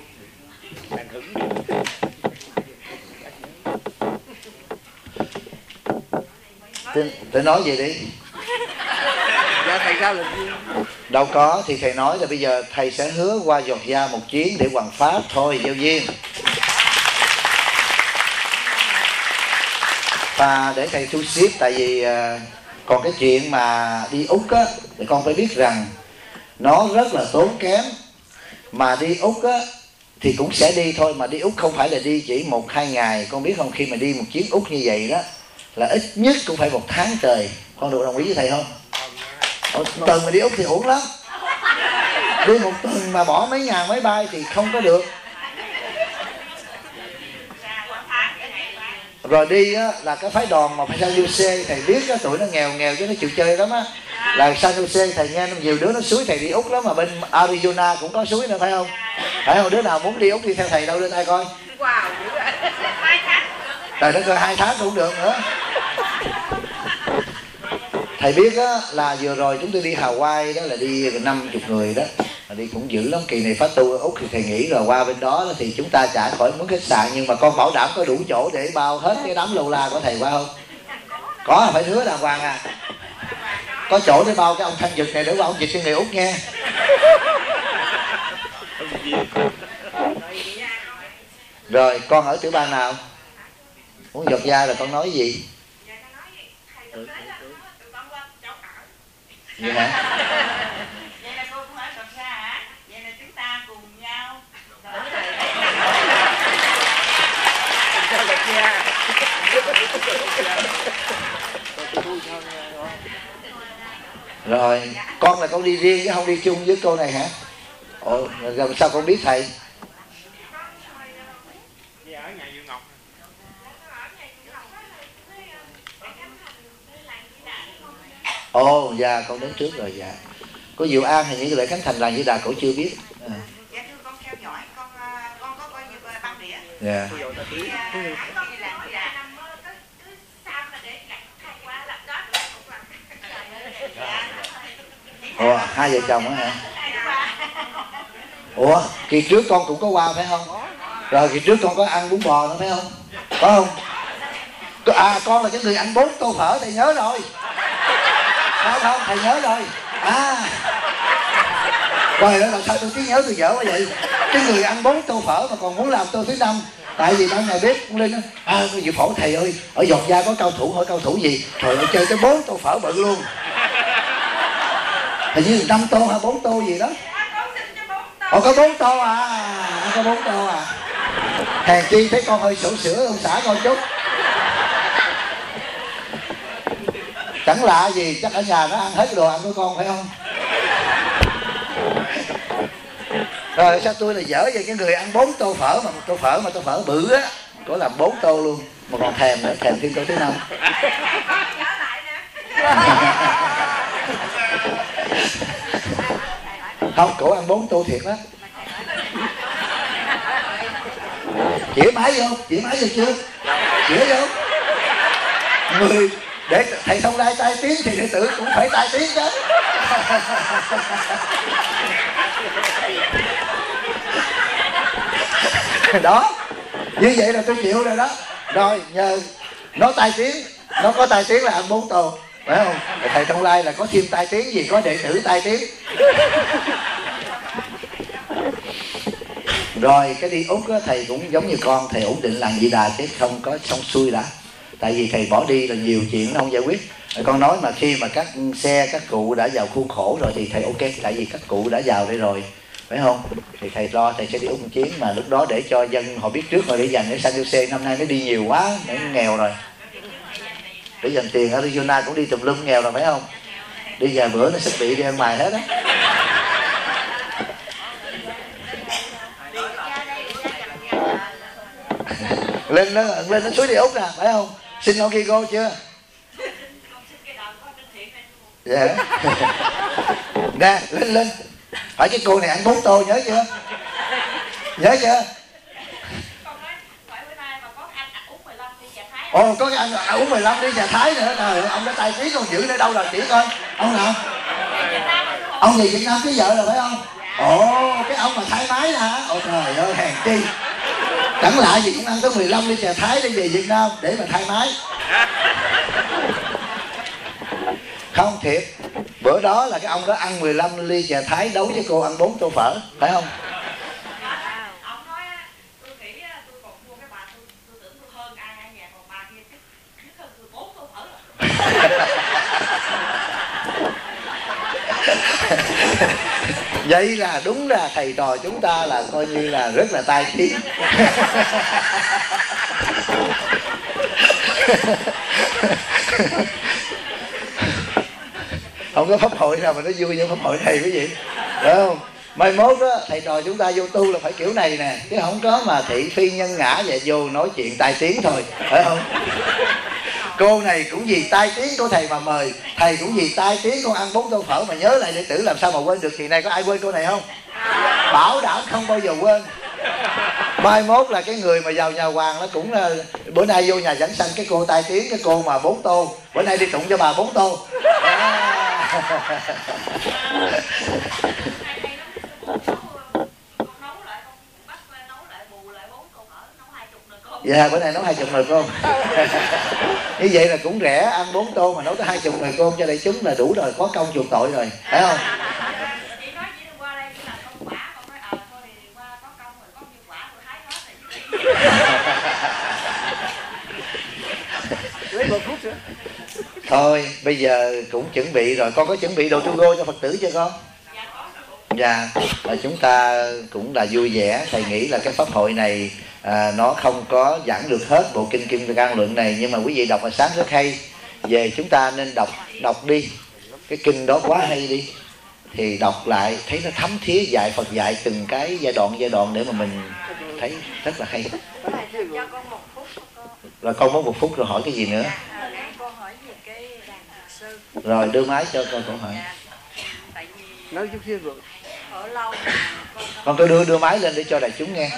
Speaker 1: Thầy nói gì đi?
Speaker 2: Dạ thầy sao là gì?
Speaker 1: Đâu có, thì thầy nói là bây giờ thầy sẽ hứa qua Giọt Da một chuyến để hoằng pháp thôi, giao duyên. Và để thầy thu xếp, tại vì còn cái chuyện mà đi Úc á, thì con phải biết rằng nó rất là tốn kém. Mà đi Úc á thì cũng sẽ đi thôi, mà đi Úc không phải là đi chỉ 1-2 ngày. Con biết không, khi mà đi một chuyến Úc như vậy đó là ít nhất cũng phải 1 tháng trời. Con được đồng ý với thầy không? Một tuần mà đi Úc thì uổng lắm. Đi 1 tuần mà bỏ mấy ngàn máy bay thì không có được. Rồi đi á, là cái phái đoàn mà phải San Jose, thầy biết á, tụi nó nghèo chứ nó chịu chơi lắm á. Là San Jose thầy nghe nhiều đứa nó xúi thầy đi Úc lắm, mà bên Arizona cũng có xúi nữa phải không? Phải không? Đứa nào muốn đi Úc đi theo thầy đâu, đưa tay coi. Trời đất ơi, 2 tháng cũng được nữa. Thầy biết á, là vừa rồi chúng tôi đi Hawaii đó, là đi 50 người đó, mà đi cũng dữ lắm. Kỳ này phát tu ở Úc thì thầy nghĩ là qua bên đó thì chúng ta trả khỏi mướn khách sạn, nhưng mà con bảo đảm có đủ chỗ để bao hết cái đám lâu la của thầy qua không? Có, phải hứa đàng hoàng à. Có chỗ để bao cái ông Thanh Dực này để qua ông dịch cho người Úc nghe. Rồi con ở tiểu bang nào? Muốn Giọt Da là con nói gì? Vậy hả?
Speaker 5: Vậy là cô cũng ở Giọt Da hả? Vậy là chúng ta cùng nhau.
Speaker 1: Rồi, con là con đi riêng chứ không đi chung với cô này hả? Ồ, làm sao con biết thầy?
Speaker 2: Dạ ở nhà Dương Ngọc.
Speaker 1: Ồ, dạ con đến trước rồi, dạ. Có Diệu An thì những lễ khánh thành làng Di Đà cổ chưa biết.
Speaker 5: Dạ thưa con theo dõi, con có coi như băng đĩa.
Speaker 1: Dạ. Ồ, 2 vợ chồng á hả? Ủa, kỳ trước con cũng có qua phải không? Rồi kỳ trước con có ăn bún bò nữa phải không? Có không? À, con là cái người ăn 4 tô phở, thầy nhớ rồi. Phải không? Thầy nhớ rồi. À, rồi đó, làm sao tôi trí nhớ tôi dở quá vậy? Cái người ăn 4 tô phở mà còn muốn làm tô thứ 5. Tại vì ban ngày bếp con Linh á, tôi dự phổ thầy ơi, ở Giọt Da có cao thủ, hỏi cao thủ gì? Trời ơi, chơi tới 4 tô phở bự luôn. Hình như 5 tô hay 4 tô gì đó. Ồ, có 4 tô à? Có 4 tô à? Hèn chi thấy con hơi sổ sữa, ông xã con chút. Chẳng lạ gì, chắc ở nhà nó ăn hết cái đồ ăn của con phải không? Rồi sao tôi là dở vậy? Cái người ăn 4 tô phở mà tô phở bự á, có làm 4 tô luôn. Mà còn thèm nữa, thèm thêm tô thứ 5. Không, cổ ăn 4 tô thiệt đó. Chỉa máy vô chưa? Chỉa vô. Người để thầy Thông Lai tai tiếng thì đệ tử cũng phải tai tiếng chứ. Đó, như vậy là tôi chịu rồi đó. Rồi nhờ nó tai tiếng, nó có tai tiếng là ăn 4 tô, phải không? Thầy Thông Lai là có thêm tai tiếng gì, có đệ tử tai tiếng. Rồi cái đi Úc á, thầy cũng giống như con, thầy ổn định làng Di Đà chứ không có xong xuôi đã. Tại vì thầy bỏ đi là nhiều chuyện nó không giải quyết. Con nói mà khi mà các xe, các cụ đã vào khuôn khổ rồi thì thầy ok. Tại vì các cụ đã vào đây rồi phải không? Thì thầy lo thầy sẽ đi Úc một chuyến, mà lúc đó để cho dân họ biết trước rồi để dành. Để San Jose năm nay nó đi nhiều quá, nó nghèo rồi, để dành tiền. Arizona cũng đi tùm lum nghèo rồi phải không? Đi vài bữa nó sắp bị đi ăn mày hết á. lên nó suối đi Úc nè phải không? Xin ông kia cô chưa? Dạ. Nè lên hỏi cái cô này ăn 4 tô nhớ chưa? Nhớ chưa? Ồ có cái anh uống 15 đi trà Thái nữa. Trời, ông đã tài trí còn giữ nữa đâu rồi chỉ coi. Ông nào? Ông về Việt Nam cưới vợ rồi phải không? Ồ cái ông mà thái mái nè hả? Ôi trời ơi hèn chi. Chẳng lạ gì cũng ăn tới 15 ly trà Thái để về Việt Nam để mà thay mái. Không thiệt, bữa đó là cái ông đó ăn 15 ly trà Thái đấu với cô ăn 4 tô phở, phải không? Vậy là đúng là thầy trò chúng ta là coi như là rất là tai tiếng. Không có pháp hội nào mà nó vui như pháp hội này quý vị, phải không? Mai mốt đó thầy trò chúng ta vô tu là phải kiểu này nè, chứ không có mà thị phi nhân ngã và vô nói chuyện tai tiếng thôi, phải không? Cô này cũng vì tai tiếng của thầy mà mời, thầy cũng vì tai tiếng con ăn 4 tô phở mà nhớ lại đệ tử làm sao mà quên được. Kỳ này có ai quên cô này không? Bảo đảm không bao giờ quên. Mai mốt là cái người mà vào nhà hoàng nó cũng là bữa nay vô nhà Giảng Sanh cái cô tai tiếng, cái cô mà 4 tô bữa nay đi tụng cho bà 4 tô. Dạ bữa nay nấu 20 nồi cơm. Như vậy là cũng rẻ, ăn 4 tô mà nấu tới 20 nồi cơm cho đại chúng là đủ rồi, có công chuộc tội rồi, phải không? Thôi bây giờ cũng chuẩn bị rồi, con có chuẩn bị đồ tu gô cho Phật tử chưa con? Dạ, chúng ta cũng là vui vẻ. Thầy nghĩ là cái pháp hội này nó không có giảng được hết bộ kinh Kim Cang Luận này, nhưng mà quý vị đọc hồi sáng rất hay. Về chúng ta nên đọc đi, cái kinh đó quá hay đi, thì đọc lại thấy nó thấm thía, dạy Phật dạy từng cái giai đoạn để mà mình thấy rất là hay. Rồi con muốn 1 phút rồi hỏi cái gì nữa? Rồi đưa máy cho con câu hỏi.
Speaker 8: Nói chút xíu rồi.
Speaker 7: Ở lâu
Speaker 1: con cứ đưa máy lên để cho đại chúng nghe.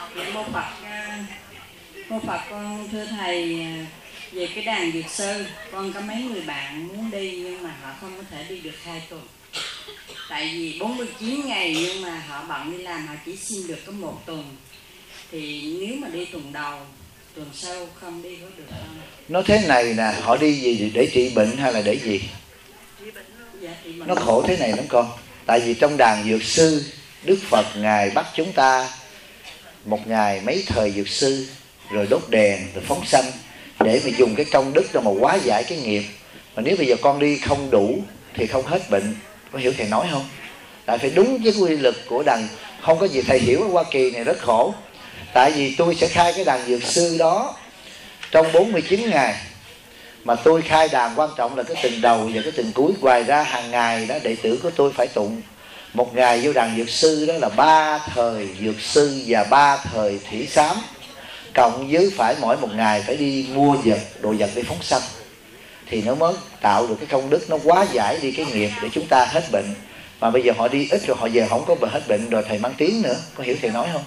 Speaker 9: Mô Phật con thưa thầy, về cái đàn Dược Sư con có mấy người bạn muốn đi nhưng mà họ không có thể đi được 2 tuần. Tại vì 49 ngày nhưng mà họ bận đi làm, họ chỉ xin được có 1 tuần. Thì nếu mà đi tuần đầu, tuần sau không đi có được không?
Speaker 1: Nó thế này nè, họ đi gì để trị bệnh hay là để gì?
Speaker 9: Dạ,
Speaker 1: nó khổ thế này lắm con. Tại vì trong đàn Dược Sư, Đức Phật Ngài bắt chúng ta một ngày mấy thời Dược Sư, rồi đốt đèn, rồi phóng sanh, để mà dùng cái công đức đó mà hóa giải cái nghiệp. Mà nếu bây giờ con đi không đủ thì không hết bệnh. Có hiểu thầy nói không? Tại phải đúng với quy luật của đàn. Không có gì thầy hiểu ở Hoa Kỳ này rất khổ. Tại vì tôi sẽ khai cái đàn Dược Sư đó trong 49 ngày. Mà tôi khai đàn quan trọng là cái tuần đầu và cái tuần cuối. Ngoài ra hàng ngày đó đệ tử của tôi phải tụng. Một ngày vô đàn Dược Sư đó là 3 thời Dược Sư và 3 thời Thủy Sám, cộng với phải mỗi một ngày phải đi mua đồ vật để phóng sanh, thì nó mới tạo được cái công đức, nó hóa giải đi cái nghiệp để chúng ta hết bệnh. Mà bây giờ họ đi ít rồi họ về không có hết bệnh rồi thầy mang tiếng nữa. Có hiểu thầy nói không?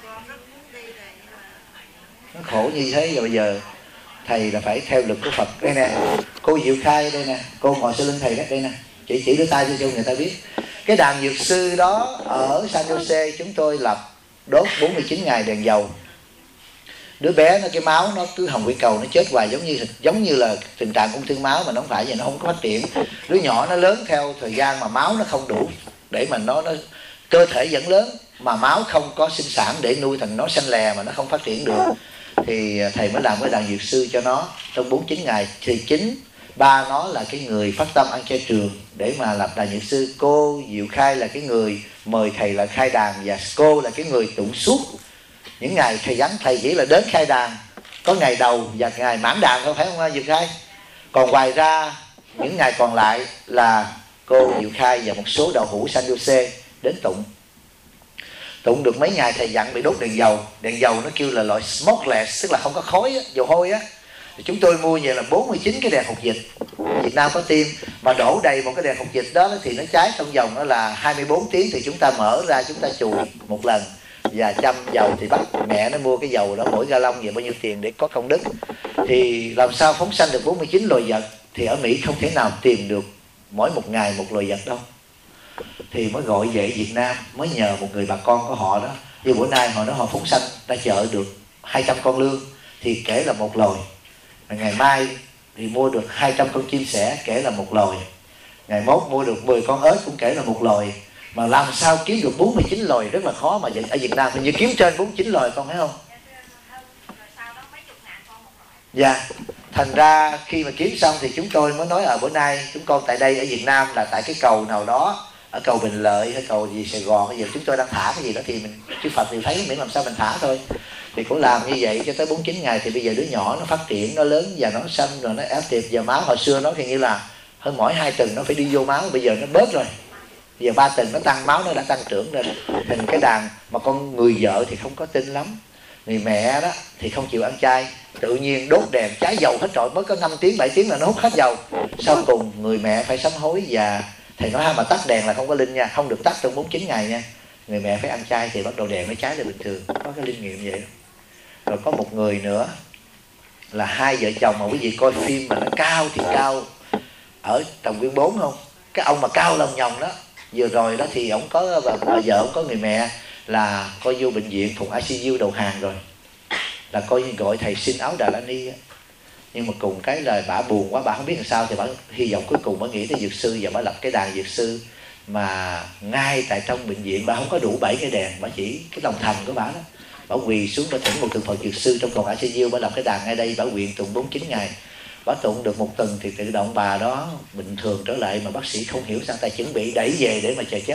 Speaker 1: Nó khổ như thế. Rồi bây giờ thầy là phải theo lực của Phật. Đây nè, cô Diệu Khai đây nè, cô ngồi sau lưng thầy đó, đây nè, chỉ đưa tay cho người ta biết. Cái đàn Dược Sư đó ở San Jose chúng tôi lập đốt 49 ngày đèn dầu. Đứa bé nó cái máu nó cứ hồng thủy cầu nó chết hoài, giống như là tình trạng ung thư máu, mà nó không phải vậy, nó không có phát triển. Đứa nhỏ nó lớn theo thời gian mà máu nó không đủ để mà nó cơ thể vẫn lớn mà máu không có sinh sản để nuôi thành nó xanh lè mà nó không phát triển được, thì thầy mới làm cái đàn Dược Sư cho nó trong 49 ngày. Thì chính Ba nó là cái người phát tâm ăn chay trường để mà làm đàn nhạc sư. Cô Diệu Khai là cái người mời thầy là khai đàn, và cô là cái người tụng suốt những ngày thầy vắng. Thầy chỉ là đến khai đàn có ngày đầu và ngày mãn đàn thôi, phải không Diệu Khai? Còn ngoài ra những ngày còn lại là cô Diệu Khai và một số đạo hữu San Jose đến tụng. Tụng được mấy ngày thầy dặn bị đốt đèn dầu. Đèn dầu nó kêu là loại smokeless, tức là không có khói á, dầu hôi á. Thì chúng tôi mua về là 49 cái đèn phục dịch. Việt Nam có team mà đổ đầy một cái đèn phục dịch đó thì nó cháy trong vòng đó là 24 tiếng. Thì chúng ta mở ra, chúng ta chùi một lần và châm dầu. Thì bắt mẹ nó mua cái dầu đó mỗi gallon về bao nhiêu tiền để có công đức. Thì làm sao phóng sanh được 49 loài vật? Thì ở Mỹ không thể nào tìm được mỗi một ngày một loài vật đâu. Thì mới gọi về Việt Nam, mới nhờ một người bà con của họ đó. Như bữa nay họ nói họ phóng sanh đã chợ được 200 con lương thì kể là một loài. Ngày mai thì mua được 200 con chim sẻ, kể là một loài. Ngày mốt mua được 10 con ếch cũng kể là một loài. Mà làm sao kiếm được 49 loài rất là khó. Mà ở Việt Nam thì như kiếm trên 49 loài, con thấy không? Dạ. Thành ra khi mà kiếm xong thì chúng tôi mới nói bữa nay chúng con tại đây ở Việt Nam là tại cái cầu nào đó, ở cầu Bình Lợi hay cầu gì Sài Gòn hay gì, chúng tôi đang thả cái gì đó thì mình chư Phật thì thấy miễn làm sao mình thả thôi. Thì cũng làm như vậy cho tới 49 ngày thì bây giờ đứa nhỏ nó phát triển, nó lớn và nó xanh rồi nó ép tiệp vào máu. Hồi xưa nó thì như là hơn mỗi 2 tuần nó phải đi vô máu, bây giờ nó bớt rồi. Bây giờ 3 tuần nó tăng máu, nó đã tăng trưởng lên. Thành cái đàn mà con người vợ thì không có tin lắm. Người mẹ đó thì không chịu ăn chay, tự nhiên đốt đèn cháy dầu hết rồi, mới có 5 tiếng 7 tiếng là nó hút hết dầu. Sau cùng người mẹ phải sám hối và thầy nói mà tắt đèn là không có linh nha, không được tắt trong 49 ngày nha. Người mẹ phải ăn chay thì bắt đầu đèn nó cháy lại bình thường, có cái linh nghiệm vậy đó. Rồi có một người nữa là hai vợ chồng mà quý vị coi phim mà nó cao thì cao ở Trần Nguyên 4 không? Cái ông mà cao lòng nhòng đó, vừa rồi đó thì ông có vợ ông có người mẹ là coi vô bệnh viện thuộc ICU đầu hàng rồi, là coi như gọi thầy xin áo Đà La Ni á. Nhưng mà cùng cái lời bả buồn quá, bả không biết làm sao thì bả hy vọng cuối cùng bả nghĩ tới dược sư và bả lập cái đàn dược sư. Mà ngay tại trong bệnh viện bả không có đủ 7 cái đèn, bả chỉ cái lòng thành của bả đó. Bả quỳ xuống bả thỉnh một tượng Phật dược sư trong phòng ICU, bả lập cái đàn ngay đây, bả nguyện tụng 49 ngày. Bả tụng được 1 tuần thì tự động bà đó bình thường trở lại, mà bác sĩ không hiểu sao ta chuẩn bị đẩy về để mà chờ chết.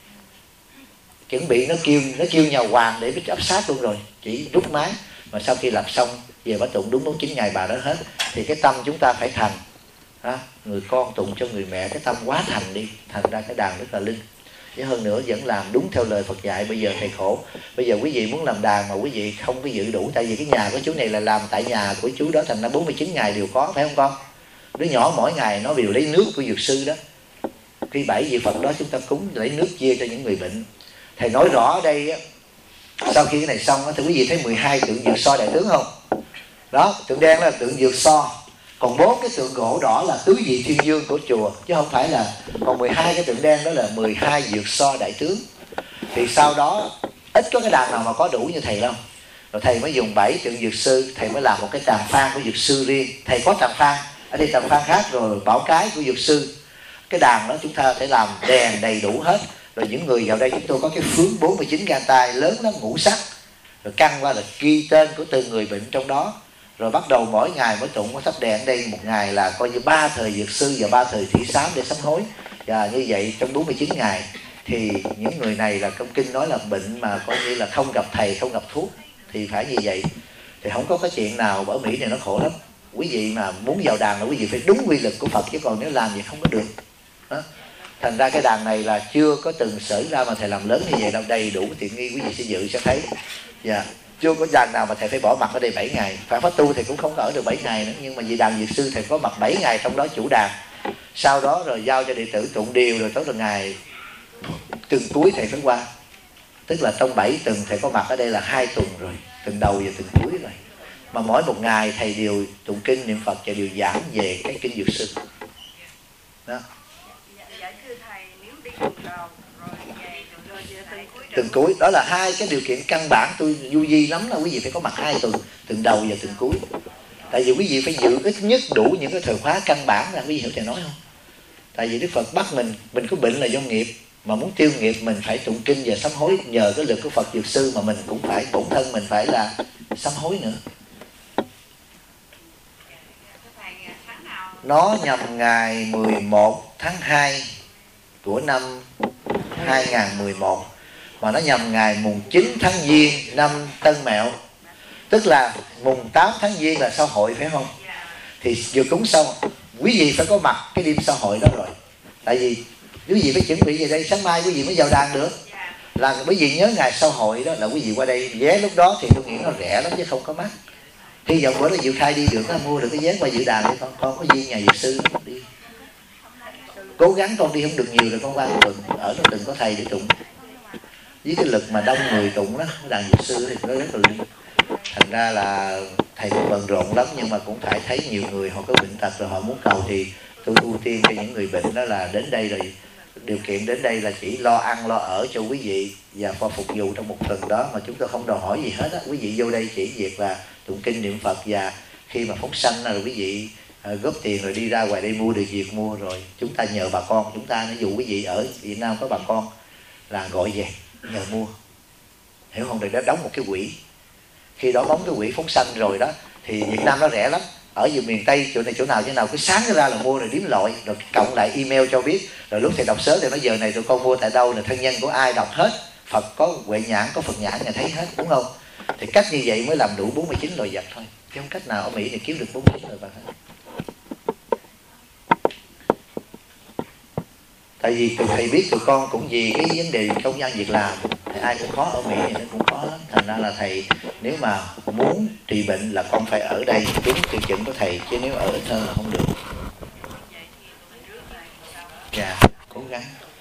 Speaker 1: Chuẩn bị nó kêu nhà hoàng để biết áp sát luôn rồi, chỉ rút máy. Mà sau khi lập xong về bả tụng đúng 49 ngày bà đó hết. Thì cái tâm chúng ta phải thành đó. Người con tụng cho người mẹ cái tâm quá thành đi, thành ra cái đàn rất là linh. Với hơn nữa vẫn làm đúng theo lời Phật dạy. Bây giờ thầy khổ, bây giờ quý vị muốn làm đàn mà quý vị không có giữ đủ. Tại vì cái nhà của chú này là làm tại nhà của chú đó, thành ra 49 ngày đều có, phải không con? Đứa nhỏ mỗi ngày nó đều lấy nước của dược sư đó. Khi 7 vị Phật đó chúng ta cúng lấy nước chia cho những người bệnh. Thầy nói rõ ở đây á, sau khi cái này xong thì quý vị thấy 12 tượng dược so đại tướng không? Đó, tượng đen là tượng dược so. Còn 4 cái tượng gỗ đỏ là tứ vị thiên dương của chùa, chứ không phải là. Còn 12 cái tượng đen đó là 12 dược so đại tướng. Thì sau đó ít có cái đàn nào mà có đủ như thầy đâu. Rồi thầy mới dùng 7 tượng dược sư, thầy mới làm một cái tràng phan của dược sư riêng. Thầy có tràng phan, ở đây tràng phan khác rồi bảo cái của dược sư. Cái đàn đó chúng ta phải làm đèn đầy đủ hết. Rồi những người vào đây chúng tôi có cái phướng 49 gang tay lớn lắm, ngũ sắc. Rồi căng qua là ghi tên của từng người bệnh trong đó. Rồi bắt đầu mỗi ngày mới tụng có thắp đèn ở đây, một ngày là coi như 3 thời dược sư và 3 thời thủy sám để sám hối. Và như vậy trong 49 ngày thì những người này là trong kinh nói là bệnh mà coi như là không gặp thầy, không gặp thuốc. Thì phải như vậy. Thì không có cái chuyện nào ở Mỹ này nó khổ lắm. Quý vị mà muốn vào đàn là quý vị phải đúng quy lực của Phật, chứ còn nếu làm vậy không có được đó. Thành ra cái đàn này là chưa có từng xảy ra mà thầy làm lớn như vậy đâu, đầy đủ tiện nghi quý vị sẽ dự sẽ thấy. Dạ. Chưa có đàn nào mà thầy phải bỏ mặt ở đây 7 ngày. Phải Pháp tu thầy cũng không có ở được 7 ngày nữa. Nhưng mà vì đàn dược sư thầy có mặt 7 ngày, trong đó chủ đàn. Sau đó rồi giao cho đệ tử tụng điều, rồi tới từng ngày tuần cuối thầy phải qua. Tức là trong 7 tuần thầy có mặt ở đây là 2 tuần rồi, tuần đầu và tuần cuối rồi. Mà mỗi một ngày thầy đều tụng kinh niệm Phật và đều giảng về cái kinh dược sư đó. Tuần cuối đó là 2 cái điều kiện căn bản, tôi du di lắm là quý vị phải có mặt 2 tuần, tuần đầu và tuần cuối. Tại vì quý vị phải giữ ít nhất đủ những cái thời khóa căn bản là quý vị hiểu thầy nói không? Tại vì Đức Phật bắt mình có bệnh là do nghiệp, mà muốn tiêu nghiệp mình phải tụng kinh và sám hối, nhờ cái lực của Phật dược sư mà mình cũng phải bổn thân mình phải là sám hối nữa. Nó nhằm ngày 11 tháng 2 của năm 2011, mà nó nhằm ngày mùng 9 tháng Giêng năm Tân Mẹo. Tức là mùng 8 tháng Giêng là xã hội, phải không? Thì vừa cúng xong, quý vị phải có mặt cái đêm xã hội đó rồi. Tại vì quý vị phải chuẩn bị về đây, sáng mai quý vị mới vào đàn được. Là quý vị nhớ ngày xã hội đó là quý vị qua đây. Vé lúc đó thì tôi nghĩ nó rẻ lắm chứ không có mắc. Hy vọng bữa đó Diệu Khai đi được, nó mua được cái vé qua dự đàn để con có duyên nhà Dược sư đi. Cố gắng con đi không được nhiều rồi con qua tuần ở trong từng có thầy để tụng. Với cái lực mà đông người tụng đó, đàn Dược sư thì nó rất là linh. Thành ra là thầy cũng bận rộn lắm, nhưng mà cũng phải thấy nhiều người họ có bệnh tật rồi họ muốn cầu thì tôi ưu tiên cho những người bệnh đó là đến đây rồi. Điều kiện đến đây là chỉ lo ăn lo ở cho quý vị và phục vụ trong một tuần đó, mà chúng tôi không đòi hỏi gì hết á. Quý vị vô đây chỉ việc là tụng kinh niệm Phật, và khi mà phóng sanh rồi quý vị góp tiền rồi đi ra ngoài đây mua được việc mua, rồi chúng ta nhờ bà con chúng ta, ví dụ quý vị ở Việt Nam có bà con là gọi về nhờ mua, hiểu không? Rồi đó đóng một cái quỹ, khi đó đóng cái quỹ phóng sanh rồi đó thì Việt Nam nó rẻ lắm. Ở vùng miền Tây chỗ nào cứ sáng ra là mua rồi đếm loại, rồi cộng lại email cho biết, rồi lúc thầy đọc sớm thì nói giờ này tụi con mua tại đâu, là thân nhân của ai đọc hết, Phật có huệ nhãn có Phật nhãn người thấy hết, đúng không? Thì cách như vậy mới làm đủ 49 loài vật thôi, chứ không cách nào ở Mỹ thì kiếm được 49 loài vật hết. Tại vì thầy biết tụi con cũng vì cái vấn đề công ăn việc làm thì ai cũng khó, ở Mỹ thì nó cũng khó lắm. Thành ra là thầy nếu mà muốn trị bệnh là con phải ở đây đúng tiêu chuẩn của thầy, chứ nếu ở ít hơn là không được. Dạ, cố gắng.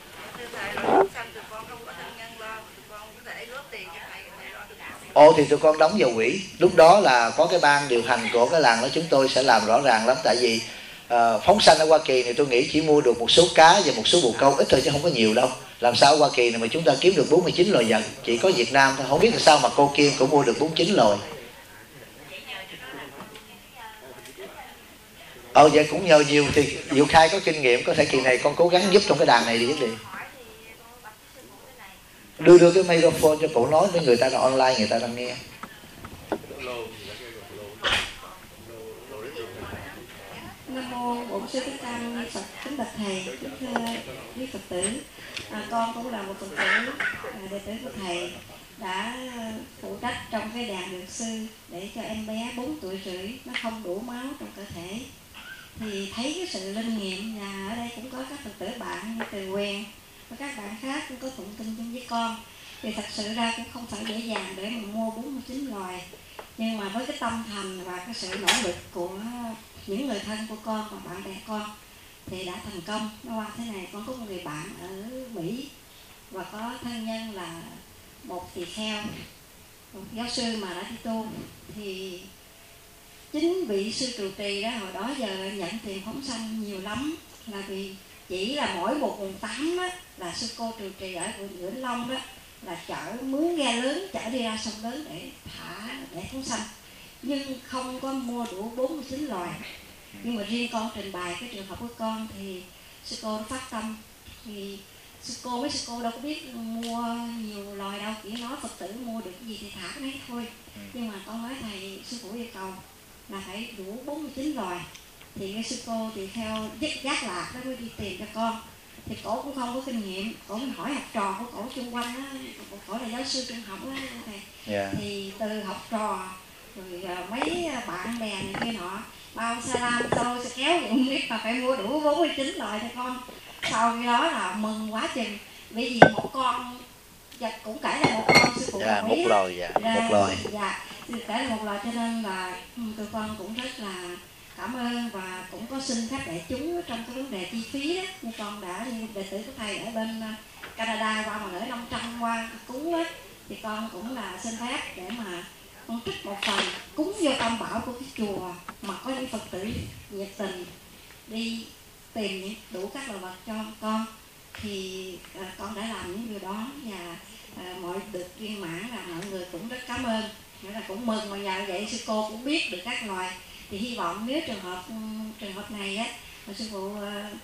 Speaker 1: Ồ thì tụi con đóng vào quỹ, lúc đó là có cái ban điều hành của cái làng đó, chúng tôi sẽ làm rõ ràng lắm. Tại vì phóng sanh ở Hoa Kỳ thì tôi nghĩ chỉ mua được một số cá và một số bồ câu ít thôi chứ không có nhiều đâu. Làm sao ở Hoa Kỳ này mà chúng ta kiếm được 49 loài vật, chỉ có Việt Nam thôi. Không biết là sao mà cô Kim cũng mua được 49 loài. Vậy cũng nhờ nhiều thì Diệu Khai có kinh nghiệm, có thể kỳ này con cố gắng giúp trong cái đàn này đi chứ gì. Đưa cái microphone cho cổ nói với người ta online, người ta đang nghe.
Speaker 10: Nam mô Bổn Sư Thích Ca Mâu Ni Phật. Kính bạch thầy, kính thưa quý Phật tử, con cũng là một Phật tử đệ tử của thầy, đã phụ trách trong cái đàn dược sư để cho em bé 4 tuổi rưỡi nó không đủ máu trong cơ thể. Thì thấy cái sự linh nghiệm, và ở đây cũng có các Phật tử bạn như Từ Quyền và các bạn khác cũng có tụng kinh chung với con. Thì thật sự ra cũng không phải dễ dàng để mà mua 49 loài, nhưng mà với cái tâm thành và cái sự nỗ lực của những người thân của con và bạn bè con thì đã thành công. Nó qua thế này, con có một người bạn ở Mỹ và có thân nhân là một tỳ kheo, một giáo sư mà đã đi tu. Thì chính vị sư trụ trì đó hồi đó giờ nhận tiền phóng sanh nhiều lắm, là vì chỉ là mỗi một mùng 8 đó là sư cô trụ trì ở Vĩnh Long đó là chở mướn ghe lớn chở đi ra sông lớn để phóng sanh, nhưng không có mua đủ 49 loài. Nhưng mà riêng con trình bày cái trường hợp của con thì sư cô nó phát tâm, thì sư cô đâu có biết mua nhiều loài đâu, chỉ nói Phật tử mua được cái gì thì thả cái đấy thôi. Nhưng mà con nói thầy, sư phụ yêu cầu là phải đủ 49 loài. Thì cái sư cô thì theo giác lạc đó mới đi tìm cho con. Thì cổ cũng không có kinh nghiệm, cổ mới hỏi học trò của cổ xung quanh á, cổ là giáo sư trung học á thầy. Thì từ học trò rồi mấy bạn bè này kia nọ bao salam tôi sẽ kéo cũng biết là phải mua đủ 49 loại cho con. Sau khi đó là mừng quá chừng, bởi vì một con cũng kể là một con sư phụ
Speaker 1: một loài một loài
Speaker 10: kể là một loài, cho nên là tụi con cũng rất là cảm ơn và cũng có xin phép đại chúng trong cái vấn đề chi phí đó. Như con đã như đệ tử của thầy ở bên Canada qua mà gửi 500 qua cúng đó, thì con cũng là xin phép để mà con trích một phần cúng vô tam bảo của cái chùa mà có những Phật tử nhiệt tình đi tìm những đủ các đồ vật cho con. Thì con đã làm những điều đó và mọi được viên mãn, là mọi người cũng rất cảm ơn, nghĩa là cũng mừng. Mà nhờ vậy sư cô cũng biết được các loài. Thì hy vọng nếu trường hợp này á mà sư phụ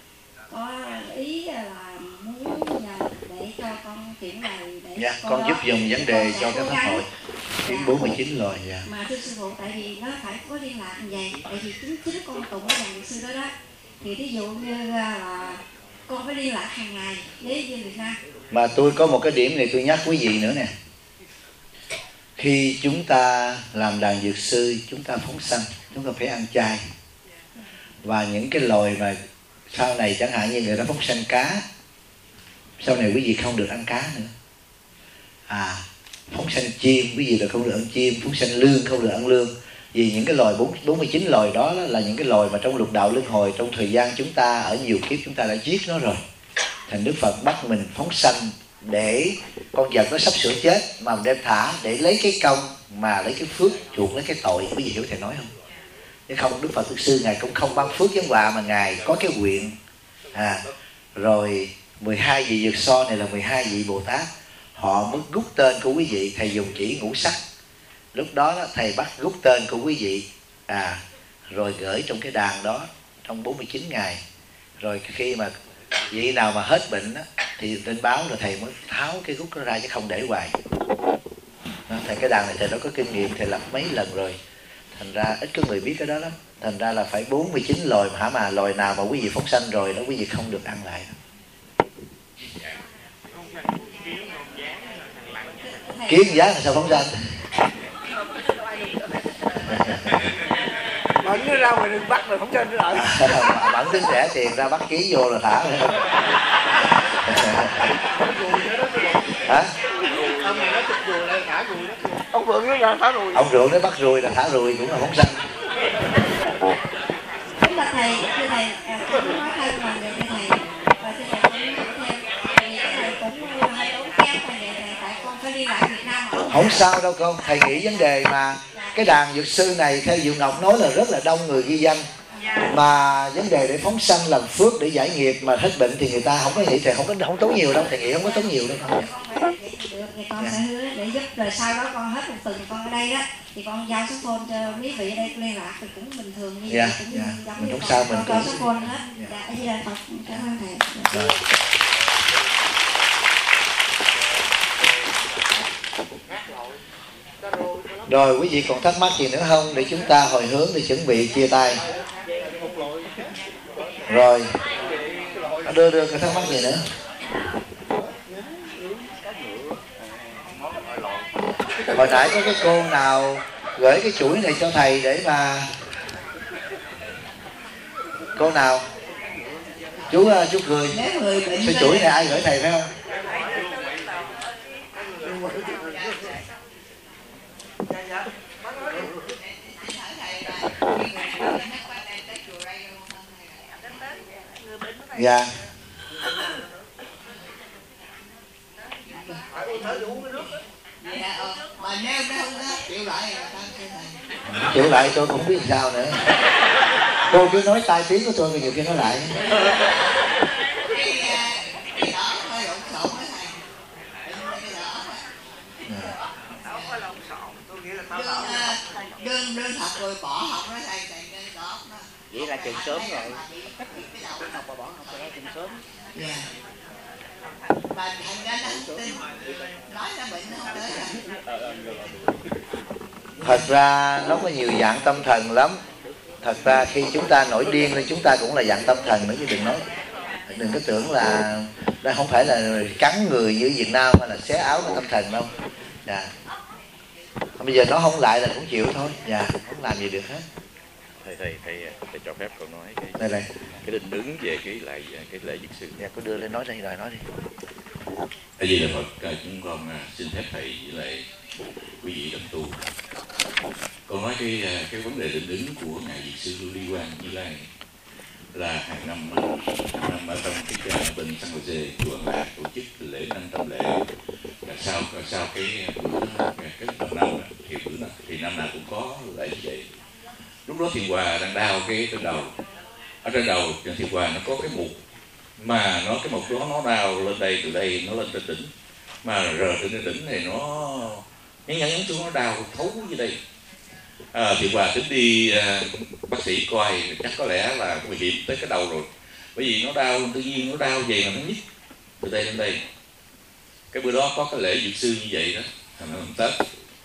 Speaker 10: có ý là muốn nhờ để cho con chuyển lời để
Speaker 1: con giúp dùng vấn đề cho các pháp hội đến 49 loài.
Speaker 10: Mà thưa sư phụ, tại vì nó phải có liên lạc như vậy, tại vì chính con tụng cái đàn dược sư đó thì ví dụ như là con phải liên lạc hàng ngày với dân Việt Nam.
Speaker 1: Mà tôi có một cái điểm này tôi nhắc quý vị nữa nè. Khi chúng ta làm đàn dược sư, chúng ta phóng sanh, chúng ta phải ăn chay. Và những cái loài mà sau này chẳng hạn như người ta phóng sanh cá, sau này quý vị không được ăn cá nữa. Phóng sanh chim, quý vị là không được ăn chim. Phóng sanh lương, không được ăn lương. Vì những cái loài 49 loài đó là những cái loài mà trong lục đạo luân hồi, trong thời gian chúng ta ở nhiều kiếp chúng ta đã giết nó rồi. Thành Đức Phật bắt mình phóng sanh để con vật nó sắp sửa chết mà mình đem thả để lấy cái công mà lấy cái phước chuộc lấy cái tội. Quý vị hiểu thầy nói không? Chứ không, Đức Phật Thực Sư Ngài cũng không ban phước giáng họa, mà Ngài có cái nguyện. Rồi 12 vị Dược So này là 12 vị Bồ Tát. Họ mới rút tên của quý vị. Thầy dùng chỉ ngũ sắc. Lúc đó thầy bắt rút tên của quý vị, rồi gửi trong cái đàn đó trong 49 ngày. Rồi khi mà vị nào mà hết bệnh đó, thì lên báo rồi thầy mới tháo cái rút nó ra chứ không để hoài. Thầy cái đàn này thầy đã có kinh nghiệm, thầy lập mấy lần rồi. Thành ra ít có người biết cái đó lắm. Thành ra là phải 49 loài mà loài nào mà quý vị phóng sanh rồi đó quý vị không được ăn lại. Kiến giá là sao phóng sanh?
Speaker 8: Bẩn nó ra ngoài đừng bắt rồi phóng sanh nữa rồi.
Speaker 1: Bẩn tính rẻ tiền ra bắt kiến vô là thả. Hả?
Speaker 8: Ông này nó chụp ruồi là thả ruồi đó. Ông Phượng nó ra thả ruồi.
Speaker 1: Ông Phượng nó bắt ruồi là thả ruồi cũng là phóng sanh.
Speaker 10: Đúng là thầy, thưa thầy, cũng nói thêm mà thưa thầy, và thưa thầy cũng nói thêm, thì thầy cũng hơi tốn kém thầy, tại con phải đi lại Việt Nam.
Speaker 1: Không sao đâu con, thầy nghĩ vấn đề mà cái đàn dược sư này theo Diệu Ngọc nói là rất là đông người ghi danh. Mà vấn đề để phóng sanh làm phước để giải nghiệp mà hết bệnh thì người ta không có nghĩ, thầy không tốn nhiều đâu, thầy nghĩ không có tốn nhiều đâu.
Speaker 10: Được, thì con sẽ hứa để giúp, rồi sau đó con hết một tuần con ở đây đó thì con giao số phone cho mấy vị ở đây liên lạc thì cũng bình thường như vậy, cũng giống như con có số phone hết. Dạ, Di Đà Phật, cảm ơn thầy.
Speaker 1: Rồi quý vị còn thắc mắc gì nữa không để chúng ta hồi hướng để chuẩn bị chia tay. Rồi đưa cái thắc mắc gì nữa. Hồi nãy có cái cô nào gửi cái chuỗi này cho thầy để mà cô nào chú cười cái chuỗi này ai gửi thầy phải không? Dạ. Chịu lại tôi cũng biết sao nữa. Cô cứ nói tai tiếng của tôi, nhiều khi nói lại.
Speaker 5: Đơn thật rồi bỏ học nó thầy đó.
Speaker 8: Vậy là chừng sớm rồi. Học mà bỏ học rồi đó chừng sớm.
Speaker 5: Mà thành ra nó tin nói là bệnh nó không tới rồi.
Speaker 1: Thật ra nó có nhiều dạng tâm thần lắm. Thật ra khi chúng ta nổi điên thì chúng ta cũng là dạng tâm thần nữa, chứ đừng có tưởng là đây không phải là cắn người như Việt Nam mà là xé áo của tâm thần đâu. Dạ. Bây giờ nó không lại là cũng chịu thôi. Dạ, không làm gì được hết.
Speaker 2: Thầy cho phép cậu nói
Speaker 1: đây.
Speaker 2: Cái định ứng về cái lễ dược sư.
Speaker 1: Dạ, cô đưa lên nói đi rồi nói đi.
Speaker 11: Tại vì là Phật, chúng con xin phép thầy với lại quý vị đồng tu. Con nói cái vấn đề định ứng của ngài dược sư Lưu Ly Quang Như Lai là hàng năm ở trong cái bên San Jose chùa là tổ chức lễ 500 lễ. Là sau cái bữa năm thì năm nào cũng có lễ như vậy. Lúc đó Thiền Hòa đang đao cái trên đầu, ở trên đầu Thiền Hòa nó có cái mục, mà cái mục đó nó đao lên đây, từ đây nó lên trên đỉnh, mà rờ trên đỉnh này nó nhắn xuống, nó đau thấu như đây. Thiền Hòa tính đi bác sĩ coi, chắc có lẽ là nguy hiểm tới cái đầu rồi, bởi vì nó đau tự nhiên, nó đau vậy mà nó nhức từ đây lên đây. Cái bữa đó có cái lễ dược sư như vậy đó, thành Tết,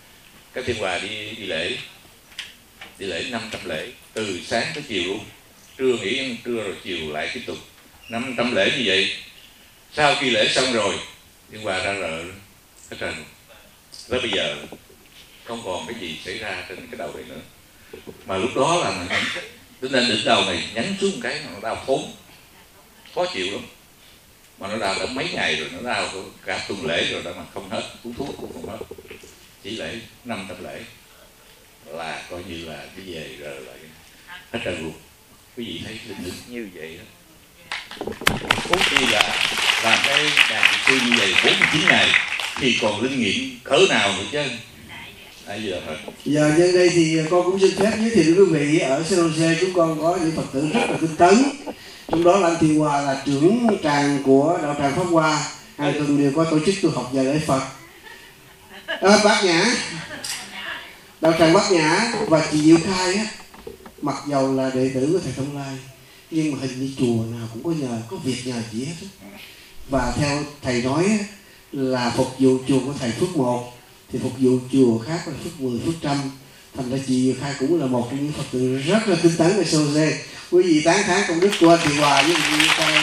Speaker 11: cái Thiền Hòa đi lễ 500 lễ từ sáng tới chiều luôn, trưa nghỉ ăn trưa rồi chiều lại tiếp tục 500 lễ như vậy. Sau khi lễ xong rồi nhưng mà ra rợ hết trơn. Tới bây giờ không còn cái gì xảy ra trên cái đầu này nữa, mà lúc đó là mình tính lên đỉnh đầu này nhấn xuống một cái nó đau thốn, khó chịu lắm, mà nó đau đã mấy ngày rồi, nó đau cả tuần lễ rồi đó mà không hết, uống thuốc cũng không hết, chỉ lễ 500 lễ là coi như là cái về rồi lại hết trơn luôn. Quý vị thấy linh lực như vậy đó, huống chi là làm cái đàn sư như vậy 49 ngày thì còn linh nghiệm cỡ nào nữa chứ.
Speaker 4: Giờ nhân đây thì con cũng xin phép giới thiệu với quý vị, ở San Jose chúng con có những Phật tử rất là tinh tấn. Trong đó là anh Thiện Hòa là trưởng tràng của đạo tràng Pháp Hoa, hàng tuần đều có tổ chức tu học và lễ Phật. Bát Nhã, đạo tràng Bát Nhã và chị Diệu Khai á, mặc dầu là đệ tử của thầy Thông Lai nhưng mà hình như chùa nào cũng có việc nhờ chị hết á. Và theo thầy nói á, là phục vụ chùa của thầy phước 1 thì phục vụ chùa khác là phước 10, phước 100. Thành ra chị Diệu Khai cũng là một trong những Phật tử rất là tinh tấn ở San Jose. Quý vị tán thán công đức của anh Thiện Hòa với chị Diệu Khai.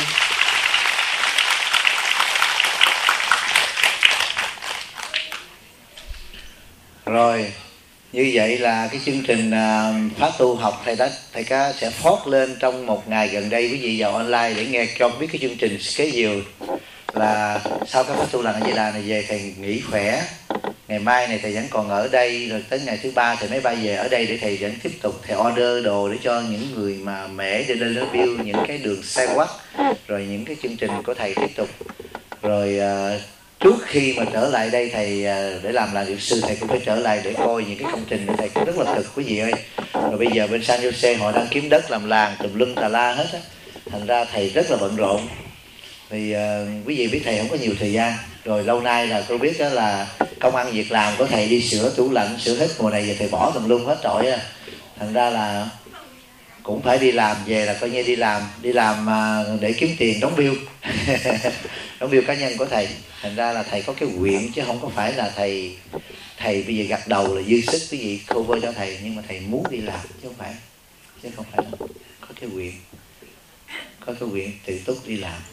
Speaker 1: Rồi, như vậy là cái chương trình Pháp tu học thầy cá sẽ post lên trong một ngày gần đây, quý vị vào online để nghe cho biết cái chương trình schedule là sau cái Pháp tu lành ở Di Đà này về thầy nghỉ khỏe. Ngày mai này thầy vẫn còn ở đây, rồi tới ngày thứ 3 thầy máy bay về ở đây để thầy vẫn tiếp tục thầy order đồ để cho những người mà mễ để lên build những cái đường xe quắt, rồi những cái chương trình của thầy tiếp tục. Rồi trước khi mà trở lại đây thầy để làm điệp sư, thầy cũng phải trở lại để coi những cái công trình của thầy cũng rất là cực quý vị ơi. Rồi bây giờ bên San Jose họ đang kiếm đất làm làng tùm lum tà la hết á, thành ra thầy rất là bận rộn. Thì quý vị biết thầy không có nhiều thời gian. Rồi lâu nay là tôi biết đó là công ăn việc làm của thầy đi sửa tủ lạnh, sửa hết mùa này giờ thầy bỏ tùm lum hết trọi á. Thành ra là cũng phải đi làm, về là coi như đi làm để kiếm tiền đóng bill đóng bill cá nhân của thầy. Thành ra là thầy có cái nguyện chứ không có phải là thầy bây giờ gật đầu là dư sức cái gì cover cho thầy, nhưng mà thầy muốn đi làm chứ không phải có cái nguyện tự túc đi làm.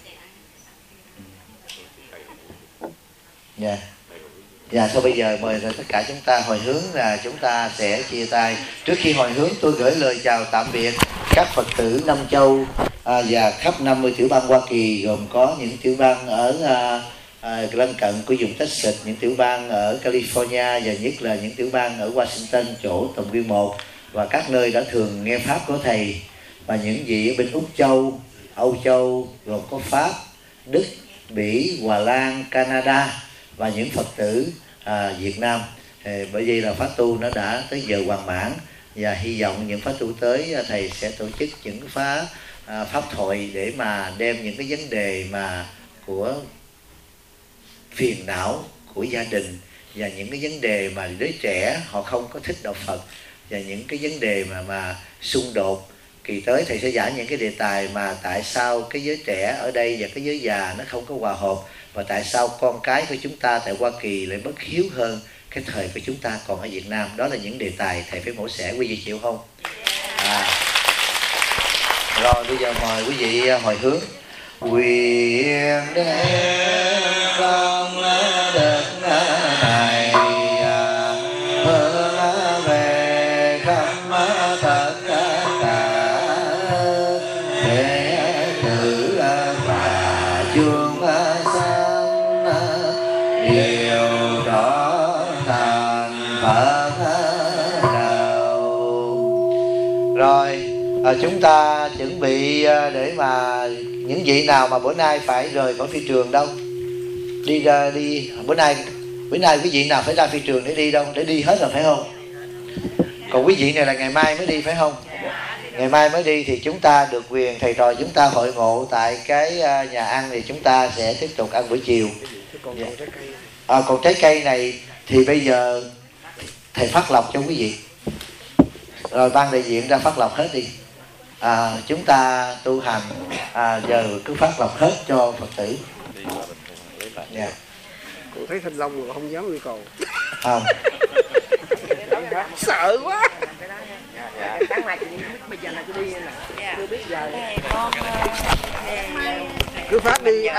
Speaker 1: Dạ. Dạ, thôi bây giờ mời tất cả chúng ta hồi hướng là chúng ta sẽ chia tay. Trước khi hồi hướng tôi gửi lời chào tạm biệt các Phật tử Nam Châu và khắp 50 tiểu bang Hoa Kỳ, gồm có những tiểu bang ở lân cận của vùng Texas, những tiểu bang ở California và nhất là những tiểu bang ở Washington, chỗ Tùng Viên 1 và các nơi đã thường nghe Pháp của thầy, và những vị ở bên Úc Châu, Âu Châu, gồm có Pháp, Đức, Bỉ, Hòa Lan, Canada và những Phật tử Việt Nam. Bởi vì là Pháp tu nó đã tới giờ hoàn mãn, và hy vọng những Pháp tu tới thầy sẽ tổ chức những pháp thoại để mà đem những cái vấn đề mà của phiền não của gia đình, và những cái vấn đề mà đứa trẻ họ không có thích đạo Phật, và những cái vấn đề mà xung đột. Kỳ tới thầy sẽ giải những cái đề tài mà tại sao cái giới trẻ ở đây và cái giới già nó không có hòa hợp, và tại sao con cái của chúng ta tại Hoa Kỳ lại bất hiếu hơn cái thời của chúng ta còn ở Việt Nam. Đó là những đề tài thầy phải mổ xẻ, quý vị chịu không? Rồi bây giờ mời quý vị hồi hướng. Nguyện đem công đức này hướng về khắp tất cả đệ tử và chúng sanh đều trở thành Phật đạo. Rồi chúng ta chuẩn bị để mà những vị nào mà bữa nay phải rời khỏi phi trường đâu đi bữa nay quý vị nào phải ra phi trường để đi đâu, để đi hết rồi phải không? Còn quý vị này là ngày mai mới đi phải không? Ngày mai mới đi thì chúng ta được quyền thầy trò chúng ta hội ngộ tại cái nhà ăn, thì chúng ta sẽ tiếp tục ăn buổi chiều. Còn trái cây này thì bây giờ thầy phát lộc cho quý vị. Rồi ban đại diện ra phát lộc hết đi. Chúng ta tu hành giờ cứ phát lộc hết cho Phật tử. Thấy Thanh Long rồi không dám yêu cầu. Không.
Speaker 8: Sợ quá.
Speaker 12: Sáng mai chị bây giờ là tôi đi nè. Chưa biết giờ.
Speaker 10: Con
Speaker 8: Cứ phát đi.